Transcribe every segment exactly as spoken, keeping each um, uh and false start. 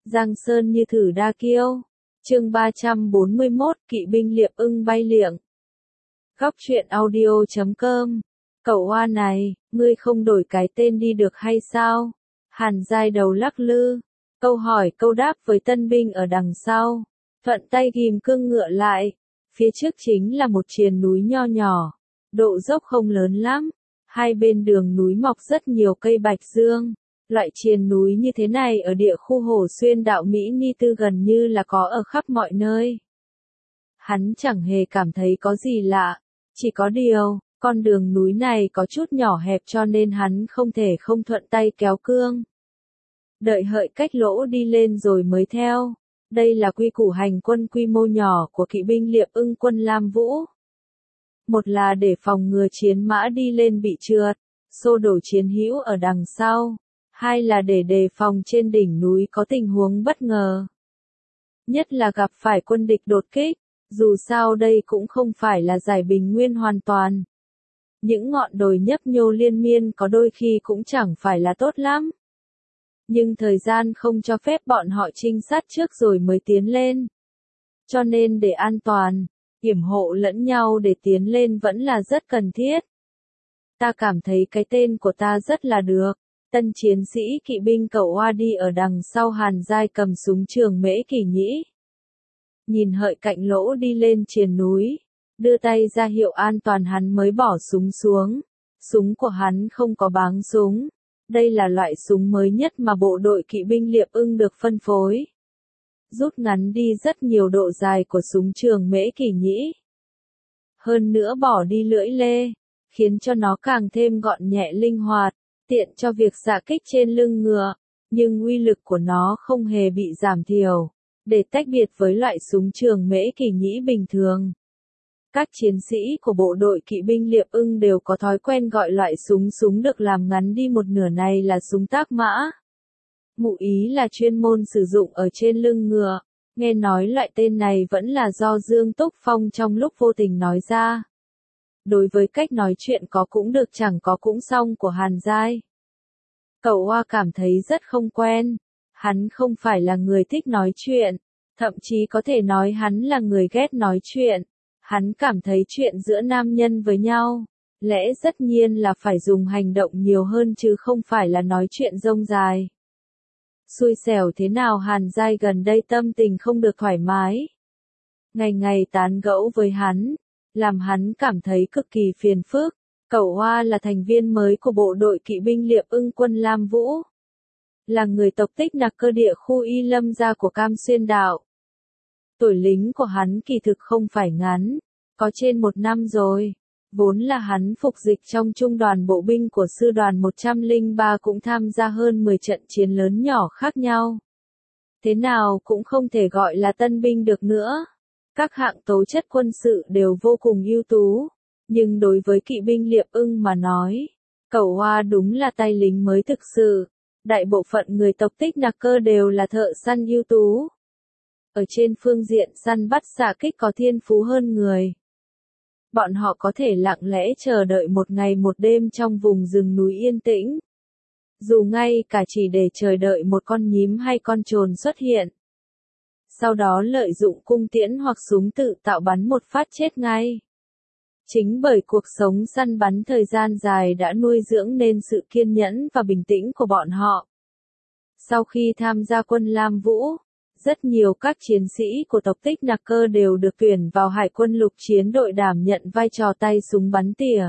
Giang sơn như thử đa kiêu. Chương ba trăm bốn mươi mốt, kỵ binh liệp ưng bay liệng. Góc truyện audio chấm com. Cậu oa này, ngươi không đổi cái tên đi được hay sao? Hàn Giai đầu lắc lư, câu hỏi câu đáp với tân binh ở đằng sau, thuận tay ghim cương ngựa lại. Phía trước chính là một triền núi nho nhỏ, độ dốc không lớn lắm, hai bên đường núi mọc rất nhiều cây bạch dương. Loại triền núi như thế này ở địa khu Hồ Xuyên đạo Mỹ Ni Tư gần như là có ở khắp mọi nơi. Hắn chẳng hề cảm thấy có gì lạ, chỉ có điều, con đường núi này có chút nhỏ hẹp cho nên hắn không thể không thuận tay kéo cương. Đợi hợi cách lỗ đi lên rồi mới theo. Đây là quy củ hành quân quy mô nhỏ của kỵ binh liệp ưng quân Lam Vũ. Một là để phòng ngừa chiến mã đi lên bị trượt, xô đổ chiến hữu ở đằng sau. Hai là để đề phòng trên đỉnh núi có tình huống bất ngờ. Nhất là gặp phải quân địch đột kích, dù sao đây cũng không phải là giải bình nguyên hoàn toàn. Những ngọn đồi nhấp nhô liên miên có đôi khi cũng chẳng phải là tốt lắm. Nhưng thời gian không cho phép bọn họ trinh sát trước rồi mới tiến lên. Cho nên để an toàn, yểm hộ lẫn nhau để tiến lên vẫn là rất cần thiết. Ta cảm thấy cái tên của ta rất là được. Tân chiến sĩ kỵ binh cậu oa đi ở đằng sau Hàn Giai cầm súng trường Mễ Kỷ Nhĩ. Nhìn hợi cạnh lỗ đi lên triền núi, đưa tay ra hiệu an toàn hắn mới bỏ súng xuống. Súng của hắn không có báng súng. Đây là loại súng mới nhất mà bộ đội kỵ binh liệp ưng được phân phối. Rút ngắn đi rất nhiều độ dài của súng trường Mễ Kỷ Nhĩ. Hơn nữa bỏ đi lưỡi lê, khiến cho nó càng thêm gọn nhẹ linh hoạt, tiện cho việc xạ kích trên lưng ngựa, nhưng uy lực của nó không hề bị giảm thiểu, để tách biệt với loại súng trường Mễ Kỷ Nhĩ bình thường. Các chiến sĩ của bộ đội kỵ binh liệp ưng đều có thói quen gọi loại súng súng được làm ngắn đi một nửa này là súng tác mã. Ngụ ý là chuyên môn sử dụng ở trên lưng ngựa, nghe nói loại tên này vẫn là do Dương Túc Phong trong lúc vô tình nói ra. Đối với cách nói chuyện có cũng được chẳng có cũng xong của Hàn Giai, cậu oa cảm thấy rất không quen. Hắn không phải là người thích nói chuyện, thậm chí có thể nói hắn là người ghét nói chuyện. Hắn cảm thấy chuyện giữa nam nhân với nhau, lẽ tất nhiên là phải dùng hành động nhiều hơn chứ không phải là nói chuyện rông dài. Xui xẻo thế nào Hàn Giai gần đây tâm tình không được thoải mái. Ngày ngày tán gẫu với hắn, làm hắn cảm thấy cực kỳ phiền phức. Cậu oa là thành viên mới của bộ đội kỵ binh liệp ưng quân Lam Vũ. Là người tộc Tích Nặc cơ địa khu Y Lâm gia của Cam Xuyên đạo. Tuổi lính của hắn kỳ thực không phải ngắn, có trên một năm rồi. Vốn là hắn phục dịch trong trung đoàn bộ binh của sư đoàn một trăm lẻ ba cũng tham gia hơn mười trận chiến lớn nhỏ khác nhau. Thế nào cũng không thể gọi là tân binh được nữa. Các hạng tố chất quân sự đều vô cùng ưu tú. Nhưng đối với kỵ binh liệp ưng mà nói, cậu oa đúng là tay lính mới thực sự. Đại bộ phận người tộc Tích Nặc cơ đều là thợ săn ưu tú. Ở trên phương diện săn bắt xạ kích có thiên phú hơn người. Bọn họ có thể lặng lẽ chờ đợi một ngày một đêm trong vùng rừng núi yên tĩnh. Dù ngay cả chỉ để chờ đợi một con nhím hay con trồn xuất hiện. Sau đó lợi dụng cung tiễn hoặc súng tự tạo bắn một phát chết ngay. Chính bởi cuộc sống săn bắn thời gian dài đã nuôi dưỡng nên sự kiên nhẫn và bình tĩnh của bọn họ. Sau khi tham gia quân Lam Vũ, rất nhiều các chiến sĩ của tộc Tích Nặc cơ đều được tuyển vào hải quân lục chiến đội đảm nhận vai trò tay súng bắn tỉa.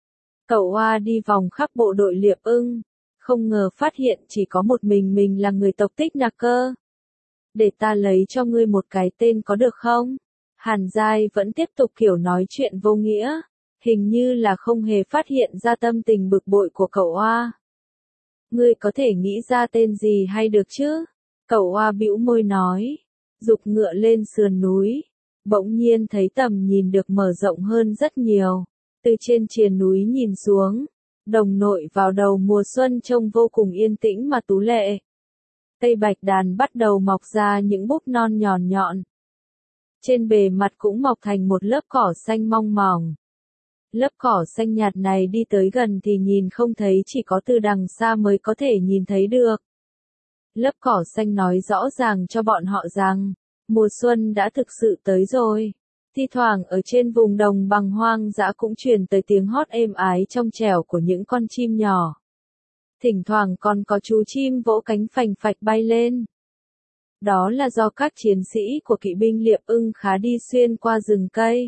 Cậu oa đi vòng khắp bộ đội liệp ưng, không ngờ phát hiện chỉ có một mình mình là người tộc Tích Nặc cơ. Để ta lấy cho ngươi một cái tên có được không? Hàn Giai vẫn tiếp tục kiểu nói chuyện vô nghĩa, hình như là không hề phát hiện ra tâm tình bực bội của cậu oa. Ngươi có thể nghĩ ra tên gì hay được chứ? Cậu oa bĩu môi nói, giục ngựa lên sườn núi, bỗng nhiên thấy tầm nhìn được mở rộng hơn rất nhiều. Từ trên triền núi nhìn xuống, đồng nội vào đầu mùa xuân trông vô cùng yên tĩnh mà tú lệ. Cây bạch đàn bắt đầu mọc ra những búp non nhọn nhọn. Trên bề mặt cũng mọc thành một lớp cỏ xanh mong mỏng. Lớp cỏ xanh nhạt này đi tới gần thì nhìn không thấy, chỉ có từ đằng xa mới có thể nhìn thấy được. Lớp cỏ xanh nói rõ ràng cho bọn họ rằng, mùa xuân đã thực sự tới rồi. Thi thoảng ở trên vùng đồng bằng hoang dã cũng truyền tới tiếng hót êm ái trong trẻo của những con chim nhỏ. Thỉnh thoảng còn có chú chim vỗ cánh phành phạch bay lên. Đó là do các chiến sĩ của kỵ binh Liệp Ưng khá đi xuyên qua rừng cây,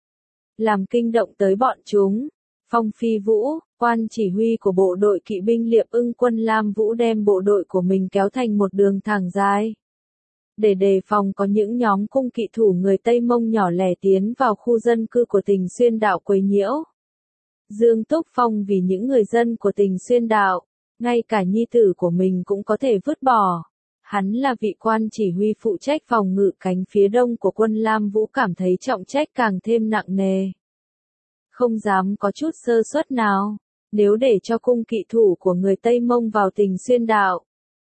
làm kinh động tới bọn chúng. Phong Phi Vũ, quan chỉ huy của bộ đội kỵ binh Liệp Ưng quân Lam Vũ đem bộ đội của mình kéo thành một đường thẳng dài, để đề phòng có những nhóm cung kỵ thủ người Tây Mông nhỏ lẻ tiến vào khu dân cư của Tình Xuyên Đạo quấy nhiễu. Dương Túc Phong vì những người dân của Tình Xuyên Đạo, ngay cả nhi tử của mình cũng có thể vứt bỏ. Hắn là vị quan chỉ huy phụ trách phòng ngự cánh phía đông của quân Lam Vũ, cảm thấy trọng trách càng thêm nặng nề. Không dám có chút sơ suất nào, nếu để cho cung kỵ thủ của người Tây Mông vào Tình Xuyên Đạo,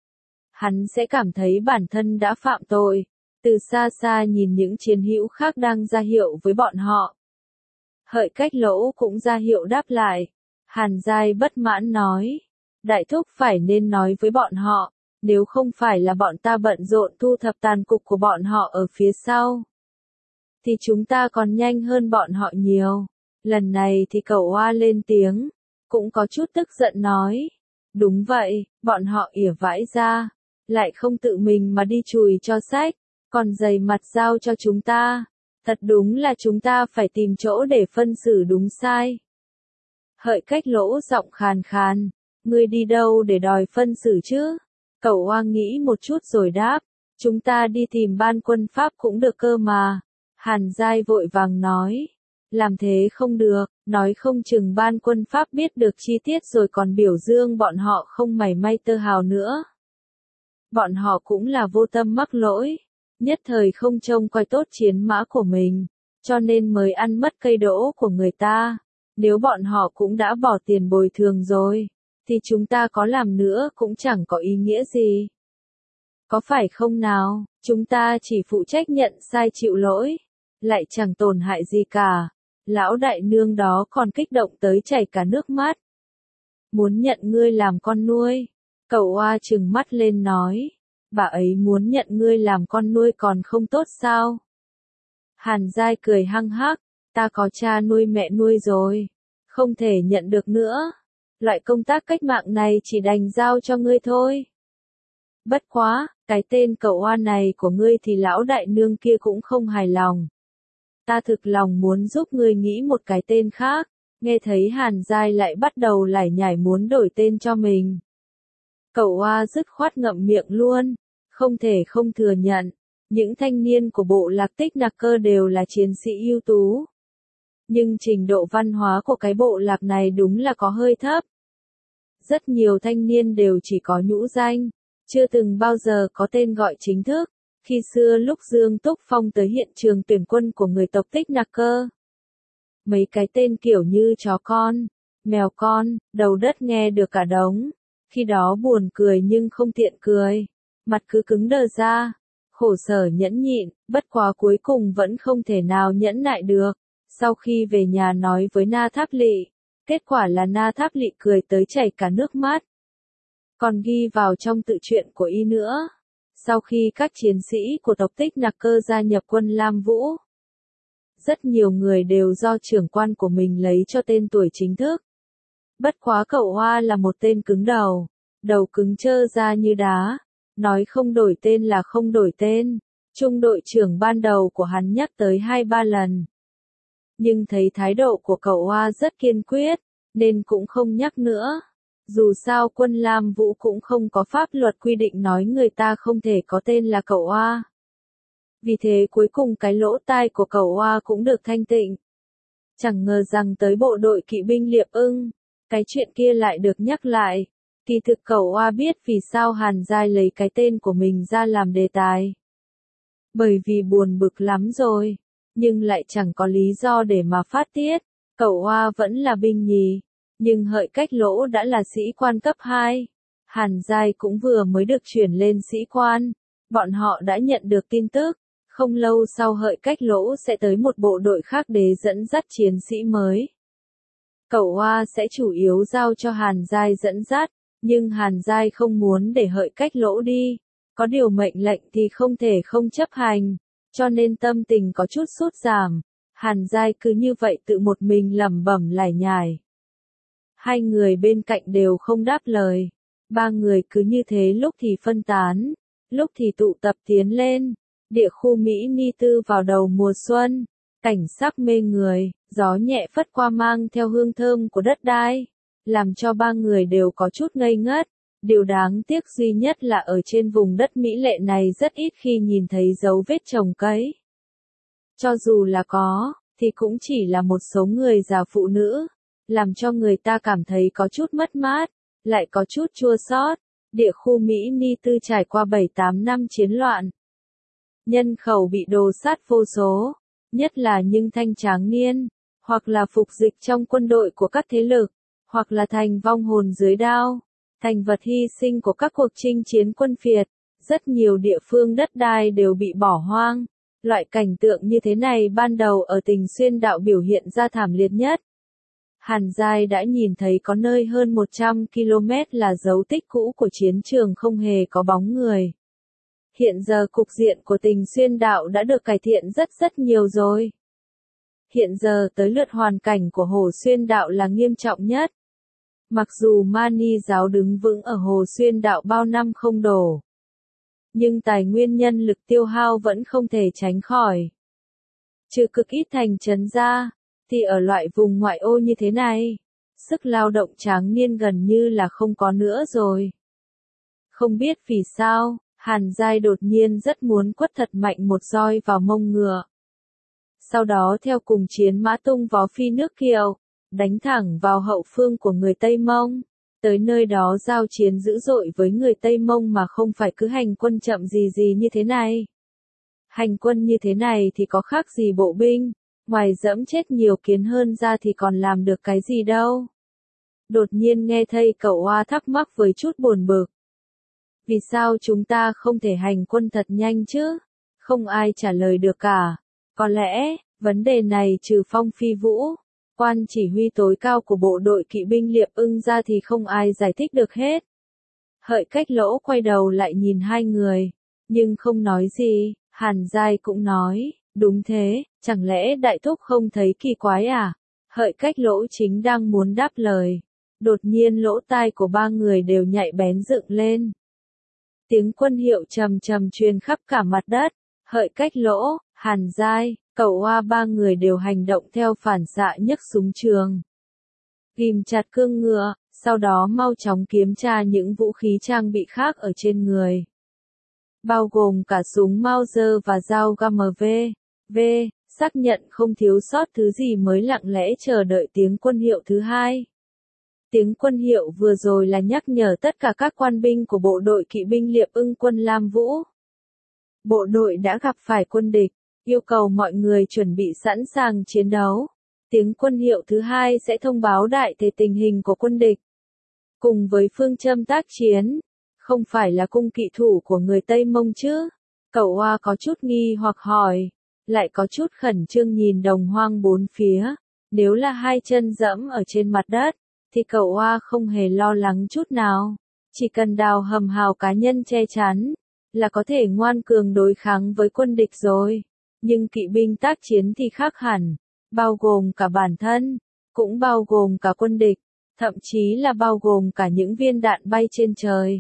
hắn sẽ cảm thấy bản thân đã phạm tội. Từ xa xa nhìn những chiến hữu khác đang ra hiệu với bọn họ. Hợi Cách Lỗ cũng ra hiệu đáp lại. Hàn Giai bất mãn nói, đại thúc phải nên nói với bọn họ, nếu không phải là bọn ta bận rộn thu thập tàn cục của bọn họ ở phía sau, thì chúng ta còn nhanh hơn bọn họ nhiều. Lần này thì cậu Oa lên tiếng, cũng có chút tức giận nói, đúng vậy, bọn họ ỉa vãi ra, lại không tự mình mà đi chùi cho sách, còn dày mặt giao cho chúng ta. Thật đúng là chúng ta phải tìm chỗ để phân xử đúng sai. Hợi Cách Lỗ giọng khàn khàn, ngươi đi đâu để đòi phân xử chứ? Cậu Oa nghĩ một chút rồi đáp, chúng ta đi tìm ban quân Pháp cũng được cơ mà. Hàn Giai vội vàng nói, làm thế không được, nói không chừng ban quân Pháp biết được chi tiết rồi còn biểu dương bọn họ không mảy may tơ hào nữa. Bọn họ cũng là vô tâm mắc lỗi, nhất thời không trông coi tốt chiến mã của mình, cho nên mới ăn mất cây đỗ của người ta. Nếu bọn họ cũng đã bỏ tiền bồi thường rồi, thì chúng ta có làm nữa cũng chẳng có ý nghĩa gì. Có phải không nào, chúng ta chỉ phụ trách nhận sai chịu lỗi, lại chẳng tổn hại gì cả. Lão đại nương đó còn kích động tới chảy cả nước mắt. Muốn nhận ngươi làm con nuôi. Cậu Oa trừng mắt lên nói, bà ấy muốn nhận ngươi làm con nuôi còn không tốt sao? Hàn Giai cười hăng hắc, ta có cha nuôi mẹ nuôi rồi, không thể nhận được nữa. Loại công tác cách mạng này chỉ đành giao cho ngươi thôi. Bất quá, cái tên cậu Oa này của ngươi thì lão đại nương kia cũng không hài lòng. Ta thực lòng muốn giúp ngươi nghĩ một cái tên khác. Nghe thấy Hàn Giai lại bắt đầu lải nhải muốn đổi tên cho mình, cậu Oa dứt khoát ngậm miệng luôn. Không thể không thừa nhận, những thanh niên của bộ lạc Tích Nặc Cơ đều là chiến sĩ ưu tú. Nhưng trình độ văn hóa của cái bộ lạc này đúng là có hơi thấp. Rất nhiều thanh niên đều chỉ có nhũ danh, chưa từng bao giờ có tên gọi chính thức. Khi xưa lúc Dương Túc Phong tới hiện trường tuyển quân của người tộc Tích Nặc Cơ, mấy cái tên kiểu như chó con, mèo con, đầu đất nghe được cả đống. Khi đó buồn cười nhưng không tiện cười, mặt cứ cứng đờ ra, khổ sở nhẫn nhịn, bất quá cuối cùng vẫn không thể nào nhẫn nại được. Sau khi về nhà nói với Na Tháp Lỵ, kết quả là Na Tháp Lỵ cười tới chảy cả nước mắt. Còn ghi vào trong tự truyện của y nữa, sau khi các chiến sĩ của tộc Tích Nặc Cơ gia nhập quân Lam Vũ, rất nhiều người đều do trưởng quan của mình lấy cho tên tuổi chính thức. Bất quá cậu Hoa là một tên cứng đầu, đầu cứng trơ ra như đá, nói không đổi tên là không đổi tên. Trung đội trưởng ban đầu của hắn nhắc tới hai ba lần, nhưng thấy thái độ của cậu Hoa rất kiên quyết, nên cũng không nhắc nữa. Dù sao quân Lam Vũ cũng không có pháp luật quy định nói người ta không thể có tên là cậu Hoa. Vì thế cuối cùng cái lỗ tai của cậu Hoa cũng được thanh tịnh. Chẳng ngờ rằng tới bộ đội kỵ binh Liệp Ưng, cái chuyện kia lại được nhắc lại. Kỳ thực cậu Hoa biết vì sao Hàn Giai lấy cái tên của mình ra làm đề tài. Bởi vì buồn bực lắm rồi, nhưng lại chẳng có lý do để mà phát tiết. Cậu Hoa vẫn là binh nhì, nhưng Hợi Cách Lỗ đã là sĩ quan cấp hai. Hàn Giai cũng vừa mới được chuyển lên sĩ quan. Bọn họ đã nhận được tin tức, không lâu sau Hợi Cách Lỗ sẽ tới một bộ đội khác để dẫn dắt chiến sĩ mới. Cậu Hoa sẽ chủ yếu giao cho Hàn Giai dẫn dắt, Nhưng Hàn Giai không muốn để Hợi Cách Lỗ đi, có điều mệnh lệnh thì không thể không chấp hành, cho nên tâm tình có chút sút giảm. Hàn Giai cứ như vậy tự một mình lẩm bẩm lải nhải. Hai người bên cạnh đều không đáp lời, ba người cứ như thế lúc thì phân tán, lúc thì tụ tập tiến lên. Địa khu Mỹ Ni Tư vào đầu mùa xuân, cảnh sắc mê người, gió nhẹ phất qua mang theo hương thơm của đất đai, làm cho ba người đều có chút ngây ngất. Điều đáng tiếc duy nhất là ở trên vùng đất mỹ lệ này rất ít khi nhìn thấy dấu vết trồng cấy. Cho dù là có, thì cũng chỉ là một số người già phụ nữ, làm cho người ta cảm thấy có chút mất mát, lại có chút chua xót. Địa khu Mỹ Ni Tư trải qua bảy tám năm chiến loạn. Nhân khẩu bị đồ sát vô số, nhất là những thanh tráng niên, hoặc là phục dịch trong quân đội của các thế lực, hoặc là thành vong hồn dưới đao, thành vật hy sinh của các cuộc chinh chiến quân phiệt. Rất nhiều địa phương đất đai đều bị bỏ hoang. Loại cảnh tượng như thế này ban đầu ở Tình Xuyên Đạo biểu hiện ra thảm liệt nhất. Hàn Giai đã nhìn thấy có nơi hơn một trăm ki lô mét là dấu tích cũ của chiến trường không hề có bóng người. Hiện giờ cục diện của Tình Xuyên Đạo đã được cải thiện rất rất nhiều rồi. Hiện giờ tới lượt hoàn cảnh của Hồ Xuyên Đạo là nghiêm trọng nhất. Mặc dù Mani giáo đứng vững ở Hồ Xuyên Đạo bao năm không đổ, nhưng tài nguyên nhân lực tiêu hao vẫn không thể tránh khỏi. Trừ cực ít thành trấn ra, thì ở loại vùng ngoại ô như thế này, sức lao động tráng niên gần như là không có nữa rồi. Không biết vì sao, Hàn Giai đột nhiên rất muốn quất thật mạnh một roi vào mông ngựa. Sau đó theo cùng chiến mã tung vó phi nước Kiều, đánh thẳng vào hậu phương của người Tây Mông. Tới nơi đó giao chiến dữ dội với người Tây Mông mà không phải cứ hành quân chậm gì gì như thế này. Hành quân như thế này thì có khác gì bộ binh, ngoài dẫm chết nhiều kiến hơn ra thì còn làm được cái gì đâu. Đột nhiên nghe thầy cậu Hoa thắc mắc với chút buồn bực. Vì sao chúng ta không thể hành quân thật nhanh chứ? Không ai trả lời được cả. Có lẽ, vấn đề này trừ Phong Phi Vũ, quan chỉ huy tối cao của bộ đội kỵ binh Liệp Ưng ra thì không ai giải thích được hết. Hợi Cách Lỗ quay đầu lại nhìn hai người, nhưng không nói gì. Hàn Giai cũng nói, đúng thế, chẳng lẽ đại thúc không thấy kỳ quái à? Hợi Cách Lỗ chính đang muốn đáp lời, đột nhiên lỗ tai của ba người đều nhạy bén dựng lên. Tiếng quân hiệu trầm trầm truyền khắp cả mặt đất. Hợi Cách Lỗ, Hàn Giai, Cậu Hoa ba người đều hành động theo phản xạ nhấc súng trường, ghim chặt cương ngựa, sau đó mau chóng kiểm tra những vũ khí trang bị khác ở trên người, bao gồm cả súng Mauser và dao G M V. V, xác nhận không thiếu sót thứ gì mới lặng lẽ chờ đợi tiếng quân hiệu thứ hai. Tiếng quân hiệu vừa rồi là nhắc nhở tất cả các quan binh của bộ đội kỵ binh Liệp Ưng quân Lam Vũ. Bộ đội đã gặp phải quân địch, yêu cầu mọi người chuẩn bị sẵn sàng chiến đấu. Tiếng quân hiệu thứ hai sẽ thông báo đại thể tình hình của quân địch. Cùng với phương châm tác chiến, không phải là cung kỵ thủ của người Tây Mông chứ? Cậu Hoa có chút nghi hoặc hỏi, lại có chút khẩn trương nhìn đồng hoang bốn phía. Nếu là hai chân dẫm ở trên mặt đất, thì cậu Hoa không hề lo lắng chút nào. Chỉ cần đào hầm hào cá nhân che chắn, là có thể ngoan cường đối kháng với quân địch rồi. Nhưng kỵ binh tác chiến thì khác hẳn, bao gồm cả bản thân, cũng bao gồm cả quân địch, thậm chí là bao gồm cả những viên đạn bay trên trời.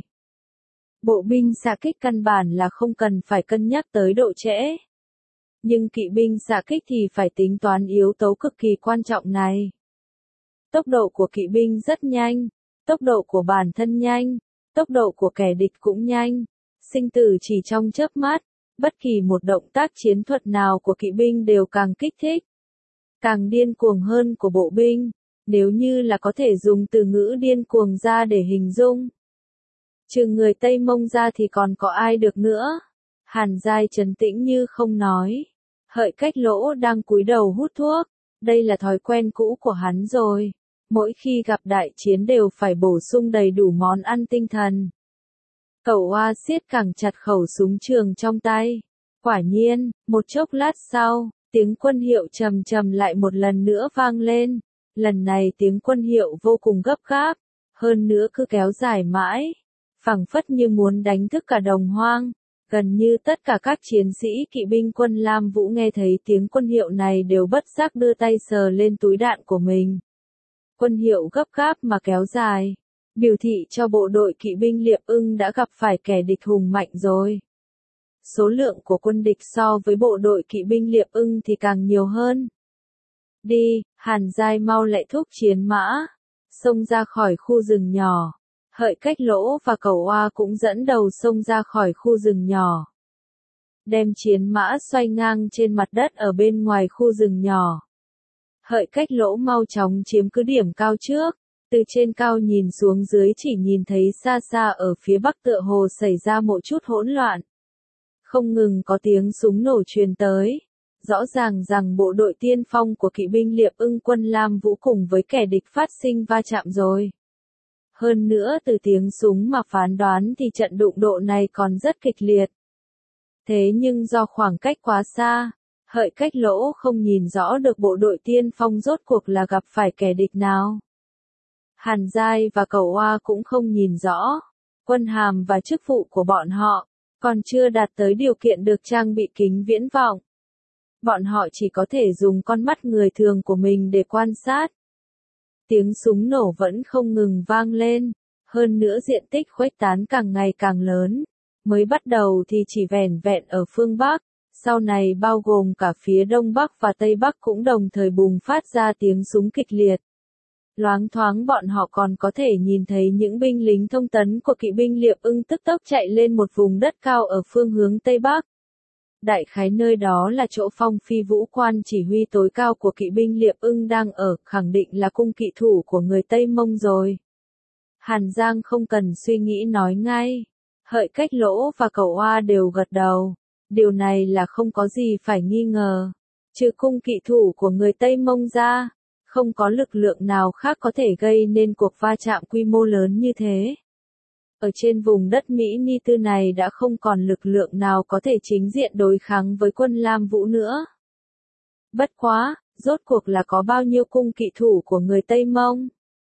Bộ binh xạ kích căn bản là không cần phải cân nhắc tới độ trễ. Nhưng kỵ binh xạ kích thì phải tính toán yếu tố cực kỳ quan trọng này. Tốc độ của kỵ binh rất nhanh, tốc độ của bản thân nhanh, tốc độ của kẻ địch cũng nhanh, sinh tử chỉ trong chớp mắt. Bất kỳ một động tác chiến thuật nào của kỵ binh đều càng kích thích, càng điên cuồng hơn của bộ binh, nếu như là có thể dùng từ ngữ điên cuồng ra để hình dung. Trừ người Tây Mông ra thì còn có ai được nữa? Hàn Giai trấn tĩnh như không nói. Hợi Cách Lỗ đang cúi đầu hút thuốc, đây là thói quen cũ của hắn rồi. Mỗi khi gặp đại chiến đều phải bổ sung đầy đủ món ăn tinh thần. Cậu Hoa siết càng chặt khẩu súng trường trong tay. Quả nhiên, một chốc lát sau, tiếng quân hiệu trầm trầm lại một lần nữa vang lên. Lần này tiếng quân hiệu vô cùng gấp gáp, Hơn nữa cứ kéo dài mãi, phảng phất như muốn đánh thức cả đồng hoang. Gần như tất cả các chiến sĩ kỵ binh quân Lam Vũ nghe thấy tiếng quân hiệu này đều bất giác đưa tay sờ lên túi đạn của mình. Quân hiệu gấp gáp mà kéo dài, biểu thị cho bộ đội kỵ binh Liệp Ưng đã gặp phải kẻ địch hùng mạnh rồi. Số lượng của quân địch so với bộ đội kỵ binh Liệp Ưng thì càng nhiều hơn. Đi, Hàn Giai mau lẹ thúc chiến mã, xông ra khỏi khu rừng nhỏ. Hợi Cách Lỗ và Cẩu Oa cũng dẫn đầu xông ra khỏi khu rừng nhỏ. Đem chiến mã xoay ngang trên mặt đất ở bên ngoài khu rừng nhỏ. Hợi Cách Lỗ mau chóng chiếm cứ điểm cao trước, từ trên cao nhìn xuống dưới chỉ nhìn thấy xa xa ở phía bắc tựa hồ xảy ra một chút hỗn loạn. Không ngừng có tiếng súng nổ truyền tới. Rõ ràng rằng bộ đội tiên phong của kỵ binh Liệp Ưng quân Lam Vũ cùng với kẻ địch phát sinh va chạm rồi. Hơn nữa từ tiếng súng mà phán đoán thì trận đụng độ này còn rất kịch liệt. Thế nhưng do khoảng cách quá xa, Hợi Cách Lỗ không nhìn rõ được bộ đội tiên phong rốt cuộc là gặp phải kẻ địch nào. Hàn Giai và Cẩu Oa cũng không nhìn rõ, quân hàm và chức vụ của bọn họ, còn chưa đạt tới điều kiện được trang bị kính viễn vọng. Bọn họ chỉ có thể dùng con mắt người thường của mình để quan sát. Tiếng súng nổ vẫn không ngừng vang lên, hơn nữa diện tích khuếch tán càng ngày càng lớn. Mới bắt đầu thì chỉ vẻn vẹn ở phương Bắc, sau này bao gồm cả phía Đông Bắc và Tây Bắc cũng đồng thời bùng phát ra tiếng súng kịch liệt. Loáng thoáng bọn họ còn có thể nhìn thấy những binh lính thông tấn của kỵ binh Liệp Ưng tức tốc chạy lên một vùng đất cao ở phương hướng Tây Bắc. Đại khái nơi đó là chỗ Phong Phi Vũ quan chỉ huy tối cao của kỵ binh Liệp Ưng đang ở, khẳng định là cung kỵ thủ của người Tây Mông rồi. Hàn Giang không cần suy nghĩ nói ngay. Hợi Cách Lỗ và Cẩu Oa đều gật đầu. Điều này là không có gì phải nghi ngờ. Trừ cung kỵ thủ của người Tây Mông ra, không có lực lượng nào khác có thể gây nên cuộc va chạm quy mô lớn như thế. Ở trên vùng đất Mỹ Ni Tư này đã không còn lực lượng nào có thể chính diện đối kháng với quân Lam Vũ nữa. Bất quá, rốt cuộc là có bao nhiêu cung kỵ thủ của người Tây Mông?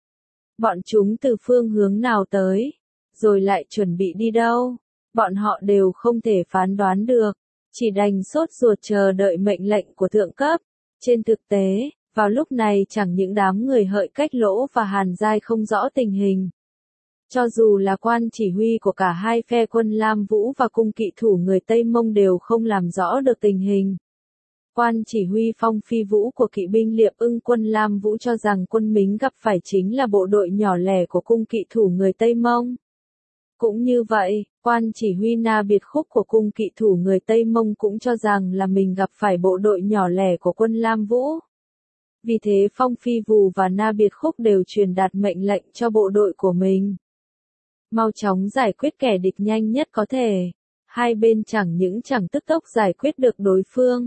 Bọn chúng từ phương hướng nào tới? Rồi lại chuẩn bị đi đâu? Bọn họ đều không thể phán đoán được, chỉ đành sốt ruột chờ đợi mệnh lệnh của thượng cấp. Trên thực tế, vào lúc này chẳng những đám người Hợi Cách Lỗ và Hàn Giai không rõ tình hình. Cho dù là quan chỉ huy của cả hai phe quân Lam Vũ và cung kỵ thủ người Tây Mông đều không làm rõ được tình hình. Quan chỉ huy Phong Phi Vũ của kỵ binh Liệp Ưng quân Lam Vũ cho rằng quân Mính gặp phải chính là bộ đội nhỏ lẻ của cung kỵ thủ người Tây Mông. Cũng như vậy, quan chỉ huy Na Biệt Khúc của cung kỵ thủ người Tây Mông cũng cho rằng là mình gặp phải bộ đội nhỏ lẻ của quân Lam Vũ. Vì thế Phong Phi Vù và Na Biệt Khúc đều truyền đạt mệnh lệnh cho bộ đội của mình. Mau chóng giải quyết kẻ địch nhanh nhất có thể. Hai bên chẳng những chẳng tức tốc giải quyết được đối phương.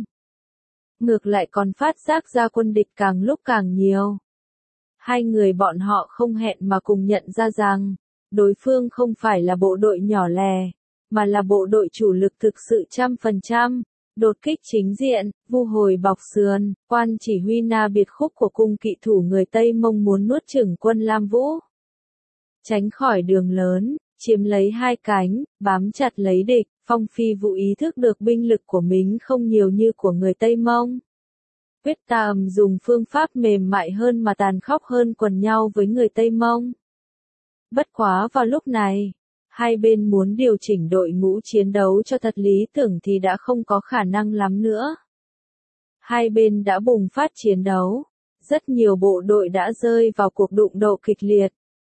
Ngược lại còn phát giác ra quân địch càng lúc càng nhiều. Hai người bọn họ không hẹn mà cùng nhận ra rằng, đối phương không phải là bộ đội nhỏ lẻ, mà là bộ đội chủ lực thực sự trăm phần trăm. Đột kích chính diện, vu hồi bọc sườn, quan chỉ huy Na Biệt Khúc của cung kỵ thủ người Tây Mông muốn nuốt chửng quân Lam Vũ. Tránh khỏi đường lớn, chiếm lấy hai cánh, bám chặt lấy địch, Phong Phi Vũ ý thức được binh lực của mình không nhiều như của người Tây Mông. Quyết tâm dùng phương pháp mềm mại hơn mà tàn khốc hơn quần nhau với người Tây Mông. Bất quá vào lúc này, hai bên muốn điều chỉnh đội ngũ chiến đấu cho thật lý tưởng thì đã không có khả năng lắm nữa. Hai bên đã bùng phát chiến đấu, rất nhiều bộ đội đã rơi vào cuộc đụng độ kịch liệt.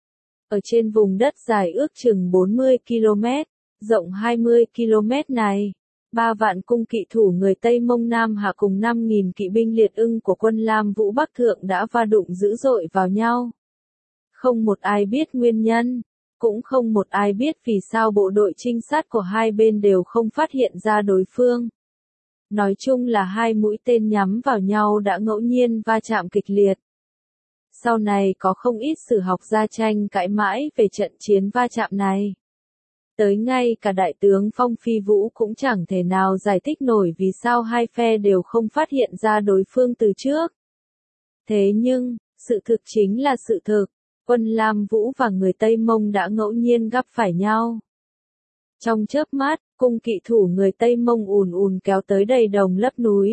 Ở trên vùng đất dài ước chừng bốn mươi ki lô mét, rộng hai mươi ki lô mét này, ba vạn cung kỵ thủ người Tây Mông Nam Hạ cùng năm nghìn kỵ binh Liệt Ưng của quân Lam Vũ Bắc Thượng đã va đụng dữ dội vào nhau. Không một ai biết nguyên nhân, cũng không một ai biết vì sao bộ đội trinh sát của hai bên đều không phát hiện ra đối phương. Nói chung là hai mũi tên nhắm vào nhau đã ngẫu nhiên va chạm kịch liệt. Sau này có không ít sử học gia tranh cãi mãi về trận chiến va chạm này. Tới ngay cả đại tướng Phong Phi Vũ cũng chẳng thể nào giải thích nổi vì sao hai phe đều không phát hiện ra đối phương từ trước. Thế nhưng, sự thực chính là sự thực. Quân Lam Vũ và người Tây Mông đã ngẫu nhiên gặp phải nhau. Trong chớp mắt, cung kỵ thủ người Tây Mông ùn ùn kéo tới đầy đồng lấp núi.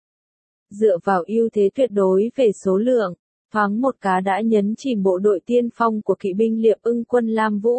Dựa vào ưu thế tuyệt đối về số lượng, thoáng một cái đã nhấn chìm bộ đội tiên phong của kỵ binh Liệp Ưng quân Lam Vũ.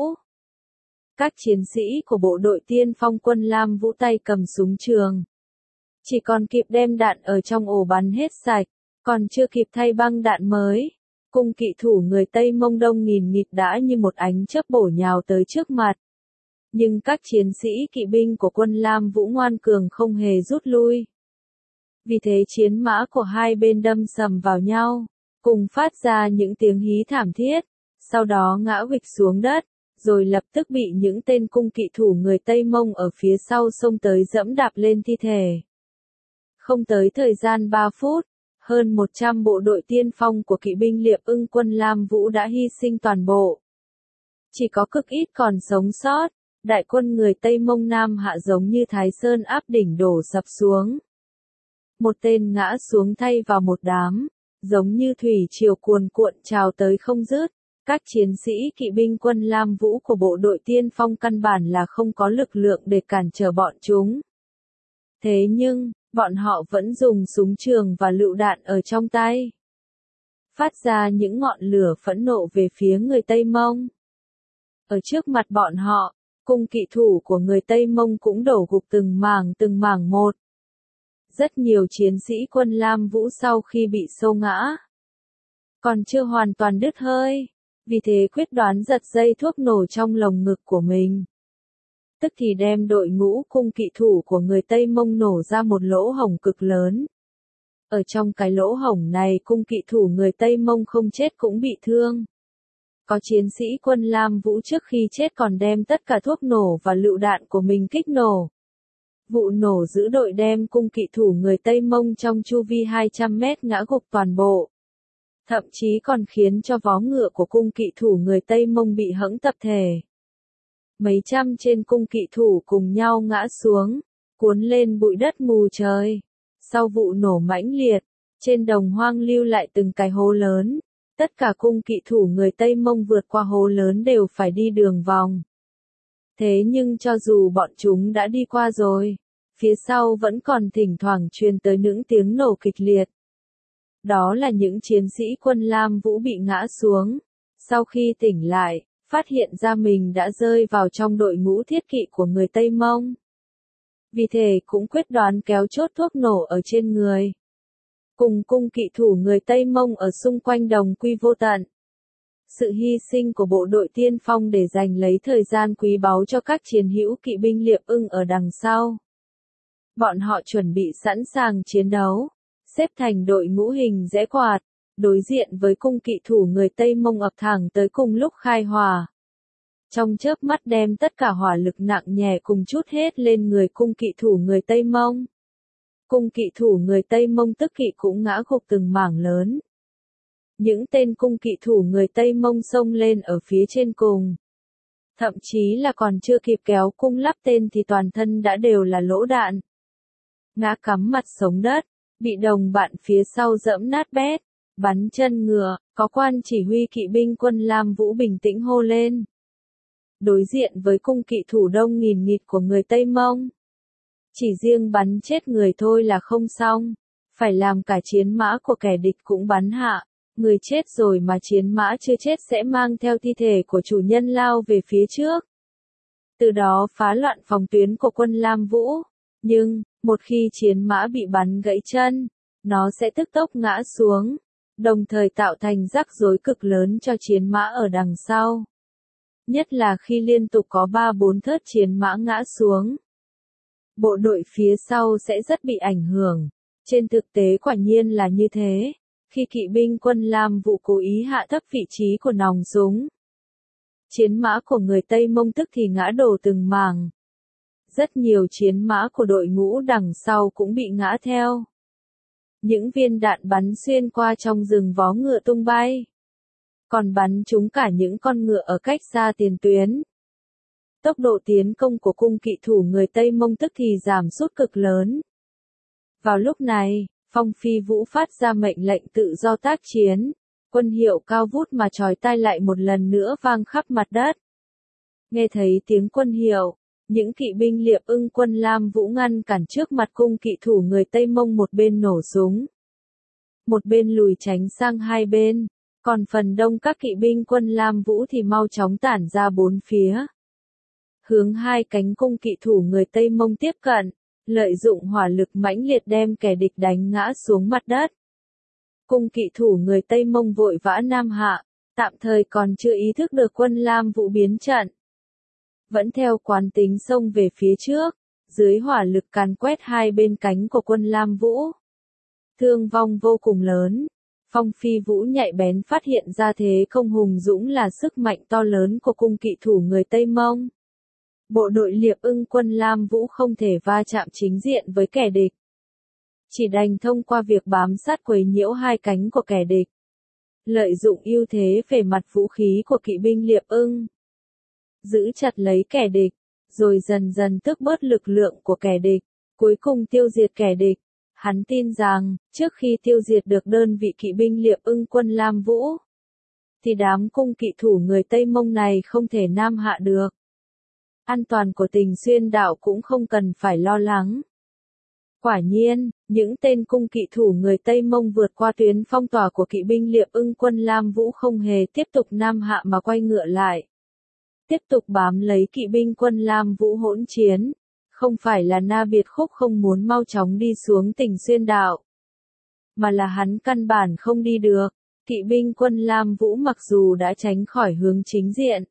Các chiến sĩ của bộ đội tiên phong quân Lam Vũ tay cầm súng trường. Chỉ còn kịp đem đạn ở trong ổ bắn hết sạch, còn chưa kịp thay băng đạn mới. Cung kỵ thủ người Tây Mông đông nghìn nghịt đã như một ánh chớp bổ nhào tới trước mặt. Nhưng các chiến sĩ kỵ binh của quân Lam Vũ ngoan cường không hề rút lui. Vì thế chiến mã của hai bên đâm sầm vào nhau, cùng phát ra những tiếng hí thảm thiết, sau đó ngã huỵch xuống đất, rồi lập tức bị những tên cung kỵ thủ người Tây Mông ở phía sau xông tới dẫm đạp lên thi thể. Không tới thời gian ba phút, hơn một trăm bộ đội tiên phong của kỵ binh Liệp Ưng quân Lam Vũ đã hy sinh toàn bộ. Chỉ có cực ít còn sống sót, đại quân người Tây Mông Nam Hạ giống như Thái Sơn áp đỉnh đổ sập xuống. Một tên ngã xuống thay vào một đám, giống như thủy triều cuồn cuộn trào tới không dứt. Các chiến sĩ kỵ binh quân Lam Vũ của bộ đội tiên phong căn bản là không có lực lượng để cản trở bọn chúng. Thế nhưng, bọn họ vẫn dùng súng trường và lựu đạn ở trong tay, phát ra những ngọn lửa phẫn nộ về phía người Tây Mông. Ở trước mặt bọn họ, cung kỵ thủ của người Tây Mông cũng đổ gục từng mảng từng mảng một. Rất nhiều chiến sĩ quân Lam Vũ sau khi bị xô ngã, còn chưa hoàn toàn đứt hơi, vì thế quyết đoán giật dây thuốc nổ trong lồng ngực của mình. Tức thì đem đội ngũ cung kỵ thủ của người Tây Mông nổ ra một lỗ hổng cực lớn. Ở trong cái lỗ hổng này cung kỵ thủ người Tây Mông không chết cũng bị thương. Có chiến sĩ quân Lam Vũ trước khi chết còn đem tất cả thuốc nổ và lựu đạn của mình kích nổ. Vụ nổ dữ dội đem cung kỵ thủ người Tây Mông trong chu vi hai trăm mét ngã gục toàn bộ. Thậm chí còn khiến cho vó ngựa của cung kỵ thủ người Tây Mông bị hẫng tập thể. Mấy trăm trên cung kỵ thủ cùng nhau ngã xuống, cuốn lên bụi đất mù trời. Sau vụ nổ mãnh liệt, trên đồng hoang lưu lại từng cái hố lớn. Tất cả cung kỵ thủ người Tây Mông vượt qua hố lớn đều phải đi đường vòng. Thế nhưng cho dù bọn chúng đã đi qua rồi, phía sau vẫn còn thỉnh thoảng truyền tới những tiếng nổ kịch liệt. Đó là những chiến sĩ quân Lam Vũ bị ngã xuống. Sau khi tỉnh lại, phát hiện ra mình đã rơi vào trong đội ngũ thiết kỵ của người Tây Mông. Vì thế cũng quyết đoán kéo chốt thuốc nổ ở trên người. Cùng cung kỵ thủ người Tây Mông ở xung quanh đồng quy vô tận. Sự hy sinh của bộ đội tiên phong để giành lấy thời gian quý báu cho các chiến hữu kỵ binh Liệp Ưng ở đằng sau. Bọn họ chuẩn bị sẵn sàng chiến đấu, xếp thành đội ngũ hình rẽ quạt, đối diện với cung kỵ thủ người Tây Mông ập thẳng tới cùng lúc khai hỏa. Trong chớp mắt đem tất cả hỏa lực nặng nhẹ cùng chút hết lên người cung kỵ thủ người Tây Mông. Cung kỵ thủ người Tây Mông tức kỵ cũng ngã gục từng mảng lớn. Những tên cung kỵ thủ người Tây Mông xông lên ở phía trên cùng. Thậm chí là còn chưa kịp kéo cung lắp tên thì toàn thân đã đều là lỗ đạn. Ngã cắm mặt sống đất, bị đồng bạn phía sau dẫm nát bét, bắn chân ngựa, có quan chỉ huy kỵ binh quân Lam Vũ bình tĩnh hô lên. Đối diện với cung kỵ thủ đông nghìn nghịt của người Tây Mông. Chỉ riêng bắn chết người thôi là không xong, phải làm cả chiến mã của kẻ địch cũng bắn hạ. Người chết rồi mà chiến mã chưa chết sẽ mang theo thi thể của chủ nhân lao về phía trước. Từ đó phá loạn phòng tuyến của quân Lam Vũ. Nhưng, một khi chiến mã bị bắn gãy chân, nó sẽ tức tốc ngã xuống, đồng thời tạo thành rắc rối cực lớn cho chiến mã ở đằng sau. Nhất là khi liên tục có ba bốn thớt chiến mã ngã xuống. Bộ đội phía sau sẽ rất bị ảnh hưởng. Trên thực tế quả nhiên là như thế. Khi kỵ binh quân Lam Vũ cố ý hạ thấp vị trí của nòng súng, chiến mã của người Tây Mông tức thì ngã đổ từng mảng. Rất nhiều chiến mã của đội ngũ đằng sau cũng bị ngã theo. Những viên đạn bắn xuyên qua trong rừng vó ngựa tung bay, còn bắn trúng cả những con ngựa ở cách xa tiền tuyến. Tốc độ tiến công của cung kỵ thủ người Tây Mông tức thì giảm sút cực lớn. Vào lúc này, Phong Phi Vũ phát ra mệnh lệnh tự do tác chiến, Quân hiệu cao vút mà chói tai lại một lần nữa vang khắp mặt đất. Nghe thấy tiếng quân hiệu, những kỵ binh Liệp Ưng quân Lam Vũ ngăn cản trước mặt cung kỵ thủ người Tây Mông, một bên nổ súng, một bên lùi tránh sang hai bên, còn phần đông các kỵ binh quân Lam Vũ thì mau chóng tản ra bốn phía, hướng hai cánh cung kỵ thủ người Tây Mông tiếp cận, lợi dụng hỏa lực mãnh liệt đem kẻ địch đánh ngã xuống mặt đất. Cung kỵ thủ người Tây Mông vội vã nam hạ, tạm thời còn chưa ý thức được quân Lam Vũ biến trận. Vẫn theo quán tính xông về phía trước, dưới hỏa lực càn quét hai bên cánh của quân Lam Vũ. Thương vong vô cùng lớn. Phong Phi Vũ nhạy bén phát hiện ra thế công hùng dũng là sức mạnh to lớn của cung kỵ thủ người Tây Mông. Bộ đội Liệp Ưng quân Lam Vũ không thể va chạm chính diện với kẻ địch, chỉ đành thông qua việc bám sát quấy nhiễu hai cánh của kẻ địch, lợi dụng ưu thế về mặt vũ khí của kỵ binh Liệp Ưng, giữ chặt lấy kẻ địch, rồi dần dần tước bớt lực lượng của kẻ địch, cuối cùng tiêu diệt kẻ địch. Hắn tin rằng, trước khi tiêu diệt được đơn vị kỵ binh Liệp Ưng quân Lam Vũ, thì đám cung kỵ thủ người Tây Mông này không thể nam hạ được. An toàn của Tình Xuyên đảo cũng không cần phải lo lắng. Quả nhiên, những tên cung kỵ thủ người Tây Mông vượt qua tuyến phong tỏa của kỵ binh Liệp Ưng quân Lam Vũ không hề tiếp tục nam hạ mà quay ngựa lại, tiếp tục bám lấy kỵ binh quân Lam Vũ hỗn chiến. Không phải là Na Biệt Khúc không muốn mau chóng đi xuống Tình Xuyên đảo, mà là hắn căn bản không đi được. Kỵ binh quân Lam Vũ mặc dù đã tránh khỏi hướng chính diện,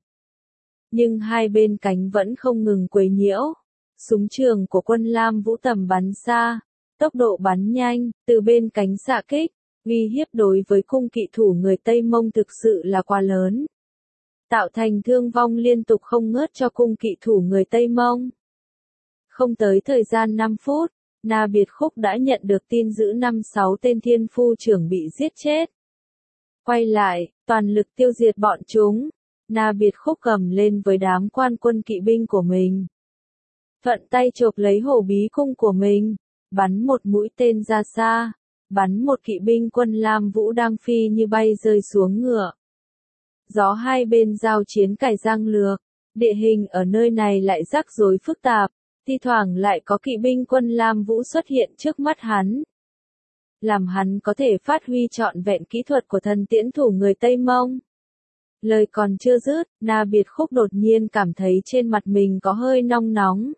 nhưng hai bên cánh vẫn không ngừng quấy nhiễu. Súng trường của quân Lam Vũ tầm bắn xa, tốc độ bắn nhanh, từ bên cánh xạ kích, uy hiếp đối với cung kỵ thủ người Tây Mông thực sự là quá lớn, tạo thành thương vong liên tục không ngớt cho cung kỵ thủ người Tây Mông. Không tới thời gian năm phút, Na Biệt Khúc đã nhận được tin giữ năm sáu tên thiên phu trưởng bị giết chết. Quay lại, toàn lực tiêu diệt bọn chúng, Na Biệt Khúc cầm lên với đám quan quân kỵ binh của mình. Thuận tay chộp lấy hổ bí cung của mình, bắn một mũi tên ra xa, bắn một kỵ binh quân Lam Vũ đang phi như bay rơi xuống ngựa. Gió hai bên giao chiến cải giang lược, địa hình ở nơi này lại rắc rối phức tạp. Thi thoảng lại có kỵ binh quân Lam Vũ xuất hiện trước mắt hắn, làm hắn có thể phát huy trọn vẹn kỹ thuật của thần tiễn thủ người Tây Mông. Lời còn chưa dứt, Na Biệt Khúc đột nhiên cảm thấy trên mặt mình có hơi nóng nóng.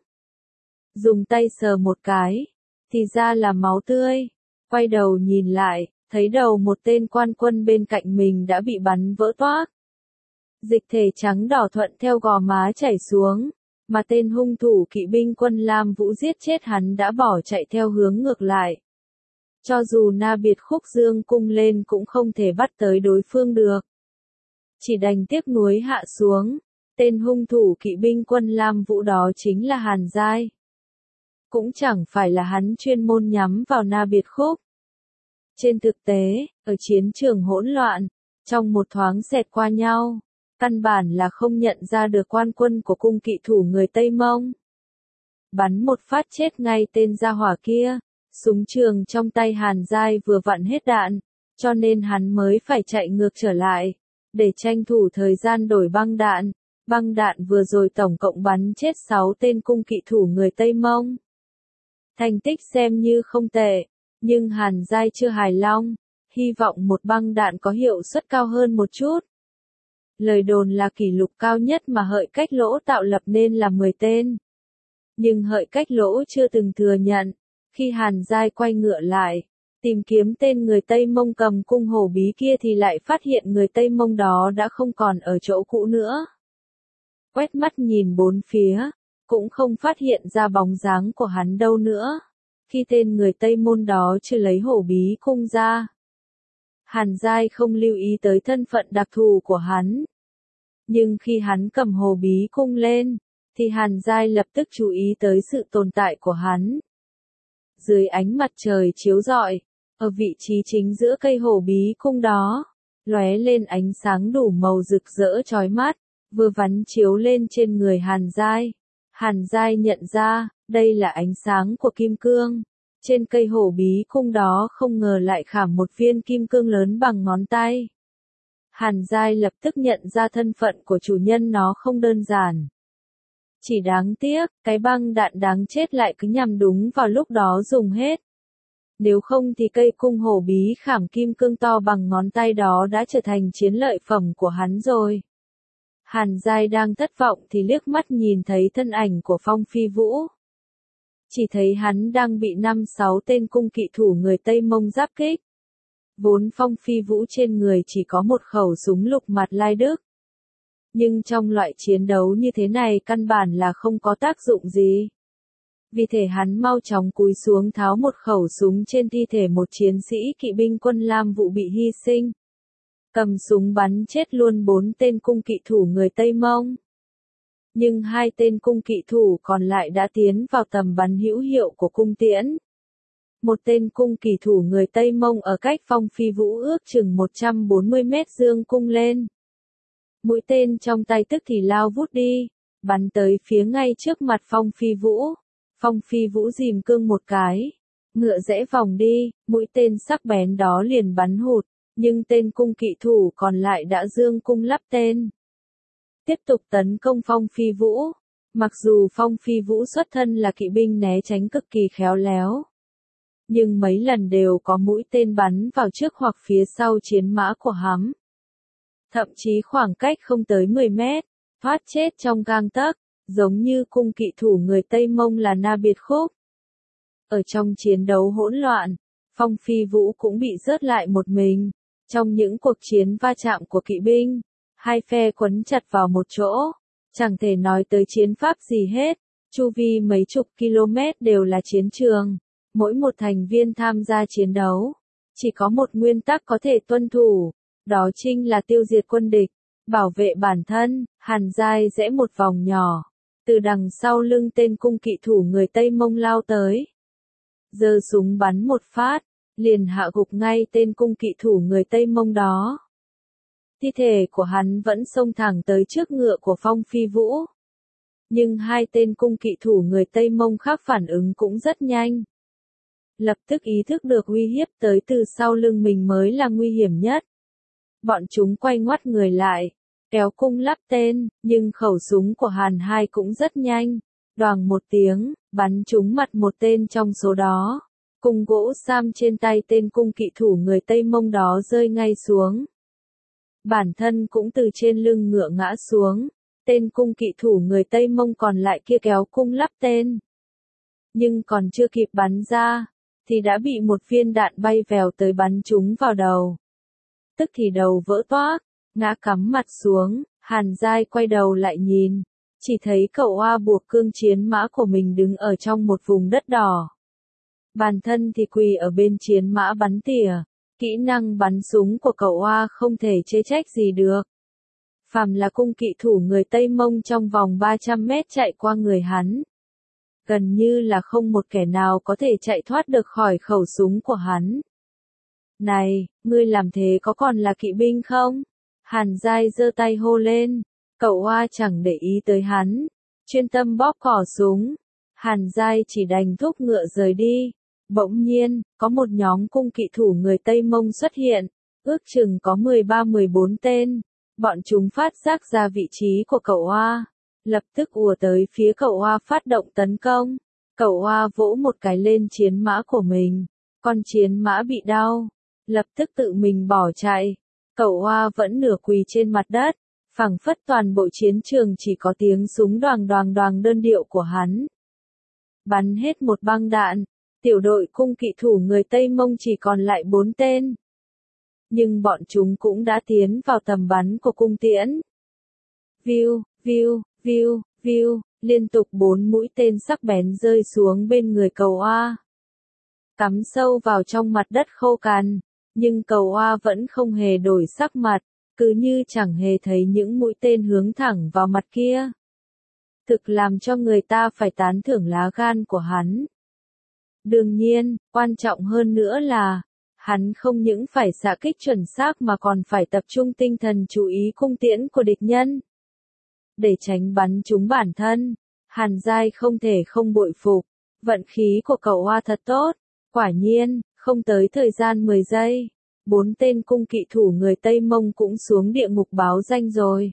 Dùng tay sờ một cái, thì ra là máu tươi. Quay đầu nhìn lại, thấy đầu một tên quan quân bên cạnh mình đã bị bắn vỡ toác. Dịch thể trắng đỏ thuận theo gò má chảy xuống. Mà tên hung thủ kỵ binh quân Lam Vũ giết chết hắn đã bỏ chạy theo hướng ngược lại. Cho dù Na Biệt Khúc dương cung lên cũng không thể bắt tới đối phương được. Chỉ đành tiếc nuối hạ xuống. Tên hung thủ kỵ binh quân Lam Vũ đó chính là Hàn Giai. Cũng chẳng phải là hắn chuyên môn nhắm vào Na Biệt Khúc. Trên thực tế, ở chiến trường hỗn loạn, trong một thoáng xẹt qua nhau, căn bản là không nhận ra được quan quân của cung kỵ thủ người Tây Mông. Bắn một phát chết ngay tên gia hỏa kia, súng trường trong tay Hàn Giai vừa vặn hết đạn, cho nên hắn mới phải chạy ngược trở lại, để tranh thủ thời gian đổi băng đạn. Băng đạn vừa rồi tổng cộng bắn chết sáu tên cung kỵ thủ người Tây Mông. Thành tích xem như không tệ, nhưng Hàn Giai chưa hài lòng, hy vọng một băng đạn có hiệu suất cao hơn một chút. Lời đồn là kỷ lục cao nhất mà Hợi Cách Lỗ tạo lập nên là mười tên. Nhưng Hợi Cách Lỗ chưa từng thừa nhận, khi Hàn Giai quay ngựa lại, tìm kiếm tên người Tây Mông cầm cung hổ bí kia thì lại phát hiện người Tây Mông đó đã không còn ở chỗ cũ nữa. Quét mắt nhìn bốn phía, cũng không phát hiện ra bóng dáng của hắn đâu nữa. Khi tên người Tây Môn đó chưa lấy hổ bí cung ra, Hàn Giai không lưu ý tới thân phận đặc thù của hắn. Nhưng khi hắn cầm hồ bí cung lên, thì Hàn Giai lập tức chú ý tới sự tồn tại của hắn. Dưới ánh mặt trời chiếu rọi, ở vị trí chính giữa cây hồ bí cung đó, lóe lên ánh sáng đủ màu rực rỡ chói mắt, vừa vắn chiếu lên trên người Hàn Giai. Hàn Giai nhận ra, đây là ánh sáng của kim cương. Trên cây hổ bí cung đó không ngờ lại khảm một viên kim cương lớn bằng ngón tay. Hàn Giai lập tức nhận ra thân phận của chủ nhân nó không đơn giản. Chỉ đáng tiếc, cái băng đạn đáng chết lại cứ nhằm đúng vào lúc đó dùng hết. Nếu không thì cây cung hổ bí khảm kim cương to bằng ngón tay đó đã trở thành chiến lợi phẩm của hắn rồi. Hàn Giai đang thất vọng thì liếc mắt nhìn thấy thân ảnh của Phong Phi Vũ. Chỉ thấy hắn đang bị năm sáu tên cung kỵ thủ người Tây Mông giáp kích. Vốn Phong Phi Vũ trên người chỉ có một khẩu súng lục mặt lai đức. Nhưng trong loại chiến đấu như thế này căn bản là không có tác dụng gì. Vì thế hắn mau chóng cúi xuống tháo một khẩu súng trên thi thể một chiến sĩ kỵ binh quân Lam Vụ bị hy sinh. Cầm súng bắn chết luôn bốn tên cung kỵ thủ người Tây Mông. Nhưng hai tên cung kỵ thủ còn lại đã tiến vào tầm bắn hữu hiệu của cung tiễn. Một tên cung kỵ thủ người Tây Mông ở cách Phong Phi Vũ ước chừng một trăm bốn mươi mét dương cung lên. Mũi tên trong tay tức thì lao vút đi, bắn tới phía ngay trước mặt Phong Phi Vũ. Phong Phi Vũ rìm cương một cái, ngựa rẽ vòng đi, mũi tên sắc bén đó liền bắn hụt, nhưng tên cung kỵ thủ còn lại đã dương cung lắp tên. Tiếp tục tấn công Phong Phi Vũ. Mặc dù Phong Phi Vũ xuất thân là kỵ binh né tránh cực kỳ khéo léo, nhưng mấy lần đều có mũi tên bắn vào trước hoặc phía sau chiến mã của hắn. Thậm chí khoảng cách không tới mười mét, thoát chết trong gang tấc, giống như cung kỵ thủ người Tây Mông là Na Biệt Khúc. Ở trong chiến đấu hỗn loạn, Phong Phi Vũ cũng bị rớt lại một mình. Trong những cuộc chiến va chạm của kỵ binh, hai phe quấn chặt vào một chỗ, chẳng thể nói tới chiến pháp gì hết, chu vi mấy chục km đều là chiến trường. Mỗi một thành viên tham gia chiến đấu, chỉ có một nguyên tắc có thể tuân thủ, đó chính là tiêu diệt quân địch, bảo vệ bản thân. Hàn Giai rẽ một vòng nhỏ, từ đằng sau lưng tên cung kỵ thủ người Tây Mông lao tới. Giơ súng bắn một phát, liền hạ gục ngay tên cung kỵ thủ người Tây Mông đó. Thi thể của hắn vẫn xông thẳng tới trước ngựa của Phong Phi Vũ. Nhưng hai tên cung kỵ thủ người Tây Mông khác phản ứng cũng rất nhanh. Lập tức ý thức được uy hiếp tới từ sau lưng mình mới là nguy hiểm nhất. Bọn chúng quay ngoắt người lại, kéo cung lắp tên, nhưng khẩu súng của Hàn Hai cũng rất nhanh. Đoàng một tiếng, bắn trúng mặt một tên trong số đó. Cung gỗ sam trên tay tên cung kỵ thủ người Tây Mông đó rơi ngay xuống. Bản thân cũng từ trên lưng ngựa ngã xuống. Tên cung kỵ thủ người Tây Mông còn lại kia kéo cung lắp tên. Nhưng còn chưa kịp bắn ra, thì đã bị một viên đạn bay vèo tới bắn trúng vào đầu. Tức thì đầu vỡ toác, ngã cắm mặt xuống. Hàn Giai quay đầu lại nhìn, chỉ thấy cậu oa buộc cương chiến mã của mình đứng ở trong một vùng đất đỏ. Bản thân thì quỳ ở bên chiến mã bắn tỉa. Kỹ năng bắn súng của cậu oa không thể chê trách gì được. Phàm là cung kỵ thủ người Tây Mông trong vòng ba trăm mét chạy qua người hắn, gần như là không một kẻ nào có thể chạy thoát được khỏi khẩu súng của hắn. Này, ngươi làm thế có còn là kỵ binh không? Hàn Giai giơ tay hô lên, cậu oa chẳng để ý tới hắn, chuyên tâm bóp cò súng. Hàn Giai chỉ đành thúc ngựa rời đi. Bỗng nhiên, có một nhóm cung kỵ thủ người Tây Mông xuất hiện, ước chừng có mười ba mười bốn tên. Bọn chúng phát giác ra vị trí của cậu oa, lập tức ùa tới phía cậu oa phát động tấn công. Cậu oa vỗ một cái lên chiến mã của mình, con chiến mã bị đau, lập tức tự mình bỏ chạy. Cậu oa vẫn nửa quỳ trên mặt đất, phảng phất toàn bộ chiến trường chỉ có tiếng súng đoàng đoàng đoàng đơn điệu của hắn. Bắn hết một băng đạn, tiểu đội cung kỵ thủ người Tây Mông chỉ còn lại bốn tên. Nhưng bọn chúng cũng đã tiến vào tầm bắn của cung tiễn. Viu, viu, viu, viu, liên tục bốn mũi tên sắc bén rơi xuống bên người cậu oa. Cắm sâu vào trong mặt đất khô cằn, nhưng cậu oa vẫn không hề đổi sắc mặt, cứ như chẳng hề thấy những mũi tên hướng thẳng vào mặt kia. Thực làm cho người ta phải tán thưởng lá gan của hắn. Đương nhiên, quan trọng hơn nữa là, hắn không những phải xạ kích chuẩn xác mà còn phải tập trung tinh thần chú ý cung tiễn của địch nhân. Để tránh bắn trúng bản thân, Hàn Giai không thể không bội phục, vận khí của cậu oa thật tốt. Quả nhiên, không tới thời gian mười giây, bốn tên cung kỵ thủ người Tây Mông cũng xuống địa ngục báo danh rồi.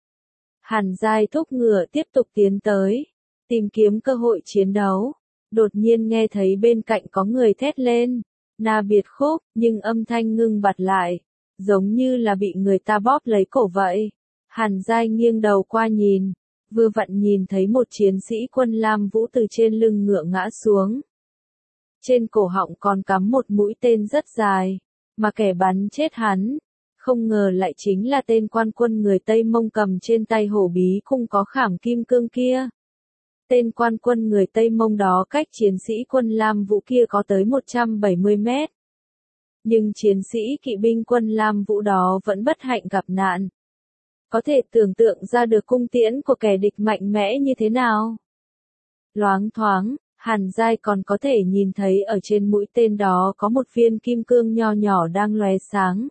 Hàn Giai thúc ngựa tiếp tục tiến tới, tìm kiếm cơ hội chiến đấu. Đột nhiên nghe thấy bên cạnh có người thét lên, Na Biệt Khúc, nhưng âm thanh ngưng bặt lại, giống như là bị người ta bóp lấy cổ vậy. Hàn Giai nghiêng đầu qua nhìn, vừa vặn nhìn thấy một chiến sĩ quân Lam Vũ từ trên lưng ngựa ngã xuống. Trên cổ họng còn cắm một mũi tên rất dài, mà kẻ bắn chết hắn, không ngờ lại chính là tên quan quân người Tây Mông cầm trên tay hổ bí cung có khảm kim cương kia. Tên quan quân người Tây Mông đó cách chiến sĩ quân Lam Vũ kia có tới một trăm bảy mươi mét. Nhưng chiến sĩ kỵ binh quân Lam Vũ đó vẫn bất hạnh gặp nạn. Có thể tưởng tượng ra được cung tiễn của kẻ địch mạnh mẽ như thế nào. Loáng thoáng, Hàn Giai còn có thể nhìn thấy ở trên mũi tên đó có một viên kim cương nho nhỏ đang lóe sáng.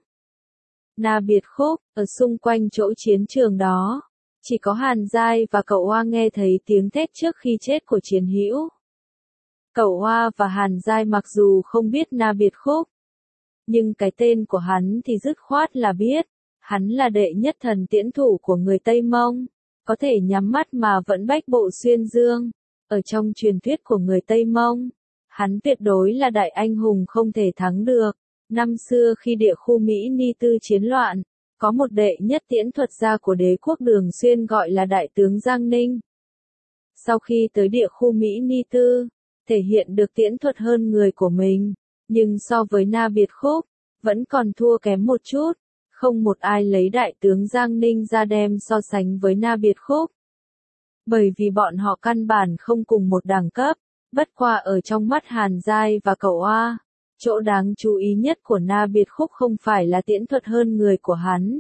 Na Biệt Khúc, ở xung quanh chỗ chiến trường đó, chỉ có Hàn Giai và cậu Hoa nghe thấy tiếng thét trước khi chết của chiến hữu. Cậu Hoa và Hàn Giai mặc dù không biết Na Biệt Khúc, nhưng cái tên của hắn thì dứt khoát là biết. Hắn là đệ nhất thần tiễn thủ của người Tây Mông, có thể nhắm mắt mà vẫn bách bộ xuyên dương. Ở trong truyền thuyết của người Tây Mông, hắn tuyệt đối là đại anh hùng không thể thắng được. Năm xưa khi địa khu Mỹ Ni Tư chiến loạn, có một đệ nhất tiễn thuật gia của đế quốc Đường Xuyên gọi là Đại tướng Giang Ninh. Sau khi tới địa khu Mỹ Ni Tư, thể hiện được tiễn thuật hơn người của mình, nhưng so với Na Biệt Khúc, vẫn còn thua kém một chút. Không một ai lấy đại tướng Giang Ninh ra đem so sánh với Na Biệt Khúc. Bởi vì bọn họ căn bản không cùng một đẳng cấp, bất qua ở trong mắt Hàn Giai và cậu A, chỗ đáng chú ý nhất của Na Biệt Khúc không phải là tiễn thuật hơn người của hắn,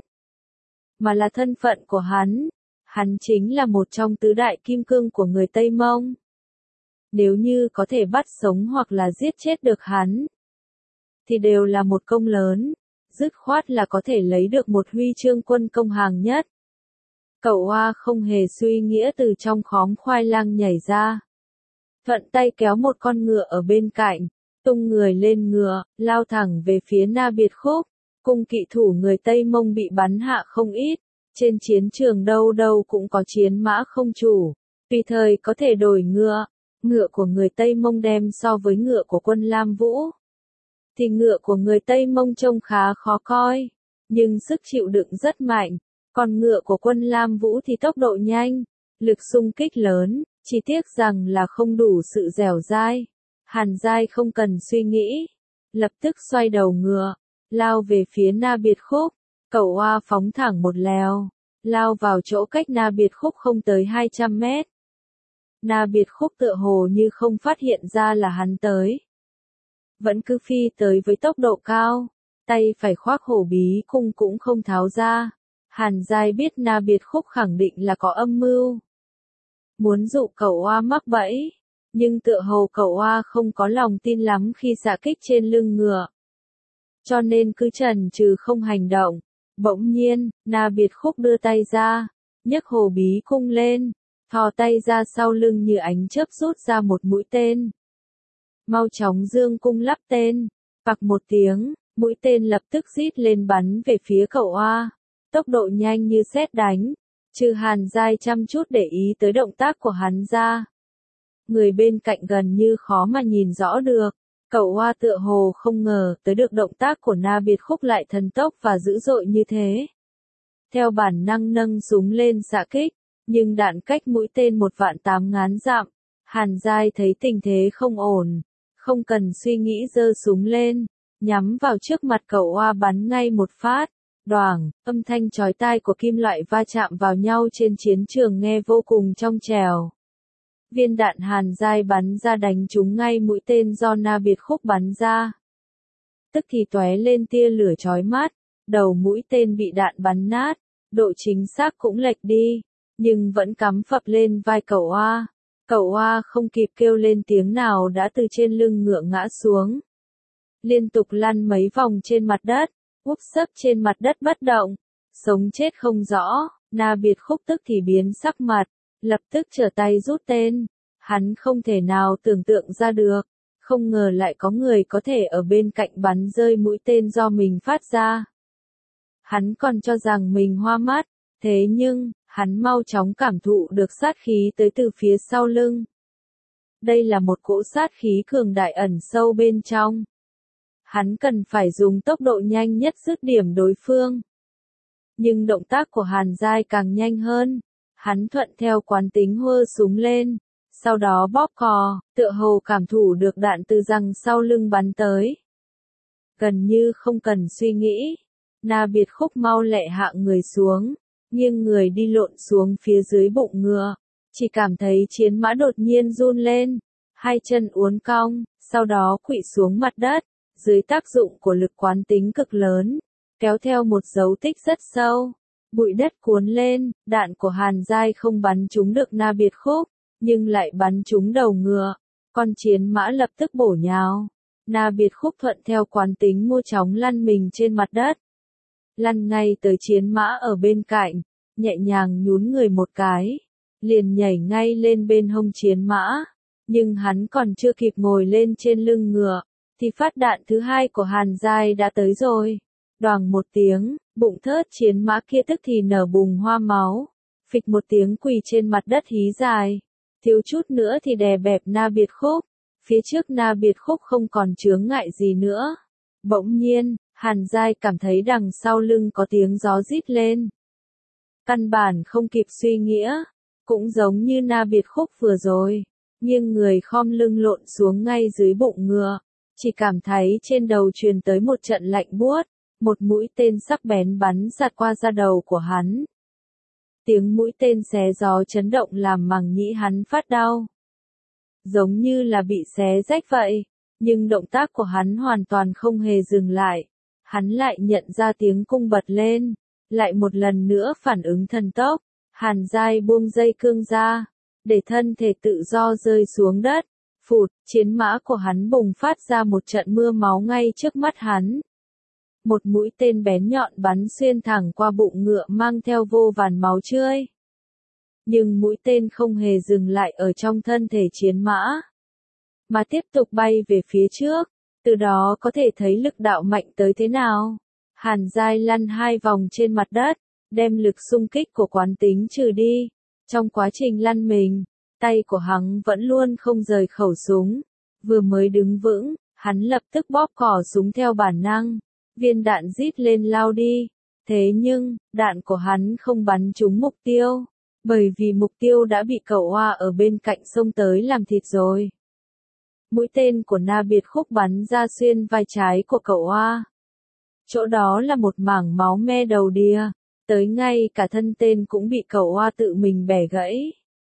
mà là thân phận của hắn. Hắn chính là một trong tứ đại kim cương của người Tây Mông. Nếu như có thể bắt sống hoặc là giết chết được hắn, thì đều là một công lớn. Dứt khoát là có thể lấy được một huy chương quân công hàng nhất. Cậu Hoa không hề suy nghĩa từ trong khóm khoai lang nhảy ra. Thuận tay kéo một con ngựa ở bên cạnh, tung người lên ngựa, lao thẳng về phía Na Biệt Khúc. Cung kỵ thủ người Tây Mông bị bắn hạ không ít, trên chiến trường đâu đâu cũng có chiến mã không chủ, tùy thời có thể đổi ngựa. Ngựa của người Tây Mông đem so với ngựa của quân Lam Vũ, thì ngựa của người Tây Mông trông khá khó coi, nhưng sức chịu đựng rất mạnh, còn ngựa của quân Lam Vũ thì tốc độ nhanh, lực xung kích lớn, chỉ tiếc rằng là không đủ sự dẻo dai. Hàn Giai không cần suy nghĩ, lập tức xoay đầu ngựa, lao về phía Na Biệt Khúc. Cậu Hoa phóng thẳng một lèo, lao vào chỗ cách Na Biệt Khúc không tới hai trăm mét. Na Biệt Khúc tựa hồ như không phát hiện ra là hắn tới, vẫn cứ phi tới với tốc độ cao, tay phải khoác hổ bí cung cũng không tháo ra. Hàn Giai biết Na Biệt Khúc khẳng định là có âm mưu, muốn dụ cậu Hoa mắc bẫy, nhưng tựa hồ cậu Hoa không có lòng tin lắm khi xạ kích trên lưng ngựa, cho nên cứ chần chừ không hành động. Bỗng nhiên, Na Biệt Khúc đưa tay ra, nhấc hổ bí cung lên, thò tay ra sau lưng như ánh chớp rút ra một mũi tên. Mau chóng dương cung lắp tên, bạc một tiếng, mũi tên lập tức rít lên bắn về phía cậu Hoa, tốc độ nhanh như sét đánh, trừ Hàn Giai chăm chút để ý tới động tác của hắn ra. Người bên cạnh gần như khó mà nhìn rõ được, cậu Hoa tựa hồ không ngờ tới được động tác của Na Biệt Khúc lại thần tốc và dữ dội như thế. Theo bản năng nâng súng lên xạ kích, nhưng đạn cách mũi tên một vạn tám ngàn dặm. Hàn Giai thấy tình thế không ổn, không cần suy nghĩ giơ súng lên, nhắm vào trước mặt cậu Hoa bắn ngay một phát. Đoảng, âm thanh chói tai của kim loại va chạm vào nhau trên chiến trường nghe vô cùng trong trẻo. Viên đạn Hàn Giai bắn ra đánh trúng ngay mũi tên do Na Biệt Khúc bắn ra. Tức thì tóe lên tia lửa chói mắt, đầu mũi tên bị đạn bắn nát, độ chính xác cũng lệch đi, nhưng vẫn cắm phập lên vai cậu Hoa. Cậu Hoa không kịp kêu lên tiếng nào đã từ trên lưng ngựa ngã xuống, liên tục lăn mấy vòng trên mặt đất, úp sấp trên mặt đất bất động, sống chết không rõ. Na Biệt Khúc tức thì biến sắc mặt, lập tức trở tay rút tên. Hắn không thể nào tưởng tượng ra được, Không ngờ lại có người có thể ở bên cạnh bắn rơi mũi tên do mình phát ra. Hắn còn cho rằng mình hoa mắt, thế nhưng, hắn mau chóng cảm thụ được sát khí tới từ phía sau lưng. Đây là một cỗ sát khí cường đại ẩn sâu bên trong. Hắn cần phải dùng tốc độ nhanh nhất dứt điểm đối phương. Nhưng động tác của Hàn Giai càng nhanh hơn. Hắn thuận theo quán tính hơ súng lên, sau đó bóp cò, tựa hồ cảm thụ được đạn từ đằng sau lưng bắn tới. Gần như không cần suy nghĩ, Na Biệt Khúc mau lẹ hạ người xuống, nghiêng người đi lộn xuống phía dưới bụng ngựa, chỉ cảm thấy chiến mã đột nhiên run lên, hai chân uốn cong, sau đó khuỵu xuống mặt đất, dưới tác dụng của lực quán tính cực lớn, kéo theo một dấu tích rất sâu. Bụi đất cuốn lên, đạn của Hàn Giai không bắn trúng được Na Biệt Khúc, nhưng lại bắn trúng đầu ngựa. Con chiến mã lập tức bổ nhào. Na Biệt Khúc thuận theo quán tính mau chóng lăn mình trên mặt đất. Lăn ngay tới chiến mã ở bên cạnh, nhẹ nhàng nhún người một cái, liền nhảy ngay lên bên hông chiến mã. Nhưng hắn còn chưa kịp ngồi lên trên lưng ngựa, thì phát đạn thứ hai của Hàn Giai đã tới rồi. Đoàng một tiếng, bụng thớt chiến mã kia tức thì nở bùng hoa máu, phịch một tiếng quỳ trên mặt đất hí dài, thiếu chút nữa thì đè bẹp Na Biệt Khúc, phía trước Na Biệt Khúc không còn chướng ngại gì nữa. Bỗng nhiên, Hàn Giai cảm thấy đằng sau lưng có tiếng gió rít lên. Căn bản không kịp suy nghĩa, cũng giống như Na Biệt Khúc vừa rồi, nghiêng người khom lưng lộn xuống ngay dưới bụng ngựa, chỉ cảm thấy trên đầu truyền tới một trận lạnh buốt. Một mũi tên sắc bén bắn giạt qua da đầu của hắn. Tiếng mũi tên xé gió chấn động làm màng nhĩ hắn phát đau. Giống như là bị xé rách vậy, nhưng động tác của hắn hoàn toàn không hề dừng lại. Hắn lại nhận ra tiếng cung bật lên, lại một lần nữa phản ứng thần tốc. Hàn Giai buông dây cương ra, để thân thể tự do rơi xuống đất. Phụt, chiến mã của hắn bùng phát ra một trận mưa máu ngay trước mắt hắn. Một mũi tên bén nhọn bắn xuyên thẳng qua bụng ngựa mang theo vô vàn máu tươi. Nhưng mũi tên không hề dừng lại ở trong thân thể chiến mã, mà tiếp tục bay về phía trước, từ đó có thể thấy lực đạo mạnh tới thế nào. Hàn Giai lăn hai vòng trên mặt đất, đem lực xung kích của quán tính trừ đi. Trong quá trình lăn mình, tay của hắn vẫn luôn không rời khẩu súng. Vừa mới đứng vững, hắn lập tức bóp cò súng theo bản năng. Viên đạn rít lên lao đi. Thế nhưng, đạn của hắn không bắn trúng mục tiêu, bởi vì mục tiêu đã bị cậu Hoa ở bên cạnh xông tới làm thịt rồi. Mũi tên của Na Biệt Khúc bắn ra xuyên vai trái của cậu Hoa. Chỗ đó là một mảng máu me đầu đìa, tới ngay cả thân tên cũng bị cậu Hoa tự mình bẻ gãy.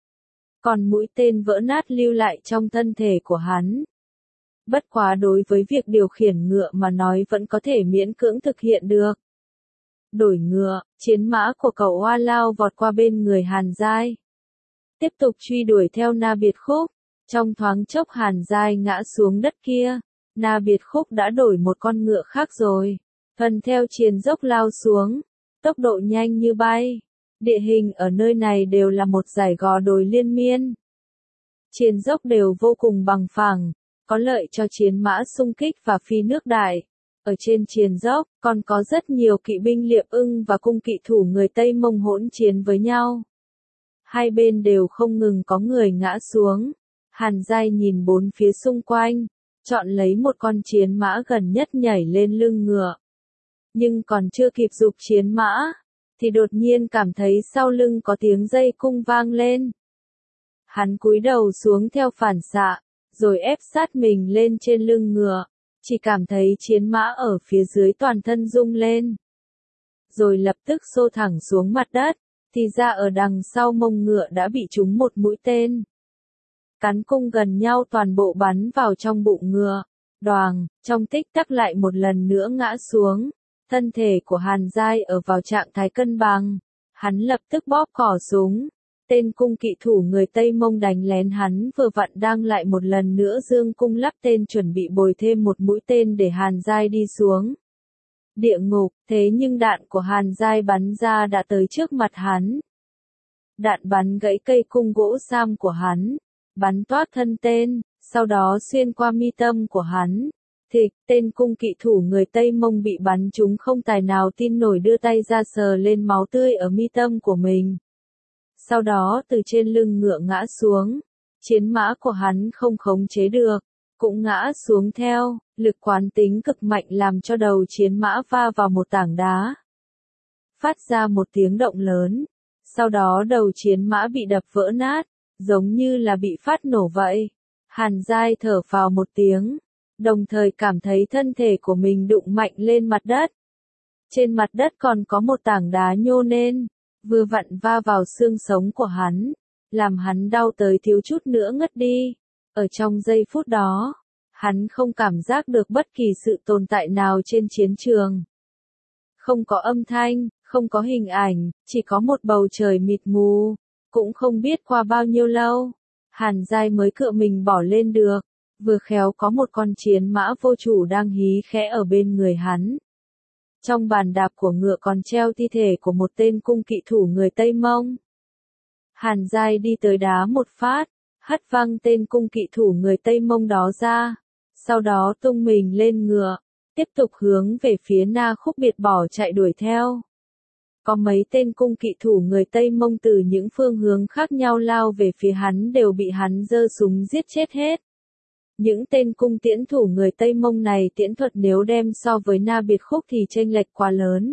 Còn mũi tên vỡ nát lưu lại trong thân thể của hắn. Bất quá đối với việc điều khiển ngựa mà nói vẫn có thể miễn cưỡng thực hiện được. Đổi ngựa, chiến mã của cậu Hoa lao vọt qua bên người Hàn Giai. Tiếp tục truy đuổi theo Na Biệt Khúc. Trong thoáng chốc Hàn Giai ngã xuống đất kia, Na Biệt Khúc đã đổi một con ngựa khác rồi. Thuần theo triền dốc lao xuống, tốc độ nhanh như bay. Địa hình ở nơi này đều là một dải gò đồi liên miên. Triền dốc đều vô cùng bằng phẳng, có lợi cho chiến mã xung kích và phi nước đại. Ở trên triền dốc, còn có rất nhiều kỵ binh Liệp Ưng và cung kỵ thủ người Tây Mông hỗn chiến với nhau. Hai bên đều không ngừng có người ngã xuống. Hàn Giai nhìn bốn phía xung quanh, chọn lấy một con chiến mã gần nhất nhảy lên lưng ngựa. Nhưng còn chưa kịp giục chiến mã, thì đột nhiên cảm thấy sau lưng có tiếng dây cung vang lên. Hắn cúi đầu xuống theo phản xạ, rồi ép sát mình lên trên lưng ngựa, chỉ cảm thấy chiến mã ở phía dưới toàn thân rung lên. Rồi lập tức xô thẳng xuống mặt đất, thì ra ở đằng sau mông ngựa đã bị trúng một mũi tên. Cán cung gần nhau toàn bộ bắn vào trong bụng ngựa, đoàng, trong tích tắc lại một lần nữa ngã xuống. Thân thể của Hàn Giai ở vào trạng thái cân bằng, hắn lập tức bóp cò súng. Tên cung kỵ thủ người Tây Mông đánh lén hắn vừa vặn đang lại một lần nữa dương cung lắp tên chuẩn bị bồi thêm một mũi tên để Hàn Giai đi xuống địa ngục, thế nhưng đạn của Hàn Giai bắn ra đã tới trước mặt hắn. Đạn bắn gãy cây cung gỗ sam của hắn, bắn toát thân tên, sau đó xuyên qua mi tâm của hắn. Thịch, tên cung kỵ thủ người Tây Mông bị bắn trúng không tài nào tin nổi đưa tay ra sờ lên máu tươi ở mi tâm của mình. Sau đó từ trên lưng ngựa ngã xuống, chiến mã của hắn không khống chế được, cũng ngã xuống theo, lực quán tính cực mạnh làm cho đầu chiến mã va vào một tảng đá. Phát ra một tiếng động lớn, sau đó đầu chiến mã bị đập vỡ nát, giống như là bị phát nổ vậy. Hàn Giai thở phào một tiếng, đồng thời cảm thấy thân thể của mình đụng mạnh lên mặt đất. Trên mặt đất còn có một tảng đá nhô lên, vừa vặn va vào xương sống của hắn, làm hắn đau tới thiếu chút nữa ngất đi. Ở trong giây phút đó, hắn không cảm giác được bất kỳ sự tồn tại nào trên chiến trường. Không có âm thanh, không có hình ảnh, chỉ có một bầu trời mịt mù. Cũng không biết qua bao nhiêu lâu, Hàn Giai mới cựa mình bỏ lên được. Vừa khéo có một con chiến mã vô chủ đang hí khẽ ở bên người hắn. Trong bàn đạp của ngựa còn treo thi thể của một tên cung kỵ thủ người Tây Mông. Hàn Giai đi tới đá một phát, hất văng tên cung kỵ thủ người Tây Mông đó ra, sau đó tung mình lên ngựa, tiếp tục hướng về phía Na Khúc Biệt bỏ chạy đuổi theo. Có mấy tên cung kỵ thủ người Tây Mông từ những phương hướng khác nhau lao về phía hắn đều bị hắn giơ súng giết chết hết. Những tên cung tiễn thủ người Tây Mông này tiễn thuật nếu đem so với Na Biệt Khúc thì chênh lệch quá lớn.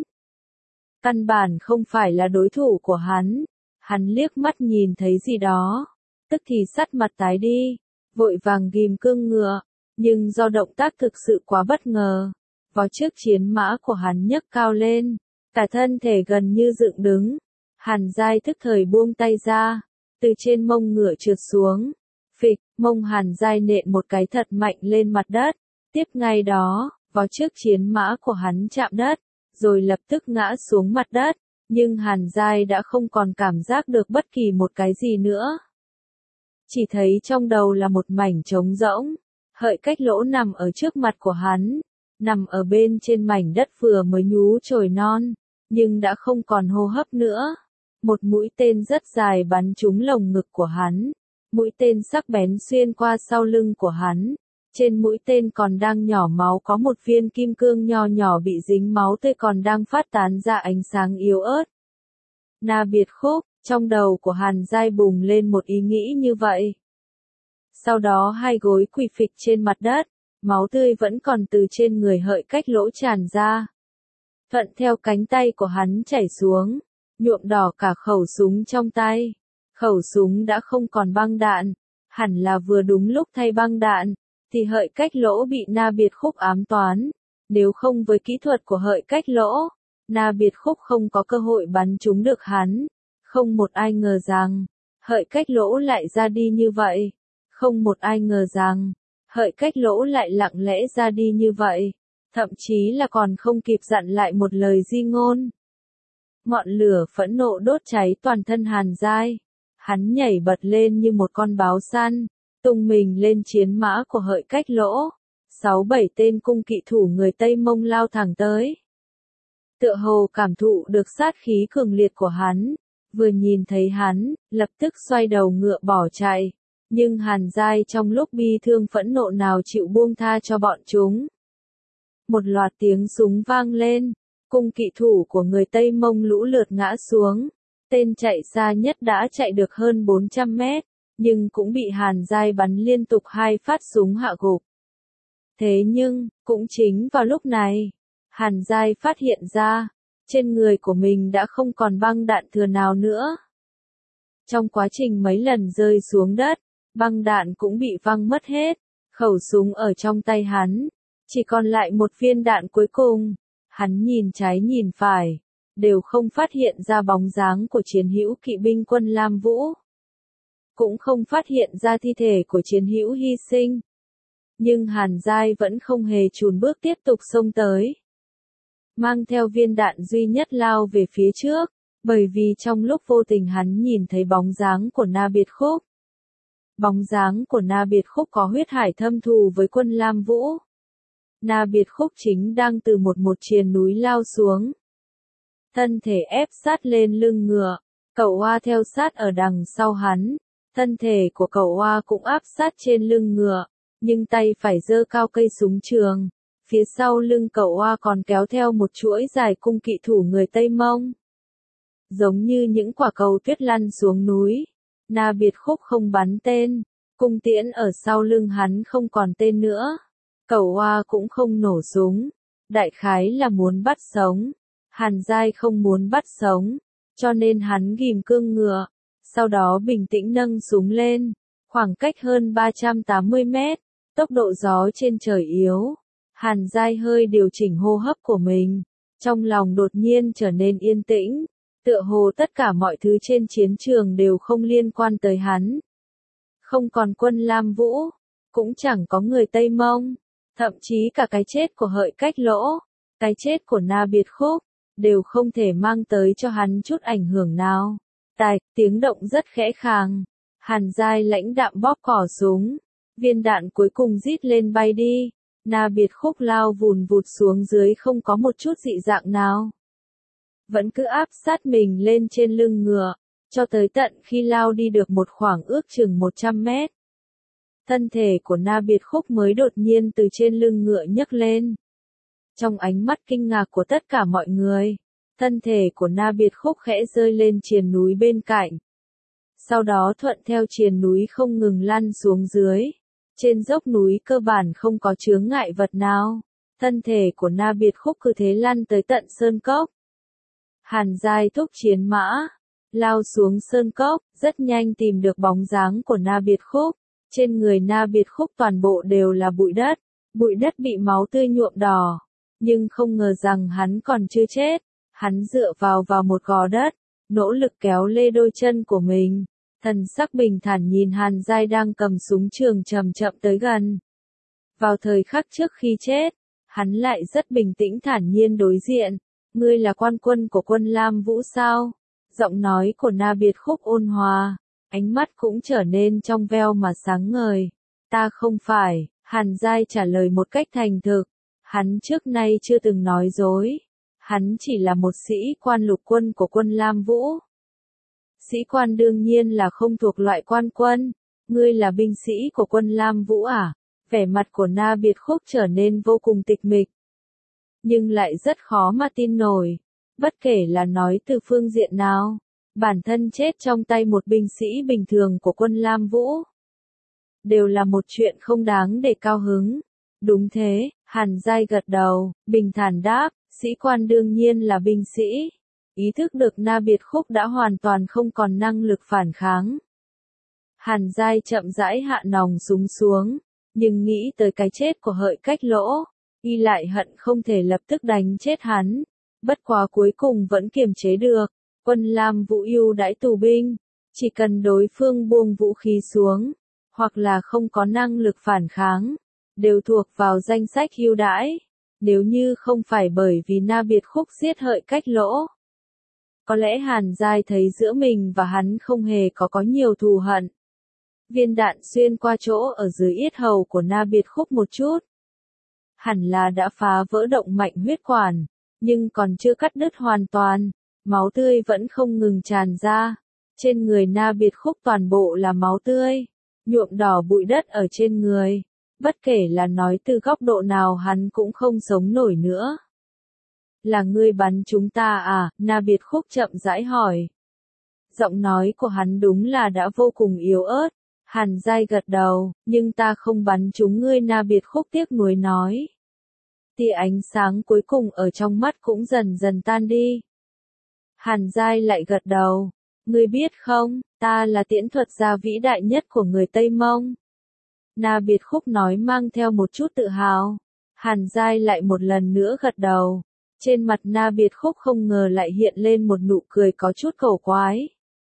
Căn bản không phải là đối thủ của hắn. Hắn liếc mắt nhìn thấy gì đó, tức thì sắt mặt tái đi, vội vàng ghim cương ngựa, nhưng do động tác thực sự quá bất ngờ, vó trước chiến mã của hắn nhấc cao lên, cả thân thể gần như dựng đứng. Hàn Giai thức thời buông tay ra, từ trên mông ngựa trượt xuống, phịch, mông Hàn Giai nện một cái thật mạnh lên mặt đất, tiếp ngay đó, vó trước chiến mã của hắn chạm đất, rồi lập tức ngã xuống mặt đất. Nhưng Hàn Giai đã không còn cảm giác được bất kỳ một cái gì nữa. Chỉ thấy trong đầu là một mảnh trống rỗng, hợi cách lỗ nằm ở trước mặt của hắn, nằm ở bên trên mảnh đất vừa mới nhú chồi non, nhưng đã không còn hô hấp nữa. Một mũi tên rất dài bắn trúng lồng ngực của hắn, mũi tên sắc bén xuyên qua sau lưng của hắn. Trên mũi tên còn đang nhỏ máu có một viên kim cương nho nhỏ bị dính máu tươi còn đang phát tán ra ánh sáng yếu ớt. Na Biệt Khúc, trong đầu của Hàn Giai bùng lên một ý nghĩ như vậy. Sau đó hai gối quỳ phịch trên mặt đất, máu tươi vẫn còn từ trên người hợi cách lỗ tràn ra. Thuận theo cánh tay của hắn chảy xuống, nhuộm đỏ cả khẩu súng trong tay. Khẩu súng đã không còn băng đạn, hẳn là vừa đúng lúc thay băng đạn. Thì hợi cách lỗ bị Na Biệt Khúc ám toán. Nếu không với kỹ thuật của hợi cách lỗ, Na Biệt Khúc không có cơ hội bắn trúng được hắn. Không một ai ngờ rằng, hợi cách lỗ lại ra đi như vậy. Không một ai ngờ rằng, hợi cách lỗ lại lặng lẽ ra đi như vậy. Thậm chí là còn không kịp dặn lại một lời di ngôn. Ngọn lửa phẫn nộ đốt cháy toàn thân Hàn Giai. Hắn nhảy bật lên như một con báo săn, tung mình lên chiến mã của hợi cách lỗ. Sáu bảy tên cung kỵ thủ người Tây Mông lao thẳng tới. Tựa hồ cảm thụ được sát khí cường liệt của hắn, vừa nhìn thấy hắn, lập tức xoay đầu ngựa bỏ chạy. Nhưng Hàn Giai trong lúc bi thương phẫn nộ nào chịu buông tha cho bọn chúng. Một loạt tiếng súng vang lên, cung kỵ thủ của người Tây Mông lũ lượt ngã xuống. Tên chạy xa nhất đã chạy được hơn bốn trăm mét, nhưng cũng bị Hàn Giai bắn liên tục hai phát súng hạ gục. Thế nhưng, cũng chính vào lúc này, Hàn Giai phát hiện ra, trên người của mình đã không còn băng đạn thừa nào nữa. Trong quá trình mấy lần rơi xuống đất, băng đạn cũng bị văng mất hết, khẩu súng ở trong tay hắn, chỉ còn lại một viên đạn cuối cùng. Hắn nhìn trái nhìn phải, đều không phát hiện ra bóng dáng của chiến hữu kỵ binh quân Lam Vũ. Cũng không phát hiện ra thi thể của chiến hữu hy sinh. Nhưng Hàn Giai vẫn không hề chùn bước tiếp tục xông tới. Mang theo viên đạn duy nhất lao về phía trước, bởi vì trong lúc vô tình hắn nhìn thấy bóng dáng của Na Biệt Khúc. Bóng dáng của Na Biệt Khúc có huyết hải thâm thù với quân Lam Vũ. Na Biệt Khúc chính đang từ một một triền núi lao xuống. Thân thể ép sát lên lưng ngựa, cậu Hoa theo sát ở đằng sau hắn. Thân thể của cậu Hoa cũng áp sát trên lưng ngựa, nhưng tay phải giơ cao cây súng trường. Phía sau lưng cậu Hoa còn kéo theo một chuỗi dài cung kỵ thủ người Tây Mông. Giống như những quả cầu tuyết lăn xuống núi, Na Biệt Khúc không bắn tên, cung tiễn ở sau lưng hắn không còn tên nữa. Cậu Hoa cũng không nổ súng, đại khái là muốn bắt sống. Hàn Giai không muốn bắt sống, cho nên hắn ghim cương ngựa, sau đó bình tĩnh nâng súng lên, khoảng cách hơn ba trăm tám mươi mét, tốc độ gió trên trời yếu. Hàn Giai hơi điều chỉnh hô hấp của mình, trong lòng đột nhiên trở nên yên tĩnh, tựa hồ tất cả mọi thứ trên chiến trường đều không liên quan tới hắn. Không còn quân Lam Vũ, cũng chẳng có người Tây Mông, thậm chí cả cái chết của Hợi Cách Lỗ, cái chết của Na Biệt Khúc, đều không thể mang tới cho hắn chút ảnh hưởng nào. Tài, tiếng động rất khẽ khàng, Hàn Giai lãnh đạm bóp cò súng, viên đạn cuối cùng rít lên bay đi, Na Biệt Khúc lao vùn vụt xuống dưới không có một chút dị dạng nào. Vẫn cứ áp sát mình lên trên lưng ngựa, cho tới tận khi lao đi được một khoảng ước chừng một trăm mét. Thân thể của Na Biệt Khúc mới đột nhiên từ trên lưng ngựa nhấc lên. Trong ánh mắt kinh ngạc của tất cả mọi người, thân thể của Na Biệt Khúc khẽ rơi lên triền núi bên cạnh. Sau đó thuận theo triền núi không ngừng lăn xuống dưới. Trên dốc núi cơ bản không có chướng ngại vật nào. Thân thể của Na Biệt Khúc cứ thế lăn tới tận sơn cốc. Hàn Giai thúc chiến mã, lao xuống sơn cốc, rất nhanh tìm được bóng dáng của Na Biệt Khúc. Trên người Na Biệt Khúc toàn bộ đều là bụi đất, bụi đất bị máu tươi nhuộm đỏ. Nhưng không ngờ rằng hắn còn chưa chết, hắn dựa vào vào một gò đất, nỗ lực kéo lê đôi chân của mình. Thần sắc bình thản nhìn Hàn Giai đang cầm súng trường chậm chậm tới gần. Vào thời khắc trước khi chết, hắn lại rất bình tĩnh thản nhiên đối diện. Ngươi là quan quân của quân Lam Vũ sao? Giọng nói của Na Biệt Khúc ôn hòa, ánh mắt cũng trở nên trong veo mà sáng ngời. Ta không phải, Hàn Giai trả lời một cách thành thực. Hắn trước nay chưa từng nói dối. Hắn chỉ là một sĩ quan lục quân của quân Lam Vũ. Sĩ quan đương nhiên là không thuộc loại quan quân. Ngươi là binh sĩ của quân Lam Vũ à? Vẻ mặt của Na Biệt Khúc trở nên vô cùng tịch mịch. Nhưng lại rất khó mà tin nổi. Bất kể là nói từ phương diện nào, bản thân chết trong tay một binh sĩ bình thường của quân Lam Vũ đều là một chuyện không đáng để cao hứng. Đúng thế, Hàn Giai gật đầu, bình thản đáp, sĩ quan đương nhiên là binh sĩ. Ý thức được Na Biệt Khúc đã hoàn toàn không còn năng lực phản kháng. Hàn Giai chậm rãi hạ nòng súng xuống, nhưng nghĩ tới cái chết của Hợi Cách Lỗ, y lại hận không thể lập tức đánh chết hắn. Bất quá cuối cùng vẫn kiềm chế được, quân Lam Vũ ưu đãi tù binh, chỉ cần đối phương buông vũ khí xuống, hoặc là không có năng lực phản kháng, đều thuộc vào danh sách ưu đãi. Nếu như không phải bởi vì Na Biệt Khúc giết Hợi Cách Lỗ, có lẽ Hàn Giai thấy giữa mình và hắn không hề có có nhiều thù hận. Viên đạn xuyên qua chỗ ở dưới yết hầu của Na Biệt Khúc một chút. Hẳn là đã phá vỡ động mạch huyết quản, nhưng còn chưa cắt đứt hoàn toàn, máu tươi vẫn không ngừng tràn ra. Trên người Na Biệt Khúc toàn bộ là máu tươi, nhuộm đỏ bụi đất ở trên người. Bất kể là nói từ góc độ nào hắn cũng không sống nổi nữa. Là ngươi bắn chúng ta à? Na Biệt Khúc chậm rãi hỏi. Giọng nói của hắn đúng là đã vô cùng yếu ớt. Hàn Giai gật đầu, nhưng ta không bắn chúng ngươi. Na Biệt Khúc tiếc nuối nói. Tia ánh sáng cuối cùng ở trong mắt cũng dần dần tan đi. Hàn Giai lại gật đầu. Ngươi biết không, ta là tiễn thuật gia vĩ đại nhất của người Tây Mông. Na Biệt Khúc nói mang theo một chút tự hào. Hàn Giai lại một lần nữa gật đầu. Trên mặt Na Biệt Khúc không ngờ lại hiện lên một nụ cười có chút cổ quái.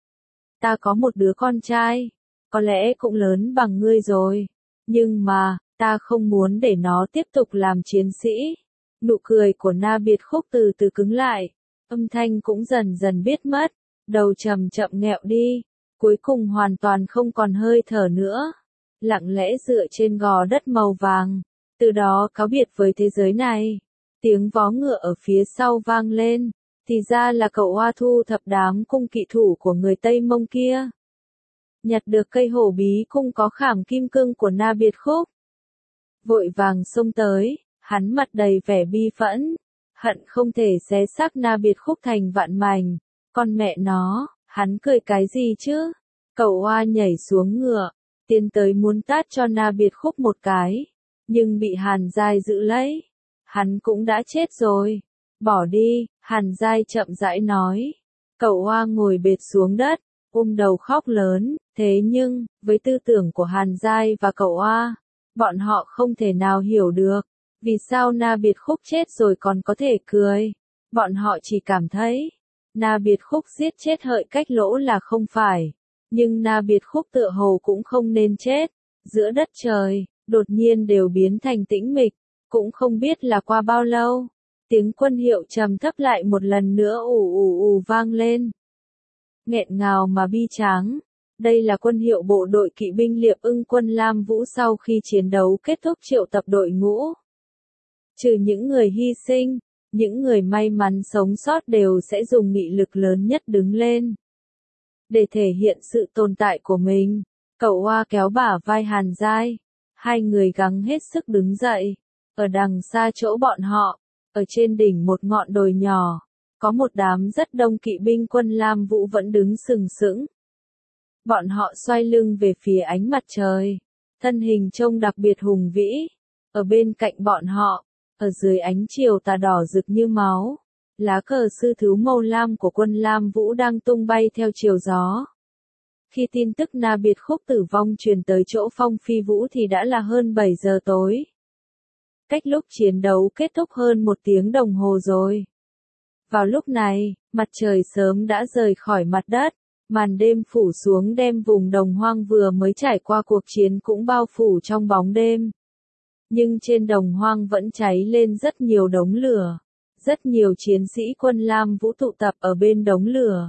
Ta có một đứa con trai, có lẽ cũng lớn bằng ngươi rồi, nhưng mà, ta không muốn để nó tiếp tục làm chiến sĩ. Nụ cười của Na Biệt Khúc từ từ cứng lại, âm thanh cũng dần dần biết mất, đầu chậm chậm nghẹo đi, cuối cùng hoàn toàn không còn hơi thở nữa, lặng lẽ dựa trên gò đất màu vàng, từ đó cáo biệt với thế giới này. Tiếng vó ngựa ở phía sau vang lên, thì ra là cậu Hoa thu thập đám cung kỵ thủ của người Tây Mông kia. nhặt được cây hổ bí cung có khảm kim cương của Na Biệt Khúc. Vội vàng xông tới, hắn mặt đầy vẻ bi phẫn, hận không thể xé xác Na Biệt Khúc thành vạn mảnh, con mẹ nó, hắn cười cái gì chứ? Cậu oa nhảy xuống ngựa, tiến tới muốn tát cho Na Biệt Khúc một cái, nhưng bị Hàn Giai giữ lấy. Hắn cũng đã chết rồi, bỏ đi, Hàn Giai chậm rãi nói. Cậu oa ngồi bệt xuống đất, ôm đầu khóc lớn, thế nhưng, với tư tưởng của Hàn Giai và cậu oa, bọn họ không thể nào hiểu được, vì sao Na Biệt Khúc chết rồi còn có thể cười. Bọn họ chỉ cảm thấy, Na Biệt Khúc giết chết Hợi Cách Lỗ là không phải, nhưng Na Biệt Khúc tựa hồ cũng không nên chết. Giữa đất trời, đột nhiên đều biến thành tĩnh mịch, cũng không biết là qua bao lâu, tiếng quân hiệu trầm thấp lại một lần nữa ù ù ù vang lên. Nghẹn ngào mà bi tráng, đây là quân hiệu bộ đội kỵ binh Liệp Ưng quân Lam Vũ sau khi chiến đấu kết thúc triệu tập đội ngũ. Trừ những người hy sinh, những người may mắn sống sót đều sẽ dùng nghị lực lớn nhất đứng lên. Để thể hiện sự tồn tại của mình, cậu oa kéo bả vai Hàn Giai, hai người gắng hết sức đứng dậy. Ở đằng xa chỗ bọn họ, ở trên đỉnh một ngọn đồi nhỏ, có một đám rất đông kỵ binh quân Lam Vũ vẫn đứng sừng sững. Bọn họ xoay lưng về phía ánh mặt trời, thân hình trông đặc biệt hùng vĩ. Ở bên cạnh bọn họ, ở dưới ánh chiều tà đỏ rực như máu, lá cờ sư thứ màu lam của quân Lam Vũ đang tung bay theo chiều gió. Khi tin tức Na Biệt Khúc tử vong truyền tới chỗ Phong Phi Vũ thì đã là hơn bảy giờ tối. Cách lúc chiến đấu kết thúc hơn một tiếng đồng hồ rồi. Vào lúc này, mặt trời sớm đã rời khỏi mặt đất, màn đêm phủ xuống đem vùng đồng hoang vừa mới trải qua cuộc chiến cũng bao phủ trong bóng đêm. Nhưng trên đồng hoang vẫn cháy lên rất nhiều đống lửa. Rất nhiều chiến sĩ quân Lam Vũ tụ tập ở bên đống lửa.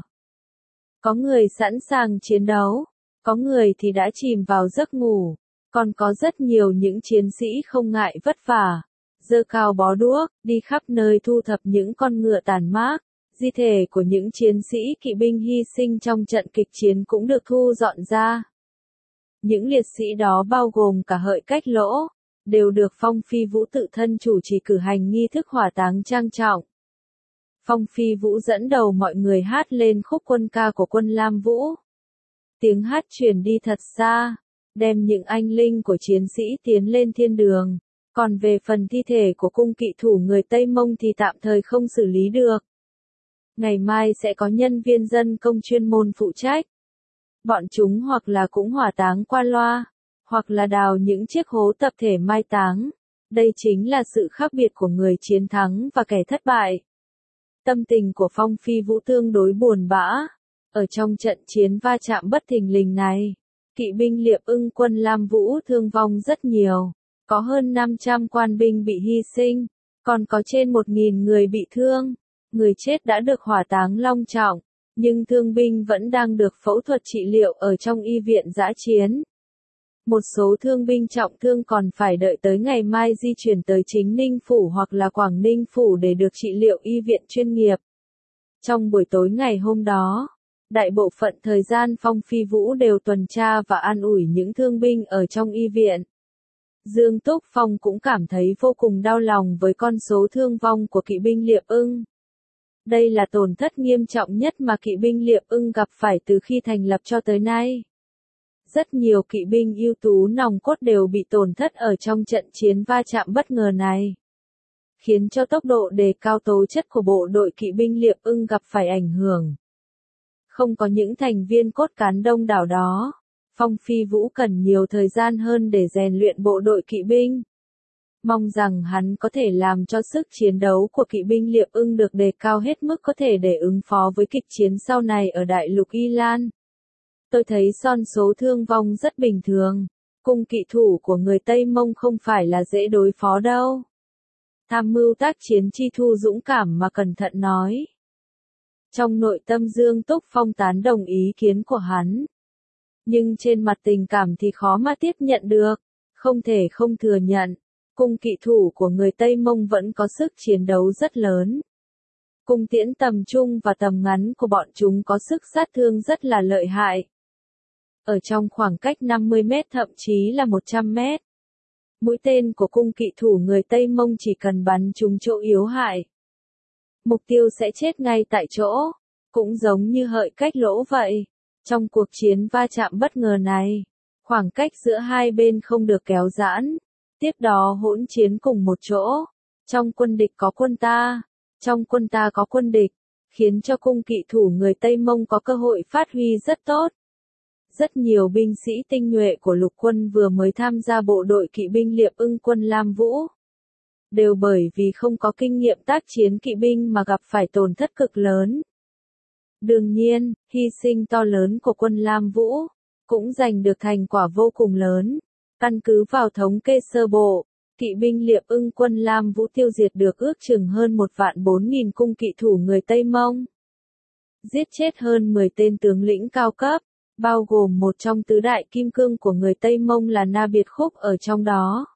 Có người sẵn sàng chiến đấu, có người thì đã chìm vào giấc ngủ, còn có rất nhiều những chiến sĩ không ngại vất vả, giơ cao bó đuốc, đi khắp nơi thu thập những con ngựa tàn mác. Di thể của những chiến sĩ kỵ binh hy sinh trong trận kịch chiến cũng được thu dọn ra. Những liệt sĩ đó bao gồm cả Hợi Cách Lỗ, đều được Phong Phi Vũ tự thân chủ trì cử hành nghi thức hỏa táng trang trọng. Phong Phi Vũ dẫn đầu mọi người hát lên khúc quân ca của quân Lam Vũ. Tiếng hát truyền đi thật xa, đem những anh linh của chiến sĩ tiến lên thiên đường, còn về phần thi thể của cung kỵ thủ người Tây Mông thì tạm thời không xử lý được. Ngày mai sẽ có nhân viên dân công chuyên môn phụ trách. Bọn chúng hoặc là cũng hỏa táng qua loa, hoặc là đào những chiếc hố tập thể mai táng. Đây chính là sự khác biệt của người chiến thắng và kẻ thất bại. Tâm tình của Phong Phi Vũ tương đối buồn bã. Ở trong trận chiến va chạm bất thình lình này, kỵ binh Liệp Ưng quân Lam Vũ thương vong rất nhiều. Có hơn năm trăm quan binh bị hy sinh, còn có trên một nghìn người bị thương. Người chết đã được hỏa táng long trọng, nhưng thương binh vẫn đang được phẫu thuật trị liệu ở trong y viện dã chiến. Một số thương binh trọng thương còn phải đợi tới ngày mai di chuyển tới chính Ninh Phủ hoặc là Quảng Ninh Phủ để được trị liệu y viện chuyên nghiệp. Trong buổi tối ngày hôm đó, đại bộ phận thời gian Phong Phi Vũ đều tuần tra và an ủi những thương binh ở trong y viện. Dương Túc Phong cũng cảm thấy vô cùng đau lòng với con số thương vong của kỵ binh Liệp Ưng. Đây là tổn thất nghiêm trọng nhất mà kỵ binh Liệp Ưng gặp phải từ khi thành lập cho tới nay. Rất nhiều kỵ binh ưu tú nòng cốt đều bị tổn thất ở trong trận chiến va chạm bất ngờ này, khiến cho tốc độ đề cao tố chất của bộ đội kỵ binh Liệp Ưng gặp phải ảnh hưởng. Không có những thành viên cốt cán đông đảo đó, Phong Phi Vũ cần nhiều thời gian hơn để rèn luyện bộ đội kỵ binh. Mong rằng hắn có thể làm cho sức chiến đấu của kỵ binh Liệp Ưng được đề cao hết mức có thể để ứng phó với kịch chiến sau này ở đại lục Y Lan. Tôi thấy con số thương vong rất bình thường, cung kỵ thủ của người Tây Mông không phải là dễ đối phó đâu. Tham mưu tác chiến Chi Thu dũng cảm mà cẩn thận nói. Trong nội tâm Dương Túc Phong tán đồng ý kiến của hắn. Nhưng trên mặt tình cảm thì khó mà tiếp nhận được, không thể không thừa nhận. Cung kỵ thủ của người Tây Mông vẫn có sức chiến đấu rất lớn. Cung tiễn tầm trung và tầm ngắn của bọn chúng có sức sát thương rất là lợi hại. ở trong khoảng cách năm mươi mét thậm chí là một trăm mét. Mũi tên của cung kỵ thủ người Tây Mông chỉ cần bắn trúng chỗ yếu hại, mục tiêu sẽ chết ngay tại chỗ, cũng giống như hợi cách lỗ vậy. Trong cuộc chiến va chạm bất ngờ này, khoảng cách giữa hai bên không được kéo giãn, tiếp đó hỗn chiến cùng một chỗ. Trong quân địch có quân ta, trong quân ta có quân địch, khiến cho cung kỵ thủ người Tây Mông có cơ hội phát huy rất tốt. Rất nhiều binh sĩ tinh nhuệ của lục quân vừa mới tham gia bộ đội kỵ binh Liệp Ưng quân Lam Vũ, đều bởi vì không có kinh nghiệm tác chiến kỵ binh mà gặp phải tổn thất cực lớn. Đương nhiên, hy sinh to lớn của quân Lam Vũ cũng giành được thành quả vô cùng lớn. Căn cứ vào thống kê sơ bộ, kỵ binh Liệp Ưng quân Lam Vũ tiêu diệt được ước chừng hơn một vạn bốn nghìn cung kỵ thủ người Tây Mông. Giết chết hơn mười tên tướng lĩnh cao cấp, bao gồm một trong tứ đại kim cương của người Tây Mông là Na Biệt Khúc ở trong đó.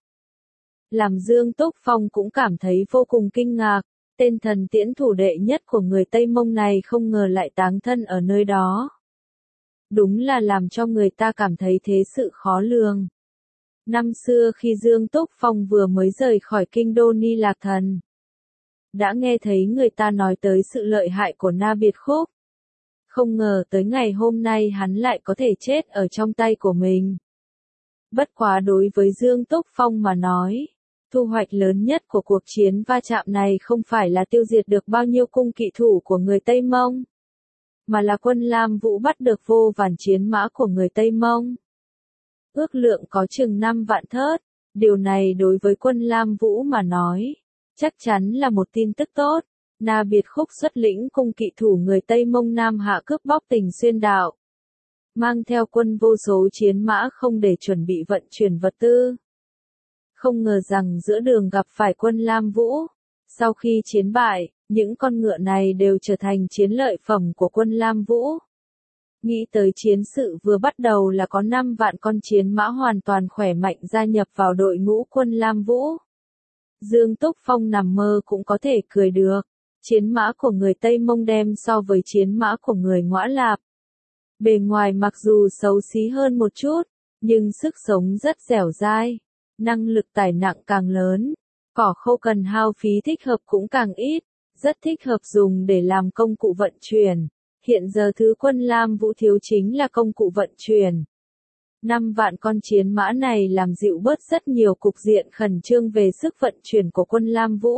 Làm Dương Túc Phong cũng cảm thấy vô cùng kinh ngạc, tên thần tiễn thủ đệ nhất của người Tây Mông này không ngờ lại táng thân ở nơi đó. Đúng là làm cho người ta cảm thấy thế sự khó lường. Năm xưa khi Dương Túc Phong vừa mới rời khỏi kinh đô Ni Lạc Thần, đã nghe thấy người ta nói tới sự lợi hại của Na Biệt Khúc. Không ngờ tới ngày hôm nay hắn lại có thể chết ở trong tay của mình. Bất quá đối với Dương Túc Phong mà nói, thu hoạch lớn nhất của cuộc chiến va chạm này không phải là tiêu diệt được bao nhiêu cung kỵ thủ của người Tây Mông, mà là quân Lam Vũ bắt được vô vàn chiến mã của người Tây Mông. Ước lượng có chừng năm vạn thớt, điều này đối với quân Lam Vũ mà nói, chắc chắn là một tin tức tốt. Na Biệt Khúc xuất lĩnh cung kỵ thủ người Tây Mông Nam hạ cướp bóc Tình Xuyên Đạo, mang theo quân vô số chiến mã không để chuẩn bị vận chuyển vật tư. Không ngờ rằng giữa đường gặp phải quân Lam Vũ, sau khi chiến bại, những con ngựa này đều trở thành chiến lợi phẩm của quân Lam Vũ. Nghĩ tới chiến sự vừa bắt đầu là có năm vạn con chiến mã hoàn toàn khỏe mạnh gia nhập vào đội ngũ quân Lam Vũ. Dương Túc Phong nằm mơ cũng có thể cười được. Chiến mã của người Tây Mông đem so với chiến mã của người Ngõa Lạp. Bề ngoài mặc dù xấu xí hơn một chút, nhưng sức sống rất dẻo dai, năng lực tải nặng càng lớn, cỏ khô cần hao phí thích hợp cũng càng ít, rất thích hợp dùng để làm công cụ vận chuyển. Hiện giờ thứ quân Lam Vũ thiếu chính là công cụ vận chuyển. Năm vạn con chiến mã này làm dịu bớt rất nhiều cục diện khẩn trương về sức vận chuyển của quân Lam Vũ.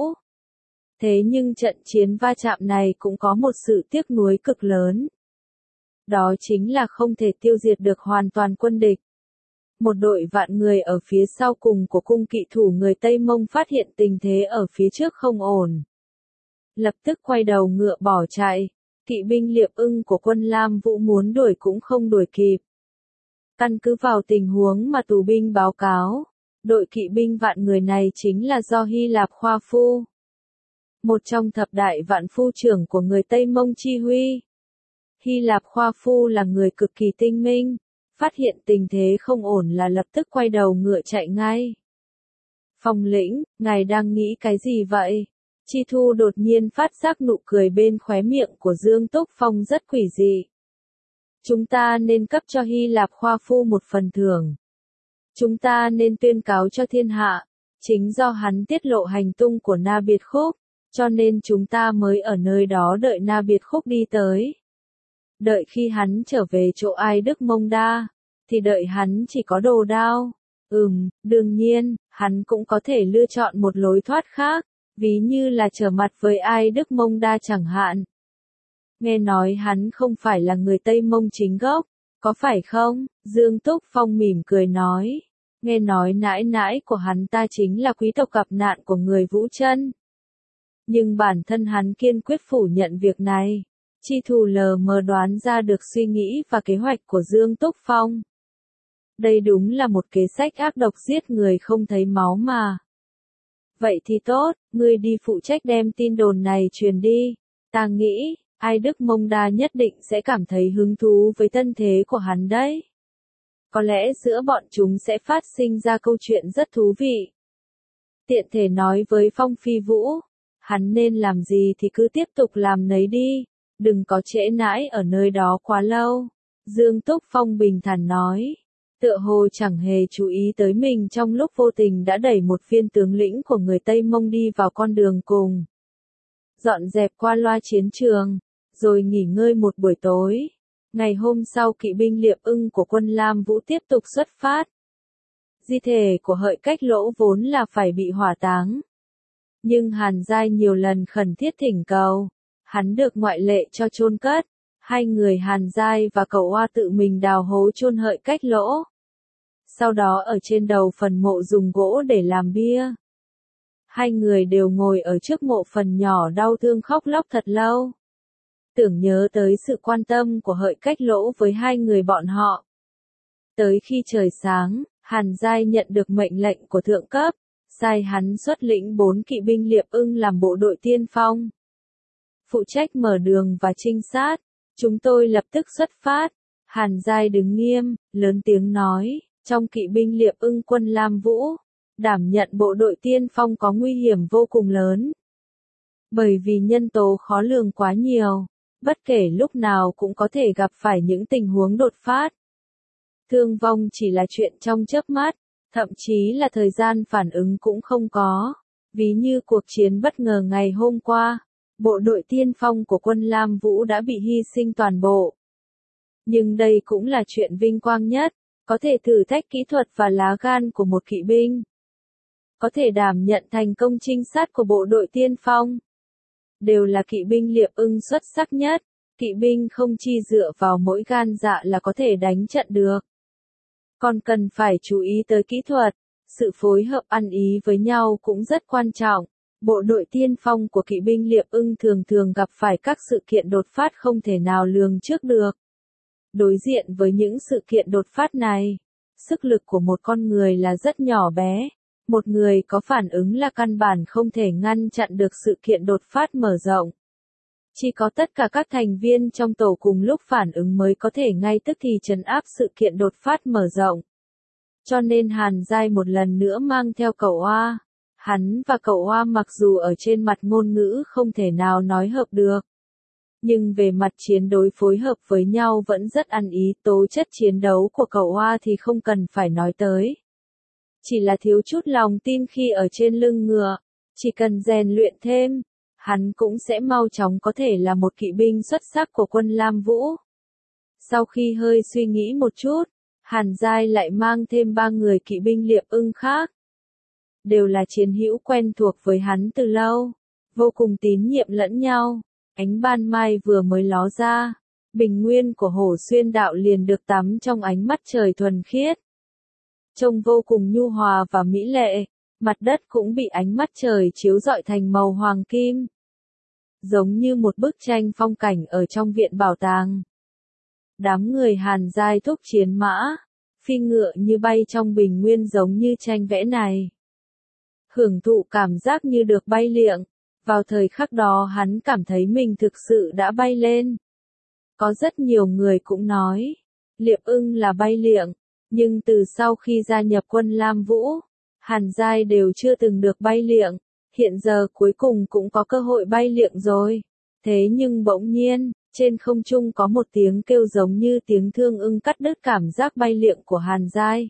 Thế nhưng trận chiến va chạm này cũng có một sự tiếc nuối cực lớn. Đó chính là không thể tiêu diệt được hoàn toàn quân địch. Một đội vạn người ở phía sau cùng của cung kỵ thủ người Tây Mông phát hiện tình thế ở phía trước không ổn. Lập tức quay đầu ngựa bỏ chạy, kỵ binh Liệp Ưng của quân Lam Vũ muốn đuổi cũng không đuổi kịp. Căn cứ vào tình huống mà tù binh báo cáo, đội kỵ binh vạn người này chính là do Hy Lạp Khoa Phu, một trong thập đại vạn phu trưởng của người Tây Mông chi huy. Hy Lạp Khoa Phu là người cực kỳ tinh minh, phát hiện tình thế không ổn là lập tức quay đầu ngựa chạy ngay. Phong lĩnh, ngài đang nghĩ cái gì vậy? Chi Thu đột nhiên phát giác nụ cười bên khóe miệng của Dương Túc Phong rất quỷ dị. Chúng ta nên cấp cho Hy Lạp Khoa Phu một phần thưởng. Chúng ta nên tuyên cáo cho thiên hạ, chính do hắn tiết lộ hành tung của Na Biệt Khúc, cho nên chúng ta mới ở nơi đó đợi Na Biệt Khúc đi tới. Đợi khi hắn trở về chỗ Ai Đức Mông Đa, thì đợi hắn chỉ có đồ đao. Ừm, đương nhiên, hắn cũng có thể lựa chọn một lối thoát khác, ví như là trở mặt với Ai Đức Mông Đa chẳng hạn. Nghe nói hắn không phải là người Tây Mông chính gốc, có phải không? Dương Túc Phong mỉm cười nói. Nghe nói nãi nãi của hắn ta chính là quý tộc gặp nạn của người Vũ Chân. Nhưng bản thân hắn kiên quyết phủ nhận việc này. Chi Thù lờ mờ đoán ra được suy nghĩ và kế hoạch của Dương Túc Phong. Đây đúng là một kế sách ác độc giết người không thấy máu mà. Vậy thì tốt, ngươi đi phụ trách đem tin đồn này truyền đi. Ta nghĩ, Ai Đức Mông Đa nhất định sẽ cảm thấy hứng thú với thân thế của hắn đấy. Có lẽ giữa bọn chúng sẽ phát sinh ra câu chuyện rất thú vị. Tiện thể nói với Phong Phi Vũ, hắn nên làm gì thì cứ tiếp tục làm nấy đi, đừng có trễ nãi ở nơi đó quá lâu. Dương Túc Phong bình thản nói. Tựa hồ chẳng hề chú ý tới mình trong lúc vô tình đã đẩy một viên tướng lĩnh của người Tây Mông đi vào con đường cùng. Dọn dẹp qua loa chiến trường, rồi nghỉ ngơi một buổi tối. Ngày hôm sau kỵ binh Liệp Ưng của quân Lam Vũ tiếp tục xuất phát. Di thể của Hợi Cách Lỗ vốn là phải bị hỏa táng. Nhưng Hàn Giai nhiều lần khẩn thiết thỉnh cầu, hắn được ngoại lệ cho chôn cất. Hai người Hàn Giai và cậu Oa tự mình đào hố chôn Hợi Cách Lỗ. Sau đó ở trên đầu phần mộ dùng gỗ để làm bia. Hai người đều ngồi ở trước mộ phần nhỏ đau thương khóc lóc thật lâu. Tưởng nhớ tới sự quan tâm của Hợi Cách Lỗ với hai người bọn họ. Tới khi trời sáng, Hàn Giai nhận được mệnh lệnh của thượng cấp, sai hắn xuất lĩnh bốn kỵ binh Liệp Ưng làm bộ đội tiên phong. Phụ trách mở đường và trinh sát, chúng tôi lập tức xuất phát. Hàn Giai đứng nghiêm, lớn tiếng nói, trong kỵ binh Liệp Ưng quân Lam Vũ, đảm nhận bộ đội tiên phong có nguy hiểm vô cùng lớn. Bởi vì nhân tố khó lường quá nhiều, bất kể lúc nào cũng có thể gặp phải những tình huống đột phát. Thương vong chỉ là chuyện trong chớp mắt, thậm chí là thời gian phản ứng cũng không có. Ví như cuộc chiến bất ngờ ngày hôm qua, bộ đội tiên phong của quân Lam Vũ đã bị hy sinh toàn bộ. Nhưng đây cũng là chuyện vinh quang nhất, có thể thử thách kỹ thuật và lá gan của một kỵ binh. Có thể đảm nhận thành công trinh sát của bộ đội tiên phong. Đều là kỵ binh Liệp Ưng xuất sắc nhất, kỵ binh không chi dựa vào mỗi gan dạ là có thể đánh trận được. Còn cần phải chú ý tới kỹ thuật, sự phối hợp ăn ý với nhau cũng rất quan trọng. Bộ đội tiên phong của kỵ binh Liệp Ưng thường thường gặp phải các sự kiện đột phát không thể nào lường trước được. Đối diện với những sự kiện đột phát này, sức lực của một con người là rất nhỏ bé. Một người có phản ứng là căn bản không thể ngăn chặn được sự kiện đột phát mở rộng. Chỉ có tất cả các thành viên trong tổ cùng lúc phản ứng mới có thể ngay tức thì trấn áp sự kiện đột phát mở rộng. Cho nên Hàn Giai một lần nữa mang theo cậu Oa. Hắn và cậu Oa mặc dù ở trên mặt ngôn ngữ không thể nào nói hợp được. Nhưng về mặt chiến đối phối hợp với nhau vẫn rất ăn ý, tố chất chiến đấu của cậu Oa thì không cần phải nói tới. Chỉ là thiếu chút lòng tin khi ở trên lưng ngựa, chỉ cần rèn luyện thêm, hắn cũng sẽ mau chóng có thể là một kỵ binh xuất sắc của quân Lam Vũ. Sau khi hơi suy nghĩ một chút, Hàn Giai lại mang thêm ba người kỵ binh Liệp Ưng khác. Đều là chiến hữu quen thuộc với hắn từ lâu, vô cùng tín nhiệm lẫn nhau. Ánh ban mai vừa mới ló ra, bình nguyên của Hổ Xuyên Đạo liền được tắm trong ánh mắt trời thuần khiết. Trông vô cùng nhu hòa và mỹ lệ, mặt đất cũng bị ánh mắt trời chiếu rọi thành màu hoàng kim. Giống như một bức tranh phong cảnh ở trong viện bảo tàng. Đám người Hàn Giai thúc chiến mã, phi ngựa như bay trong bình nguyên giống như tranh vẽ này. Hưởng thụ cảm giác như được bay liệng, vào thời khắc đó hắn cảm thấy mình thực sự đã bay lên. Có rất nhiều người cũng nói, Liệp Ưng là bay liệng. Nhưng từ sau khi gia nhập quân Lam Vũ, Hàn Giai đều chưa từng được bay liệng, hiện giờ cuối cùng cũng có cơ hội bay liệng rồi. Thế nhưng bỗng nhiên, trên không trung có một tiếng kêu giống như tiếng thương ưng cắt đứt cảm giác bay liệng của Hàn Giai.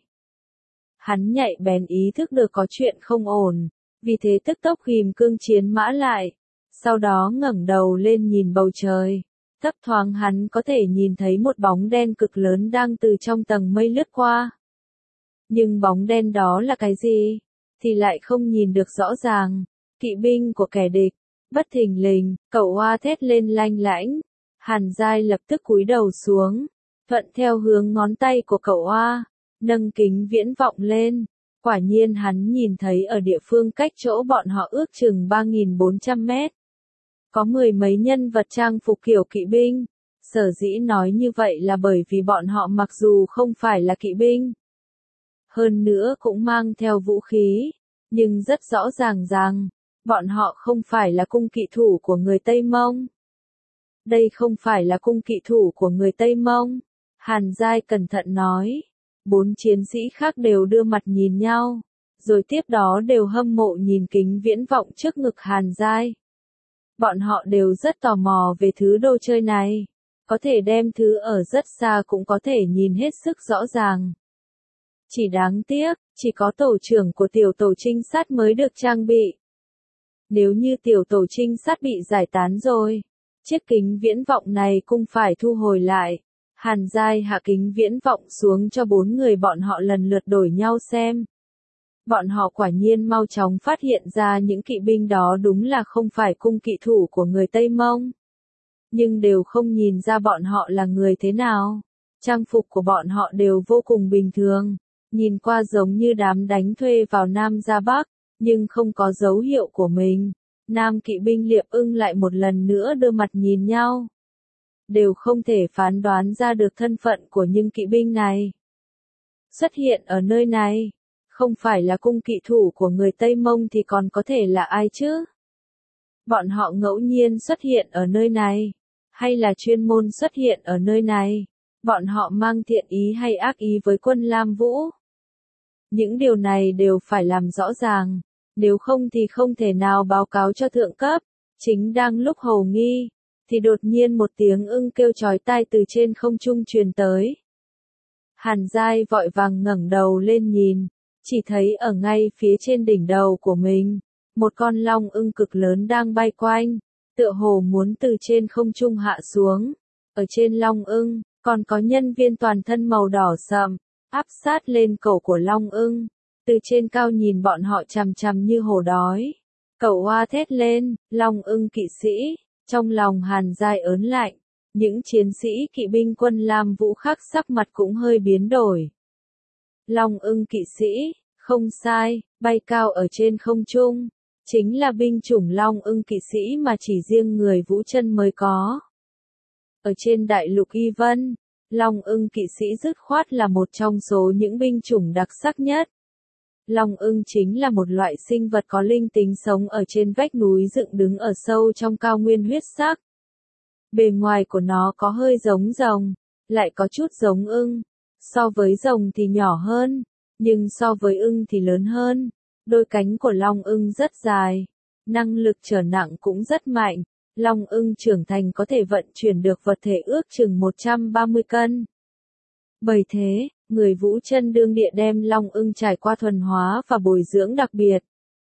Hắn nhạy bén ý thức được có chuyện không ổn, vì thế tức tốc ghim cương chiến mã lại, sau đó ngẩng đầu lên nhìn bầu trời. Thấp thoáng hắn có thể nhìn thấy một bóng đen cực lớn đang từ trong tầng mây lướt qua. Nhưng bóng đen đó là cái gì? Thì lại không nhìn được rõ ràng. Kỵ binh của kẻ địch. Bất thình lình, cậu Oa thét lên lanh lãnh. Hàn Giai lập tức cúi đầu xuống. Thuận theo hướng ngón tay của cậu Oa. Nâng kính viễn vọng lên. Quả nhiên hắn nhìn thấy ở địa phương cách chỗ bọn họ ước chừng ba nghìn bốn trăm mét. Có mười mấy nhân vật trang phục kiểu kỵ binh. Sở dĩ nói như vậy là bởi vì bọn họ mặc dù không phải là kỵ binh. Hơn nữa cũng mang theo vũ khí. Nhưng rất rõ ràng rằng, bọn họ không phải là cung kỵ thủ của người Tây Mông. Đây không phải là cung kỵ thủ của người Tây Mông. Hàn Giai cẩn thận nói. Bốn chiến sĩ khác đều đưa mặt nhìn nhau. Rồi tiếp đó đều hâm mộ nhìn kính viễn vọng trước ngực Hàn Giai. Bọn họ đều rất tò mò về thứ đồ chơi này. có thể đem thứ ở rất xa cũng có thể nhìn hết sức rõ ràng. Chỉ đáng tiếc, chỉ có tổ trưởng của tiểu tổ trinh sát mới được trang bị. Nếu như tiểu tổ trinh sát bị giải tán rồi, chiếc kính viễn vọng này cũng phải thu hồi lại. Hàn Giai hạ kính viễn vọng xuống cho bốn người bọn họ lần lượt đổi nhau xem. Bọn họ quả nhiên mau chóng phát hiện ra những kỵ binh đó đúng là không phải cung kỵ thủ của người Tây Mông. Nhưng đều không nhìn ra bọn họ là người thế nào. Trang phục của bọn họ đều vô cùng bình thường, nhìn qua giống như đám đánh thuê vào Nam ra Bắc, nhưng không có dấu hiệu của mình. Nam kỵ binh Liệp Ưng lại một lần nữa đưa mặt nhìn nhau. Đều không thể phán đoán ra được thân phận của những kỵ binh này. Xuất hiện ở nơi này, không phải là cung kỵ thủ của người Tây Mông thì còn có thể là ai chứ? Bọn họ ngẫu nhiên xuất hiện ở nơi này, hay là chuyên môn xuất hiện ở nơi này? Bọn họ mang thiện ý hay ác ý với quân Lam Vũ? Những điều này đều phải làm rõ ràng, nếu không thì không thể nào báo cáo cho thượng cấp. Chính đang lúc hầu nghi, thì đột nhiên một tiếng ưng kêu chói tai từ trên không trung truyền tới. Hàn Giai vội vàng ngẩng đầu lên nhìn, chỉ thấy ở ngay phía trên đỉnh đầu của mình, một con long ưng cực lớn đang bay quanh, tựa hồ muốn từ trên không trung hạ xuống. Ở trên long ưng, còn có nhân viên toàn thân màu đỏ sậm, áp sát lên cổ của long ưng, từ trên cao nhìn bọn họ chằm chằm như hổ đói. Cẩu Hoa thét lên, long ưng kỵ sĩ, trong lòng Hàn Giai ớn lạnh, những chiến sĩ kỵ binh quân Lam Vũ khác sắc mặt cũng hơi biến đổi. Long ưng kỵ sĩ, không sai, bay cao ở trên không trung, chính là binh chủng long ưng kỵ sĩ mà chỉ riêng người Vũ Chân mới có. Ở trên đại lục Y Vân, long ưng kỵ sĩ dứt khoát là một trong số những binh chủng đặc sắc nhất. Long ưng chính là một loại sinh vật có linh tính sống ở trên vách núi dựng đứng ở sâu trong cao nguyên huyết sắc. Bề ngoài của nó có hơi giống rồng, lại có chút giống ưng. So với rồng thì nhỏ hơn, nhưng so với ưng thì lớn hơn. Đôi cánh của long ưng rất dài, năng lực trở nặng cũng rất mạnh. Long ưng trưởng thành có thể vận chuyển được vật thể ước chừng một trăm ba mươi cân. Bởi thế, người Vũ Chân đương địa đem long ưng trải qua thuần hóa và bồi dưỡng đặc biệt.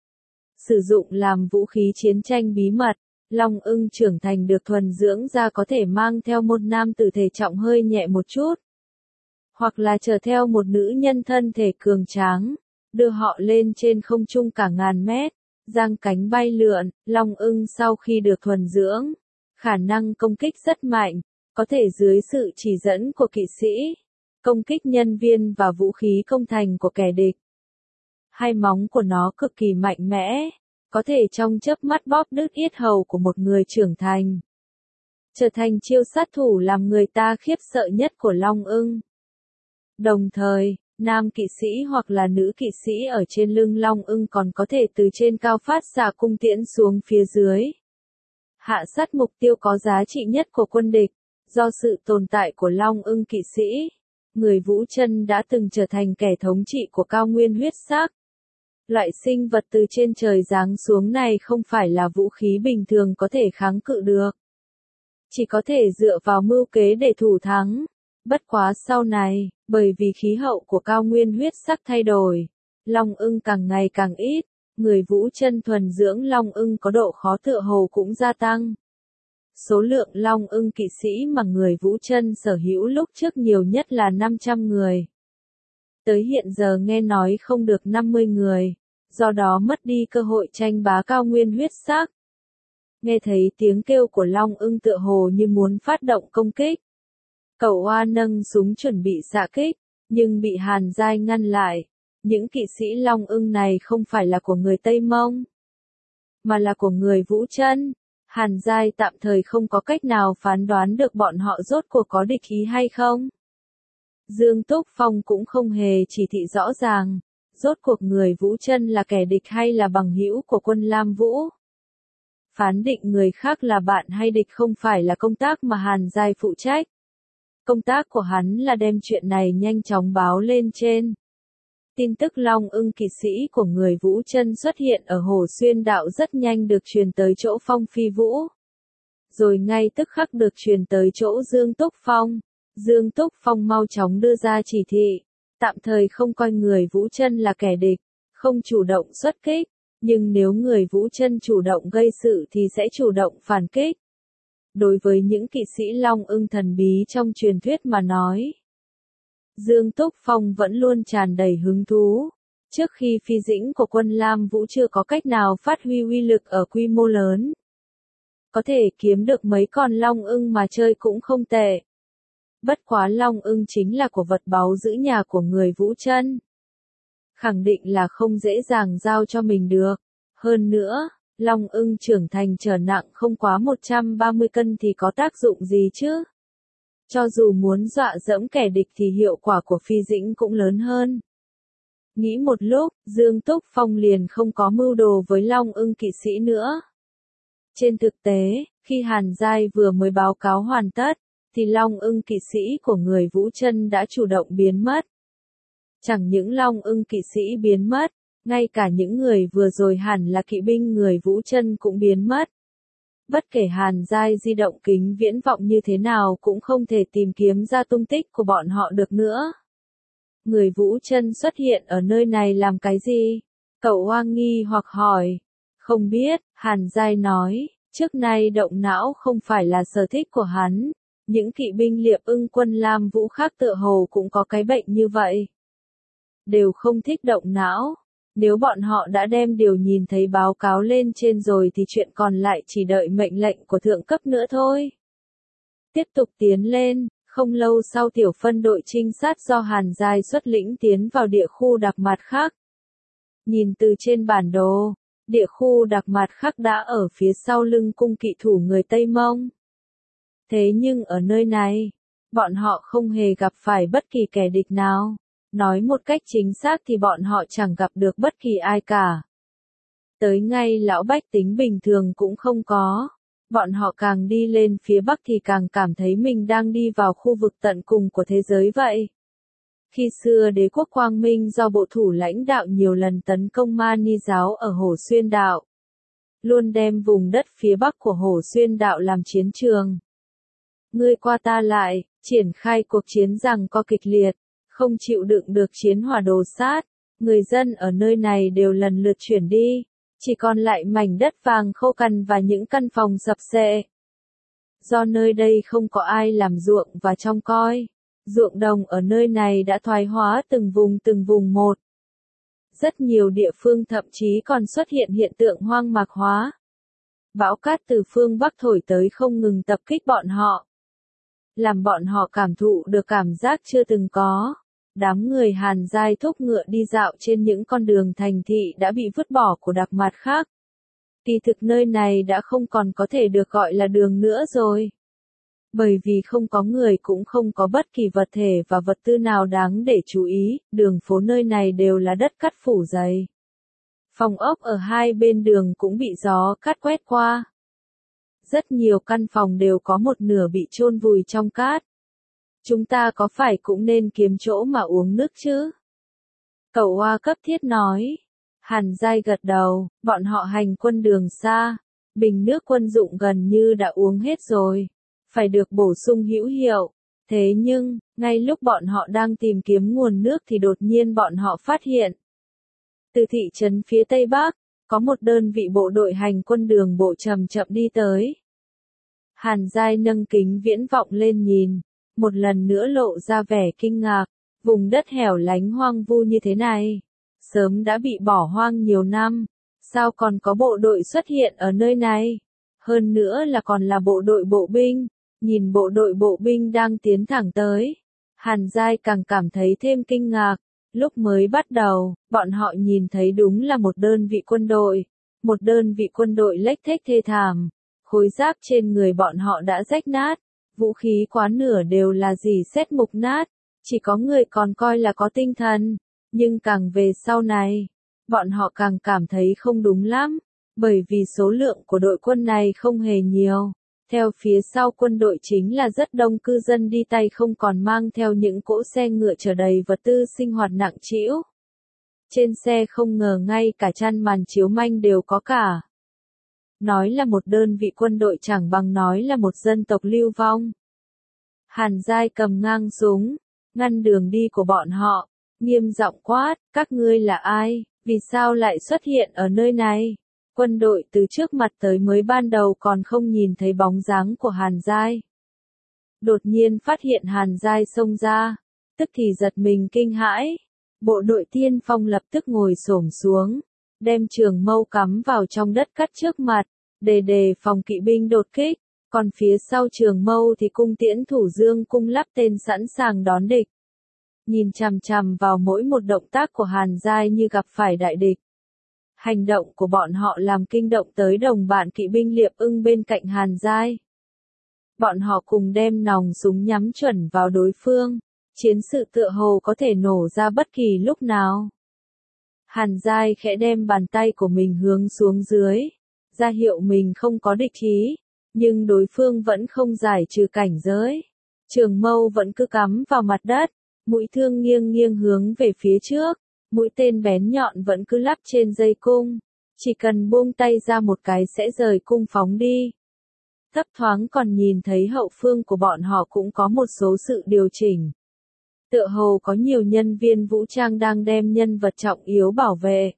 Sử dụng làm vũ khí chiến tranh bí mật, long ưng trưởng thành được thuần dưỡng ra có thể mang theo một nam tử thể trọng hơi nhẹ một chút. Hoặc là chở theo một nữ nhân thân thể cường tráng, đưa họ lên trên không trung cả ngàn mét, giang cánh bay lượn. Long ưng sau khi được thuần dưỡng, khả năng công kích rất mạnh, có thể dưới sự chỉ dẫn của kỵ sĩ, công kích nhân viên và vũ khí công thành của kẻ địch. Hai móng của nó cực kỳ mạnh mẽ, có thể trong chớp mắt bóp đứt yết hầu của một người trưởng thành. Trở thành chiêu sát thủ làm người ta khiếp sợ nhất của long ưng. Đồng thời, nam kỵ sĩ hoặc là nữ kỵ sĩ ở trên lưng long ưng còn có thể từ trên cao phát xạ cung tiễn xuống phía dưới. Hạ sát mục tiêu có giá trị nhất của quân địch. Do sự tồn tại của long ưng kỵ sĩ, người Vũ Chân đã từng trở thành kẻ thống trị của cao nguyên huyết sắc. Loại sinh vật từ trên trời giáng xuống này không phải là vũ khí bình thường có thể kháng cự được. Chỉ có thể dựa vào mưu kế để thủ thắng. Bất quá sau này, bởi vì khí hậu của cao nguyên huyết sắc thay đổi, long ưng càng ngày càng ít, người Vũ Chân thuần dưỡng long ưng có độ khó tựa hồ cũng gia tăng. Số lượng long ưng kỵ sĩ mà người Vũ Chân sở hữu lúc trước nhiều nhất là năm trăm người. Tới hiện giờ nghe nói không được năm mươi người, do đó mất đi cơ hội tranh bá cao nguyên huyết sắc. Nghe thấy tiếng kêu của long ưng tựa hồ như muốn phát động công kích. Cẩu Hoa nâng súng chuẩn bị xạ kích, nhưng bị Hàn Giai ngăn lại. Những kỵ sĩ long ưng này không phải là của người Tây Mông, mà là của người Vũ Chân. Hàn Giai tạm thời không có cách nào phán đoán được bọn họ rốt cuộc có địch ý hay không. Dương Túc Phong cũng không hề chỉ thị rõ ràng, rốt cuộc người Vũ Chân là kẻ địch hay là bằng hữu của quân Lam Vũ. Phán định người khác là bạn hay địch không phải là công tác mà Hàn Giai phụ trách. Công tác của hắn là đem chuyện này nhanh chóng báo lên trên. Tin tức long ưng kỵ sĩ của người Vũ Chân xuất hiện ở Hồ Xuyên Đạo rất nhanh được truyền tới chỗ Phong Phi Vũ. rồi ngay tức khắc được truyền tới chỗ Dương Túc Phong. Dương Túc Phong mau chóng đưa ra chỉ thị, tạm thời không coi người Vũ Chân là kẻ địch, không chủ động xuất kích, nhưng nếu người Vũ Chân chủ động gây sự thì sẽ chủ động phản kích. Đối với những kỵ sĩ Long Ưng thần bí trong truyền thuyết mà nói, Dương Túc Phong vẫn luôn tràn đầy hứng thú. Trước khi phi dĩnh của quân Lam Vũ chưa có cách nào phát huy uy lực ở quy mô lớn, có thể kiếm được mấy con Long Ưng mà chơi cũng không tệ. Bất quá Long Ưng chính là của vật báu giữ nhà của người Vũ Chân, khẳng định là không dễ dàng giao cho mình được. Hơn nữa, Long Ưng trưởng thành trở nặng không quá một trăm ba mươi cân thì có tác dụng gì chứ? Cho dù muốn dọa dẫm kẻ địch thì hiệu quả của phi dĩnh cũng lớn hơn. Nghĩ một lúc, Dương Túc Phong liền không có mưu đồ với Long Ưng kỵ sĩ nữa. Trên thực tế, khi Hàn Giai vừa mới báo cáo hoàn tất, thì Long Ưng kỵ sĩ của người Vũ Chân đã chủ động biến mất. Chẳng những Long Ưng kỵ sĩ biến mất, ngay cả những người vừa rồi hẳn là kỵ binh người Vũ Chân cũng biến mất. Bất kể Hàn Giai di động kính viễn vọng như thế nào cũng không thể tìm kiếm ra tung tích của bọn họ được nữa. Người Vũ Chân xuất hiện ở nơi này làm cái gì? Cậu Hoang nghi hoặc hỏi. Không biết, Hàn Giai nói, trước nay động não không phải là sở thích của hắn. Những kỵ binh Liệp Ưng quân Lam Vũ khác tựa hồ cũng có cái bệnh như vậy. Đều không thích động não. Nếu bọn họ đã đem điều nhìn thấy báo cáo lên trên rồi thì chuyện còn lại chỉ đợi mệnh lệnh của thượng cấp nữa thôi. Tiếp tục tiến lên, không lâu sau tiểu phân đội trinh sát do Hàn Giai xuất lĩnh tiến vào địa khu Đặc Mạt Khắc. Nhìn từ trên bản đồ, địa khu Đặc Mạt Khắc đã ở phía sau lưng cung kỵ thủ người Tây Mông. Thế nhưng ở nơi này, bọn họ không hề gặp phải bất kỳ kẻ địch nào. Nói một cách chính xác thì bọn họ chẳng gặp được bất kỳ ai cả. Tới ngay lão bách tính bình thường cũng không có. Bọn họ càng đi lên phía bắc thì càng cảm thấy mình đang đi vào khu vực tận cùng của thế giới vậy. Khi xưa đế quốc Quang Minh do bộ thủ lãnh đạo nhiều lần tấn công Ma Ni giáo ở Hồ Xuyên Đạo, luôn đem vùng đất phía bắc của Hồ Xuyên Đạo làm chiến trường. Ngươi qua ta lại, triển khai cuộc chiến giằng co kịch liệt, không chịu đựng được chiến hỏa đồ sát, người dân ở nơi này đều lần lượt chuyển đi, chỉ còn lại mảnh đất vàng khô cằn và những căn phòng sập xệ. Do nơi đây không có ai làm ruộng và trông coi, ruộng đồng ở nơi này đã thoái hóa từng vùng từng vùng một. Rất nhiều địa phương thậm chí còn xuất hiện hiện tượng hoang mạc hóa. Bão cát từ phương Bắc thổi tới không ngừng tập kích bọn họ, làm bọn họ cảm thụ được cảm giác chưa từng có. Đám người Hàn Giai thúc ngựa đi dạo trên những con đường thành thị đã bị vứt bỏ của Đặc Mạt Khắc. Kỳ thực nơi này đã không còn có thể được gọi là đường nữa rồi. Bởi vì không có người cũng không có bất kỳ vật thể và vật tư nào đáng để chú ý, đường phố nơi này đều là đất cát phủ dày. Phòng ốc ở hai bên đường cũng bị gió cát quét qua. Rất nhiều căn phòng đều có một nửa bị chôn vùi trong cát. Chúng ta có phải cũng nên kiếm chỗ mà uống nước chứ? Cậu Hoa cấp thiết nói. Hàn Giai gật đầu, bọn họ hành quân đường xa, bình nước quân dụng gần như đã uống hết rồi, phải được bổ sung hữu hiệu. Thế nhưng, ngay lúc bọn họ đang tìm kiếm nguồn nước thì đột nhiên bọn họ phát hiện. Từ thị trấn phía Tây Bắc, có một đơn vị bộ đội hành quân đường bộ chậm chậm đi tới. Hàn Giai nâng kính viễn vọng lên nhìn, một lần nữa lộ ra vẻ kinh ngạc, vùng đất hẻo lánh hoang vu như thế này, sớm đã bị bỏ hoang nhiều năm, sao còn có bộ đội xuất hiện ở nơi này? Hơn nữa là còn là bộ đội bộ binh, nhìn bộ đội bộ binh đang tiến thẳng tới. Hàn Giai càng cảm thấy thêm kinh ngạc, lúc mới bắt đầu, bọn họ nhìn thấy đúng là một đơn vị quân đội, một đơn vị quân đội lếch thếch thê thảm, khối giáp trên người bọn họ đã rách nát. Vũ khí quá nửa đều là dỉ sét mục nát, chỉ có người còn coi là có tinh thần, nhưng càng về sau này, bọn họ càng cảm thấy không đúng lắm, bởi vì số lượng của đội quân này không hề nhiều. Theo phía sau quân đội chính là rất đông cư dân đi tay không còn mang theo những cỗ xe ngựa chở đầy vật tư sinh hoạt nặng trĩu. Trên xe không ngờ ngay cả chăn màn chiếu manh đều có cả. Nói là một đơn vị quân đội chẳng bằng nói là một dân tộc lưu vong. Hàn Giai cầm ngang súng, ngăn đường đi của bọn họ, nghiêm giọng quát, các ngươi là ai, vì sao lại xuất hiện ở nơi này? Quân đội từ trước mặt tới mới ban đầu còn không nhìn thấy bóng dáng của Hàn Giai. Đột nhiên phát hiện Hàn Giai xông ra, tức thì giật mình kinh hãi. Bộ đội tiên phong lập tức ngồi xổm xuống, đem trường mâu cắm vào trong đất cắt trước mặt, để đề phòng kỵ binh đột kích, còn phía sau trường mâu thì cung tiễn thủ dương cung lắp tên sẵn sàng đón địch. Nhìn chằm chằm vào mỗi một động tác của Hàn Giai như gặp phải đại địch. Hành động của bọn họ làm kinh động tới đồng bạn kỵ binh Liệp Ưng bên cạnh Hàn Giai. Bọn họ cùng đem nòng súng nhắm chuẩn vào đối phương, chiến sự tựa hồ có thể nổ ra bất kỳ lúc nào. Hàn Giai khẽ đem bàn tay của mình hướng xuống dưới, ra hiệu mình không có địch ý, nhưng đối phương vẫn không giải trừ cảnh giới. Trường mâu vẫn cứ cắm vào mặt đất, mũi thương nghiêng nghiêng hướng về phía trước, mũi tên bén nhọn vẫn cứ lắp trên dây cung, chỉ cần buông tay ra một cái sẽ rời cung phóng đi. Thấp thoáng còn nhìn thấy hậu phương của bọn họ cũng có một số sự điều chỉnh. Tựa hồ có nhiều nhân viên vũ trang đang đem nhân vật trọng yếu bảo vệ.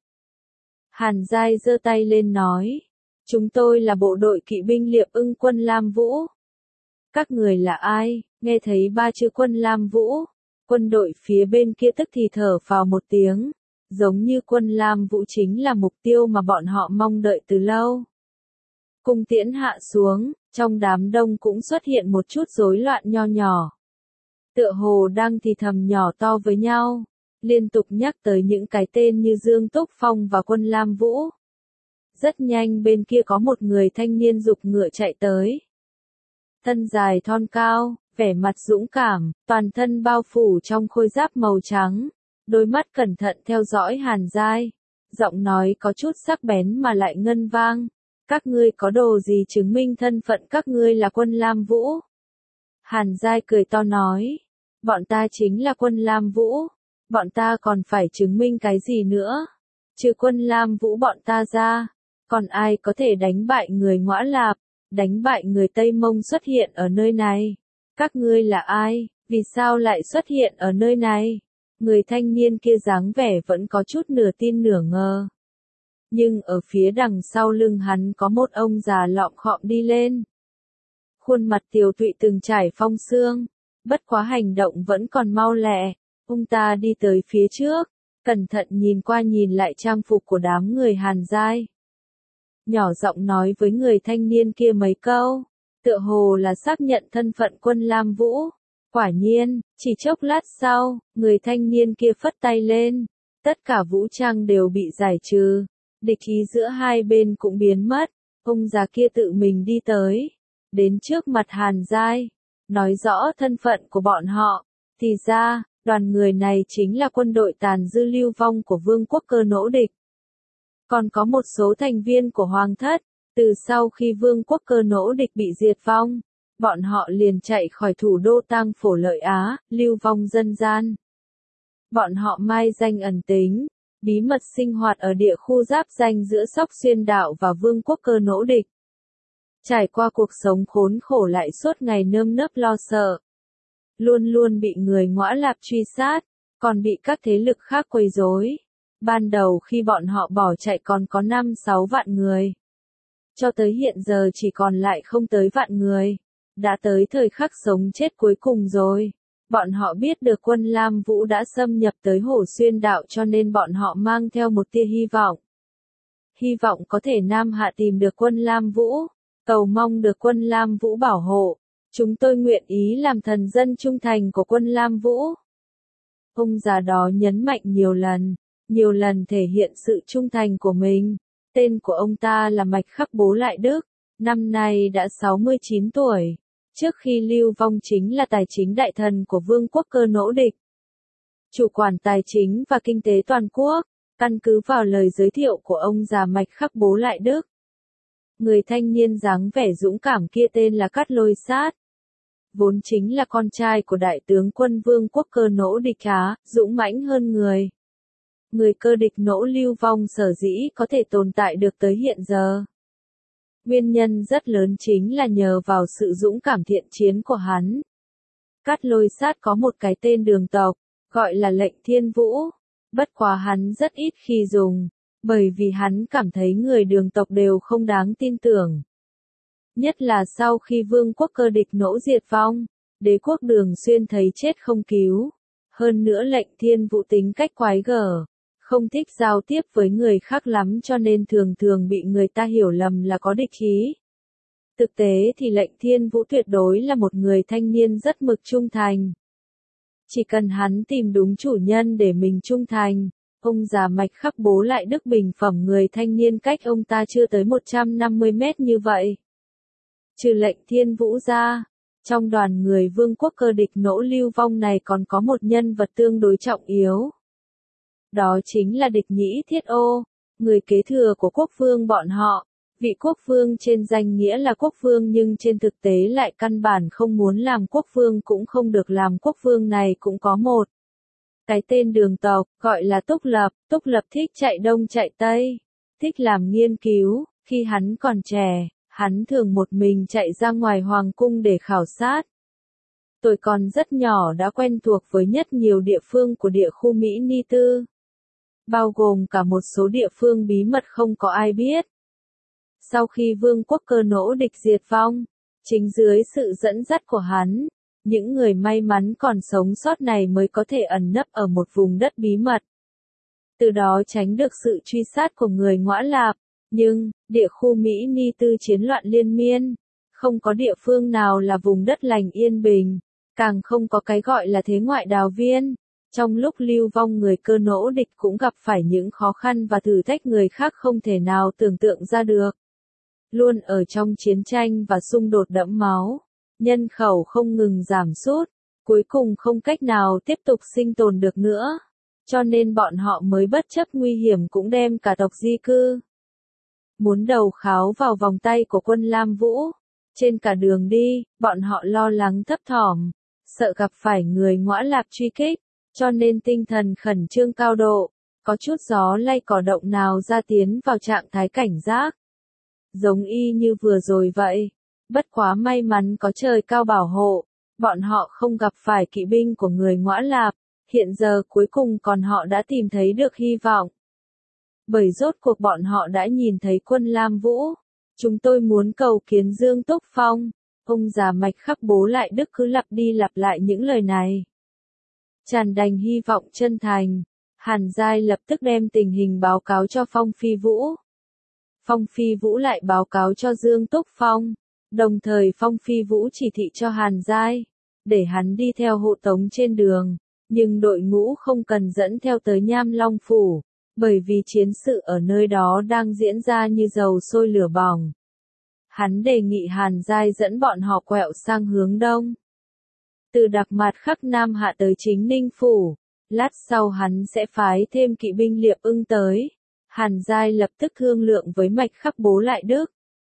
Hàn Giai giơ tay lên nói, chúng tôi là bộ đội kỵ binh Liệp Ưng quân Lam Vũ. Các người là ai? Nghe thấy ba chữ quân Lam Vũ, quân đội phía bên kia tức thì thở phào một tiếng, giống như quân Lam Vũ chính là mục tiêu mà bọn họ mong đợi từ lâu. Cung tiễn hạ xuống, trong đám đông cũng xuất hiện một chút rối loạn nho nhỏ. Tựa hồ đang thì thầm nhỏ to với nhau, liên tục nhắc tới những cái tên như Dương Túc Phong và quân Lam Vũ. Rất nhanh bên kia có một người thanh niên giục ngựa chạy tới. Thân dài thon cao, vẻ mặt dũng cảm, toàn thân bao phủ trong khôi giáp màu trắng, đôi mắt cẩn thận theo dõi Hàn Giai, giọng nói có chút sắc bén mà lại ngân vang. Các ngươi có đồ gì chứng minh thân phận các ngươi là quân Lam Vũ? Hàn Giai cười to nói, bọn ta chính là quân Lam Vũ, bọn ta còn phải chứng minh cái gì nữa? Trừ quân Lam Vũ bọn ta ra, còn ai có thể đánh bại người Ngõa Lạp, đánh bại người Tây Mông xuất hiện ở nơi này? Các ngươi là ai, vì sao lại xuất hiện ở nơi này? Người thanh niên kia dáng vẻ vẫn có chút nửa tin nửa ngờ. Nhưng ở phía đằng sau lưng hắn có một ông già lọm khọm đi lên. Khuôn mặt tiều tụy từng trải phong sương, bất quá hành động vẫn còn mau lẹ. Ông ta đi tới phía trước, cẩn thận nhìn qua nhìn lại trang phục của đám người Hàn Giai. Nhỏ giọng nói với người thanh niên kia mấy câu, tựa hồ là xác nhận thân phận quân Lam Vũ. Quả nhiên, chỉ chốc lát sau, người thanh niên kia phất tay lên, tất cả vũ trang đều bị giải trừ. Địch ý giữa hai bên cũng biến mất, ông già kia tự mình đi tới, đến trước mặt Hàn Giai, nói rõ thân phận của bọn họ, thì ra, đoàn người này chính là quân đội tàn dư lưu vong của vương quốc Cơ Nỗ địch. Còn có một số thành viên của Hoàng thất, từ sau khi vương quốc Cơ Nỗ địch bị diệt vong, bọn họ liền chạy khỏi thủ đô Tang Phổ Lợi Á, lưu vong dân gian. Bọn họ mai danh ẩn tính, bí mật sinh hoạt ở địa khu giáp ranh giữa Sóc Xuyên Đạo và vương quốc Cơ Nỗ địch. Trải qua cuộc sống khốn khổ lại suốt ngày nơm nớp lo sợ. Luôn luôn bị người Ngõa Lạp truy sát, còn bị các thế lực khác quấy rối. Ban đầu khi bọn họ bỏ chạy còn có năm sáu vạn người. Cho tới hiện giờ chỉ còn lại không tới vạn người. Đã tới thời khắc sống chết cuối cùng rồi. Bọn họ biết được quân Lam Vũ đã xâm nhập tới Hổ Xuyên Đạo cho nên bọn họ mang theo một tia hy vọng. Hy vọng có thể Nam Hạ tìm được quân Lam Vũ, cầu mong được quân Lam Vũ bảo hộ. Chúng tôi nguyện ý làm thần dân trung thành của quân Lam Vũ. Ông già đó nhấn mạnh nhiều lần, nhiều lần thể hiện sự trung thành của mình. Tên của ông ta là Mạch Khắc Bố Lại Đức, năm nay đã sáu mươi chín tuổi. Trước khi lưu vong chính là tài chính đại thần của vương quốc Cơ Nỗ địch. Chủ quản tài chính và kinh tế toàn quốc, căn cứ vào lời giới thiệu của ông già Mạch Khắc Bố Lại Đức. Người thanh niên dáng vẻ dũng cảm kia tên là Cát Lôi Sát. Vốn chính là con trai của đại tướng quân vương quốc Cơ Nỗ địch Á, dũng mãnh hơn người. Người Cơ địch Nỗ lưu vong sở dĩ có thể tồn tại được tới hiện giờ. Nguyên nhân rất lớn chính là nhờ vào sự dũng cảm thiện chiến của hắn. Cát Lôi Sát có một cái tên đường tộc, gọi là Lệnh Thiên Vũ. Bất quá hắn rất ít khi dùng, bởi vì hắn cảm thấy người đường tộc đều không đáng tin tưởng. Nhất là sau khi vương quốc Cơ Địch Nỗ diệt vong, đế quốc Đường Xuyên thấy chết không cứu. Hơn nữa Lệnh Thiên Vũ tính cách quái gở, không thích giao tiếp với người khác lắm cho nên thường thường bị người ta hiểu lầm là có địch ý. Thực tế thì Lệnh Thiên Vũ tuyệt đối là một người thanh niên rất mực trung thành. Chỉ cần hắn tìm đúng chủ nhân để mình trung thành, ông già Mạch Khắc Bố lại đức bình phẩm người thanh niên cách ông ta chưa tới một trăm năm mươi mét như vậy. Trừ Lệnh Thiên Vũ ra, trong đoàn người vương quốc Cơ Địch Nỗ lưu vong này còn có một nhân vật tương đối trọng yếu. Đó chính là Địch Nhĩ Thiết Ô, người kế thừa của quốc vương bọn họ. Vị quốc vương trên danh nghĩa là quốc vương nhưng trên thực tế lại căn bản không muốn làm quốc vương cũng không được làm quốc vương này cũng có một cái tên đường tộc, gọi là Túc Lập. Túc Lập thích chạy đông chạy tây, thích làm nghiên cứu. Khi hắn còn trẻ, hắn thường một mình chạy ra ngoài hoàng cung để khảo sát. Tuổi còn rất nhỏ đã quen thuộc với nhất nhiều địa phương của địa khu Mỹ Ni Tư, bao gồm cả một số địa phương bí mật không có ai biết. Sau khi vương quốc Cơ Nỗ địch diệt vong, chính dưới sự dẫn dắt của hắn, những người may mắn còn sống sót này mới có thể ẩn nấp ở một vùng đất bí mật. Từ đó tránh được sự truy sát của người Ngõa Lạp. Nhưng, địa khu Mỹ Ni Tư chiến loạn liên miên, không có địa phương nào là vùng đất lành yên bình, càng không có cái gọi là thế ngoại đào viên. Trong lúc lưu vong người Cơ Nỗ địch cũng gặp phải những khó khăn và thử thách người khác không thể nào tưởng tượng ra được. Luôn ở trong chiến tranh và xung đột đẫm máu, nhân khẩu không ngừng giảm sút, cuối cùng không cách nào tiếp tục sinh tồn được nữa. Cho nên bọn họ mới bất chấp nguy hiểm cũng đem cả tộc di cư. Muốn đầu kháo vào vòng tay của quân Lam Vũ. Trên cả đường đi, bọn họ lo lắng thấp thỏm, sợ gặp phải người Ngõa Lạp truy kích, cho nên tinh thần khẩn trương cao độ, có chút gió lay cỏ động nào ra tiến vào trạng thái cảnh giác. Giống y như vừa rồi vậy, bất quá may mắn có trời cao bảo hộ, bọn họ không gặp phải kỵ binh của người Ngõa Lạp, hiện giờ cuối cùng còn họ đã tìm thấy được hy vọng. Bởi rốt cuộc bọn họ đã nhìn thấy quân Lam Vũ. Chúng tôi muốn cầu kiến Dương Túc Phong. Ông già Mạch Khắc Bố lại đức cứ lặp đi lặp lại những lời này. Tràn đầy hy vọng chân thành, Hàn Giai lập tức đem tình hình báo cáo cho Phong Phi Vũ. Phong Phi Vũ lại báo cáo cho Dương Túc Phong. Đồng thời Phong Phi Vũ chỉ thị cho Hàn Giai, để hắn đi theo hộ tống trên đường, nhưng đội ngũ không cần dẫn theo tới Nham Long Phủ. Bởi vì chiến sự ở nơi đó đang diễn ra như dầu sôi lửa bỏng. Hắn đề nghị Hàn Giai dẫn bọn họ quẹo sang hướng đông. Từ Đặc Mạt Khắc Nam hạ tới Chính Ninh Phủ. Lát sau hắn sẽ phái thêm kỵ binh Liệp Ưng tới. Hàn Giai lập tức thương lượng với Mạch Khắc Bố Lại Đức.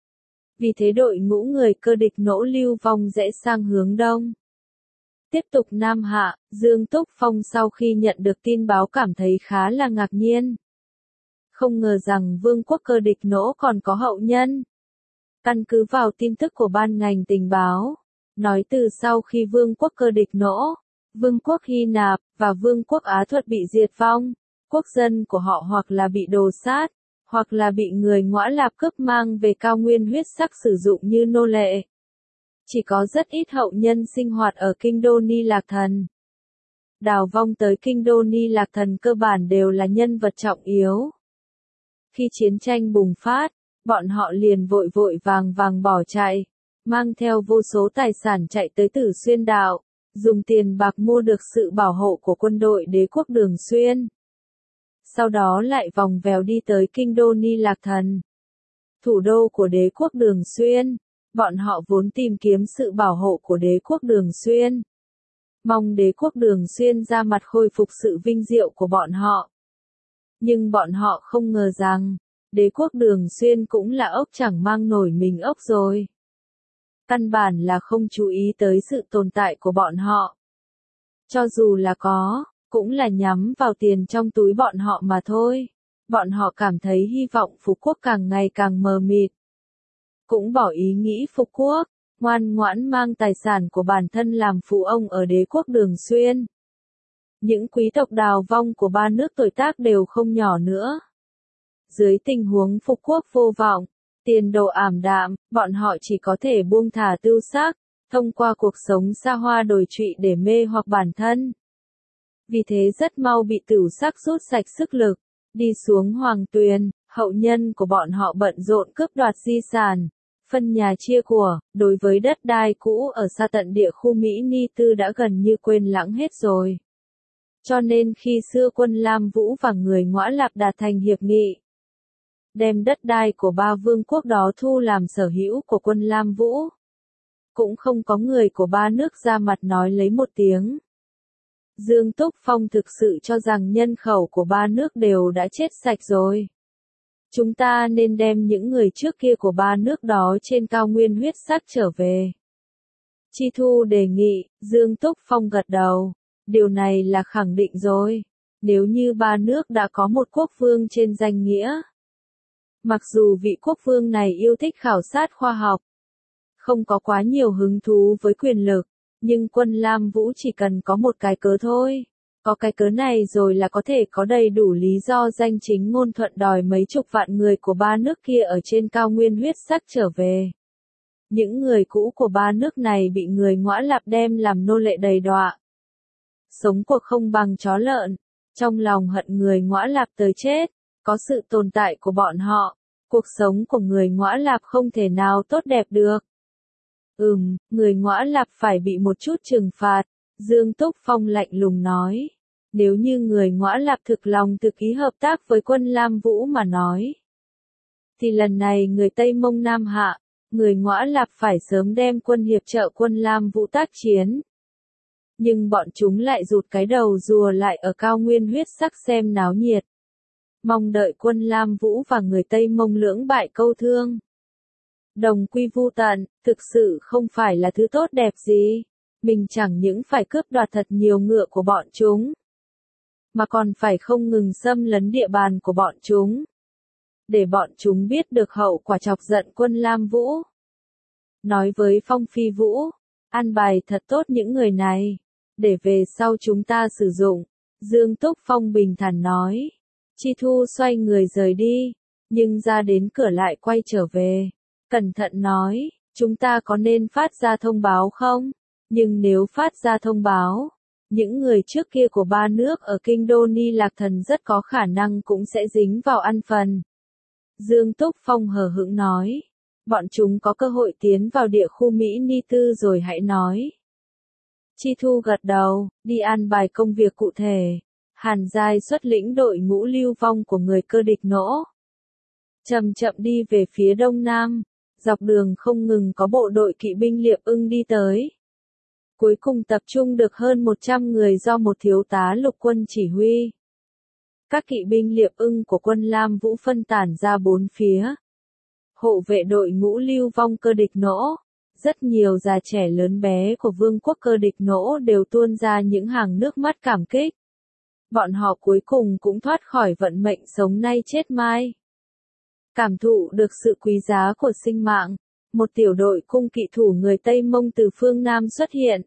Vì thế đội ngũ người Cơ Địch Nỗ lưu vong rẽ sang hướng đông. Tiếp tục Nam hạ, Dương Túc Phong sau khi nhận được tin báo cảm thấy khá là ngạc nhiên. Không ngờ rằng vương quốc Cơ Địch Nỗ còn có hậu nhân. Căn cứ vào tin tức của ban ngành tình báo, nói từ sau khi vương quốc Cơ Địch Nỗ, vương quốc Hy Nạp, và vương quốc Á Thuật bị diệt vong, quốc dân của họ hoặc là bị đồ sát, hoặc là bị người Ngõa Lạp cướp mang về cao nguyên huyết sắc sử dụng như nô lệ. Chỉ có rất ít hậu nhân sinh hoạt ở kinh đô Ni Lạc Thần. Đào vong tới kinh đô Ni Lạc Thần cơ bản đều là nhân vật trọng yếu. Khi chiến tranh bùng phát, bọn họ liền vội vội vàng vàng bỏ chạy, mang theo vô số tài sản chạy tới Tử Xuyên Đạo, dùng tiền bạc mua được sự bảo hộ của quân đội đế quốc Đường Xuyên. Sau đó lại vòng vèo đi tới kinh đô Ni Lạc Thần, thủ đô của đế quốc Đường Xuyên. Bọn họ vốn tìm kiếm sự bảo hộ của đế quốc Đường Xuyên, mong đế quốc Đường Xuyên ra mặt khôi phục sự vinh diệu của bọn họ. Nhưng bọn họ không ngờ rằng, đế quốc Đường Xuyên cũng là ốc chẳng mang nổi mình ốc rồi. Căn bản là không chú ý tới sự tồn tại của bọn họ. Cho dù là có, cũng là nhắm vào tiền trong túi bọn họ mà thôi. Bọn họ cảm thấy hy vọng phú quốc càng ngày càng mờ mịt. cũng bỏ ý nghĩ phục quốc, ngoan ngoãn mang tài sản của bản thân làm phụ ông ở đế quốc Đường Xuyên. Những quý tộc đào vong của ba nước tuổi tác đều không nhỏ nữa. Dưới tình huống phục quốc vô vọng, tiền đồ ảm đạm, bọn họ chỉ có thể buông thả tưu sắc, thông qua cuộc sống xa hoa đồi trụy để mê hoặc bản thân. Vì thế rất mau bị tửu sắc rút sạch sức lực, đi xuống hoàng tuyền, hậu nhân của bọn họ bận rộn cướp đoạt di sản, phân nhà chia của, đối với đất đai cũ ở xa tận địa khu Mỹ Ni Tư đã gần như quên lãng hết rồi. Cho nên khi xưa quân Lam Vũ và người Ngõa Lạp đạt thành hiệp nghị, đem đất đai của ba vương quốc đó thu làm sở hữu của quân Lam Vũ, cũng không có người của ba nước ra mặt nói lấy một tiếng. Dương Túc Phong thực sự cho rằng nhân khẩu của ba nước đều đã chết sạch rồi. Chúng ta nên đem những người trước kia của ba nước đó trên cao nguyên huyết sắc trở về. Chi Thu đề nghị, Dương Túc Phong gật đầu. Điều này là khẳng định rồi. Nếu như ba nước đã có một quốc vương trên danh nghĩa. Mặc dù vị quốc vương này yêu thích khảo sát khoa học, không có quá nhiều hứng thú với quyền lực, nhưng quân Lam Vũ chỉ cần có một cái cớ thôi. Có cái cớ này rồi là có thể có đầy đủ lý do danh chính ngôn thuận đòi mấy chục vạn người của ba nước kia ở trên cao nguyên huyết sắc trở về. Những người cũ của ba nước này bị người Ngõa Lạp đem làm nô lệ đầy đọa. Sống cuộc không bằng chó lợn, trong lòng hận người Ngõa Lạp tới chết, có sự tồn tại của bọn họ, cuộc sống của người Ngõa Lạp không thể nào tốt đẹp được. Ừm, người Ngõa Lạp phải bị một chút trừng phạt, Dương Túc Phong lạnh lùng nói. Nếu như người Ngõa Lạp thực lòng thực ý hợp tác với quân Lam Vũ mà nói, thì lần này người Tây Mông Nam Hạ, người Ngõa Lạp phải sớm đem quân hiệp trợ quân Lam Vũ tác chiến. Nhưng bọn chúng lại rụt cái đầu rùa lại ở cao nguyên huyết sắc xem náo nhiệt. Mong đợi quân Lam Vũ và người Tây Mông lưỡng bại câu thương. Đồng quy vu tận, thực sự không phải là thứ tốt đẹp gì. Mình chẳng những phải cướp đoạt thật nhiều ngựa của bọn chúng, mà còn phải không ngừng xâm lấn địa bàn của bọn chúng. Để bọn chúng biết được hậu quả chọc giận quân Lam Vũ. Nói với Phong Phi Vũ, an bài thật tốt những người này, để về sau chúng ta sử dụng. Dương Túc Phong bình thản nói. Chi Thu xoay người rời đi, nhưng ra đến cửa lại quay trở về. Cẩn thận nói, chúng ta có nên phát ra thông báo không? Nhưng nếu phát ra thông báo, những người trước kia của ba nước ở kinh đô Ni Lạc Thần rất có khả năng cũng sẽ dính vào ăn phần. Dương Túc Phong hờ hững nói, bọn chúng có cơ hội tiến vào địa khu Mỹ Ni Tư rồi hãy nói. Chi Thu gật đầu, đi an bài công việc cụ thể. Hàn Giai xuất lĩnh đội ngũ lưu vong của người Cơ Địch Nỗ. Chậm chậm đi về phía đông nam, dọc đường không ngừng có bộ đội kỵ binh Liệp Ưng đi tới. Cuối cùng tập trung được hơn một trăm người do một thiếu tá lục quân chỉ huy. Các kỵ binh Liệp Ưng của quân Lam Vũ phân tản ra bốn phía. Hộ vệ đội ngũ lưu vong Cơ Địch Nỗ. Rất nhiều già trẻ lớn bé của vương quốc Cơ Địch Nỗ đều tuôn ra những hàng nước mắt cảm kích. Bọn họ cuối cùng cũng thoát khỏi vận mệnh sống nay chết mai. Cảm thụ được sự quý giá của sinh mạng, một tiểu đội cung kỵ thủ người Tây Mông từ phương Nam xuất hiện.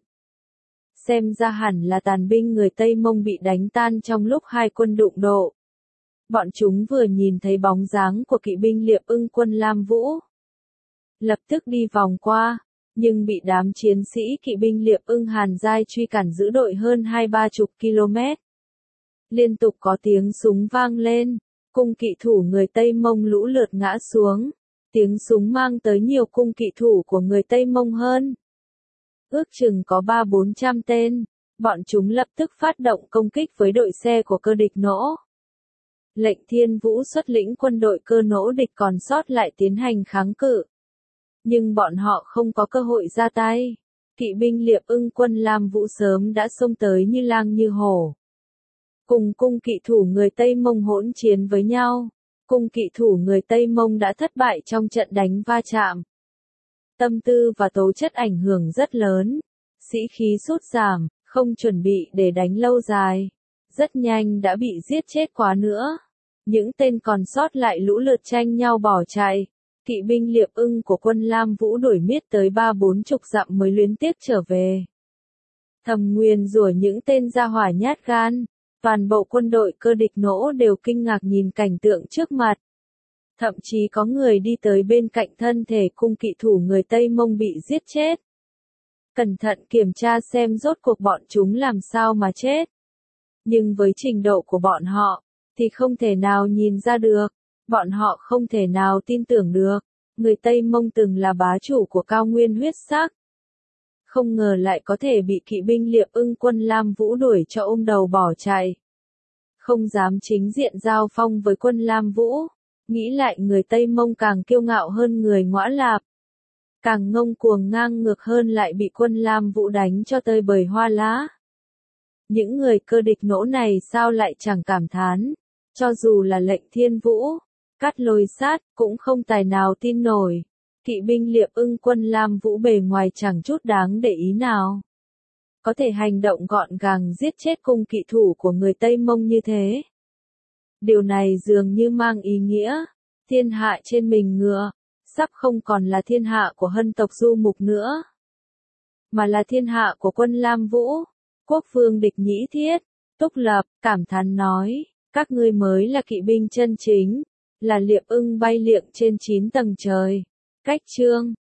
Xem ra hẳn là tàn binh người Tây Mông bị đánh tan trong lúc hai quân đụng độ. Bọn chúng vừa nhìn thấy bóng dáng của kỵ binh Liệp Ưng quân Lam Vũ, lập tức đi vòng qua, nhưng bị đám chiến sĩ kỵ binh Liệp Ưng Hàn Giai truy cản giữ đội hơn hai ba chục km. Liên tục có tiếng súng vang lên, cung kỵ thủ người Tây Mông lũ lượt ngã xuống. Tiếng súng mang tới nhiều cung kỵ thủ của người Tây Mông hơn. Ước chừng có ba bốn trăm tên, bọn chúng lập tức phát động công kích với đội xe của Cơ Địch Nỗ. Lệnh Thiên Vũ xuất lĩnh quân đội Cơ Nỗ địch còn sót lại tiến hành kháng cự. Nhưng bọn họ không có cơ hội ra tay. Kỵ binh Liệp Ưng quân Lam Vũ sớm đã xông tới như lang như hổ. Cùng cung kỵ thủ người Tây Mông hỗn chiến với nhau. Cung kỵ thủ người Tây Mông đã thất bại trong trận đánh va chạm. Tâm tư và tố chất ảnh hưởng rất lớn. Sĩ khí sút giảm, không chuẩn bị để đánh lâu dài. Rất nhanh đã bị giết chết quá nữa. Những tên còn sót lại lũ lượt tranh nhau bỏ chạy. kỵ binh liệp ưng của quân Lam Vũ đuổi miết tới ba bốn chục dặm mới luyến tiếc trở về. Thầm nguyền rủa những tên gia hỏa nhát gan, toàn bộ quân đội cơ địch nỗ đều kinh ngạc nhìn cảnh tượng trước mặt. Thậm chí có người đi tới bên cạnh thân thể cung kỵ thủ người Tây Mông bị giết chết. Cẩn thận kiểm tra xem rốt cuộc bọn chúng làm sao mà chết. Nhưng với trình độ của bọn họ, thì không thể nào nhìn ra được. Bọn họ không thể nào tin tưởng được. Người Tây Mông từng là bá chủ của cao nguyên huyết sắc. Không ngờ lại có thể bị kỵ binh liệp ưng quân Lam Vũ đuổi cho ôm đầu bỏ chạy. Không dám chính diện giao phong với quân Lam Vũ. Nghĩ lại người Tây Mông càng kiêu ngạo hơn người Ngõa Lạp. Càng ngông cuồng ngang ngược hơn lại bị quân Lam Vũ đánh cho tơi bời hoa lá. Những người cơ địch nỗ này sao lại chẳng cảm thán. Cho dù là lệnh Thiên Vũ, Cát Lôi Sát, cũng không tài nào tin nổi. Kỵ binh liệp ưng quân Lam Vũ bề ngoài chẳng chút đáng để ý nào. Có thể hành động gọn gàng giết chết cung kỵ thủ của người Tây Mông như thế. Điều này dường như mang ý nghĩa, thiên hạ trên mình ngựa, sắp không còn là thiên hạ của hân tộc Du Mục nữa. Mà là thiên hạ của quân Lam Vũ. Quốc vương Địch Nhĩ Thiết, Túc Lập, cảm thán nói, các ngươi mới là kỵ binh chân chính, là liệp ưng bay liệng trên chín tầng trời. Cách chương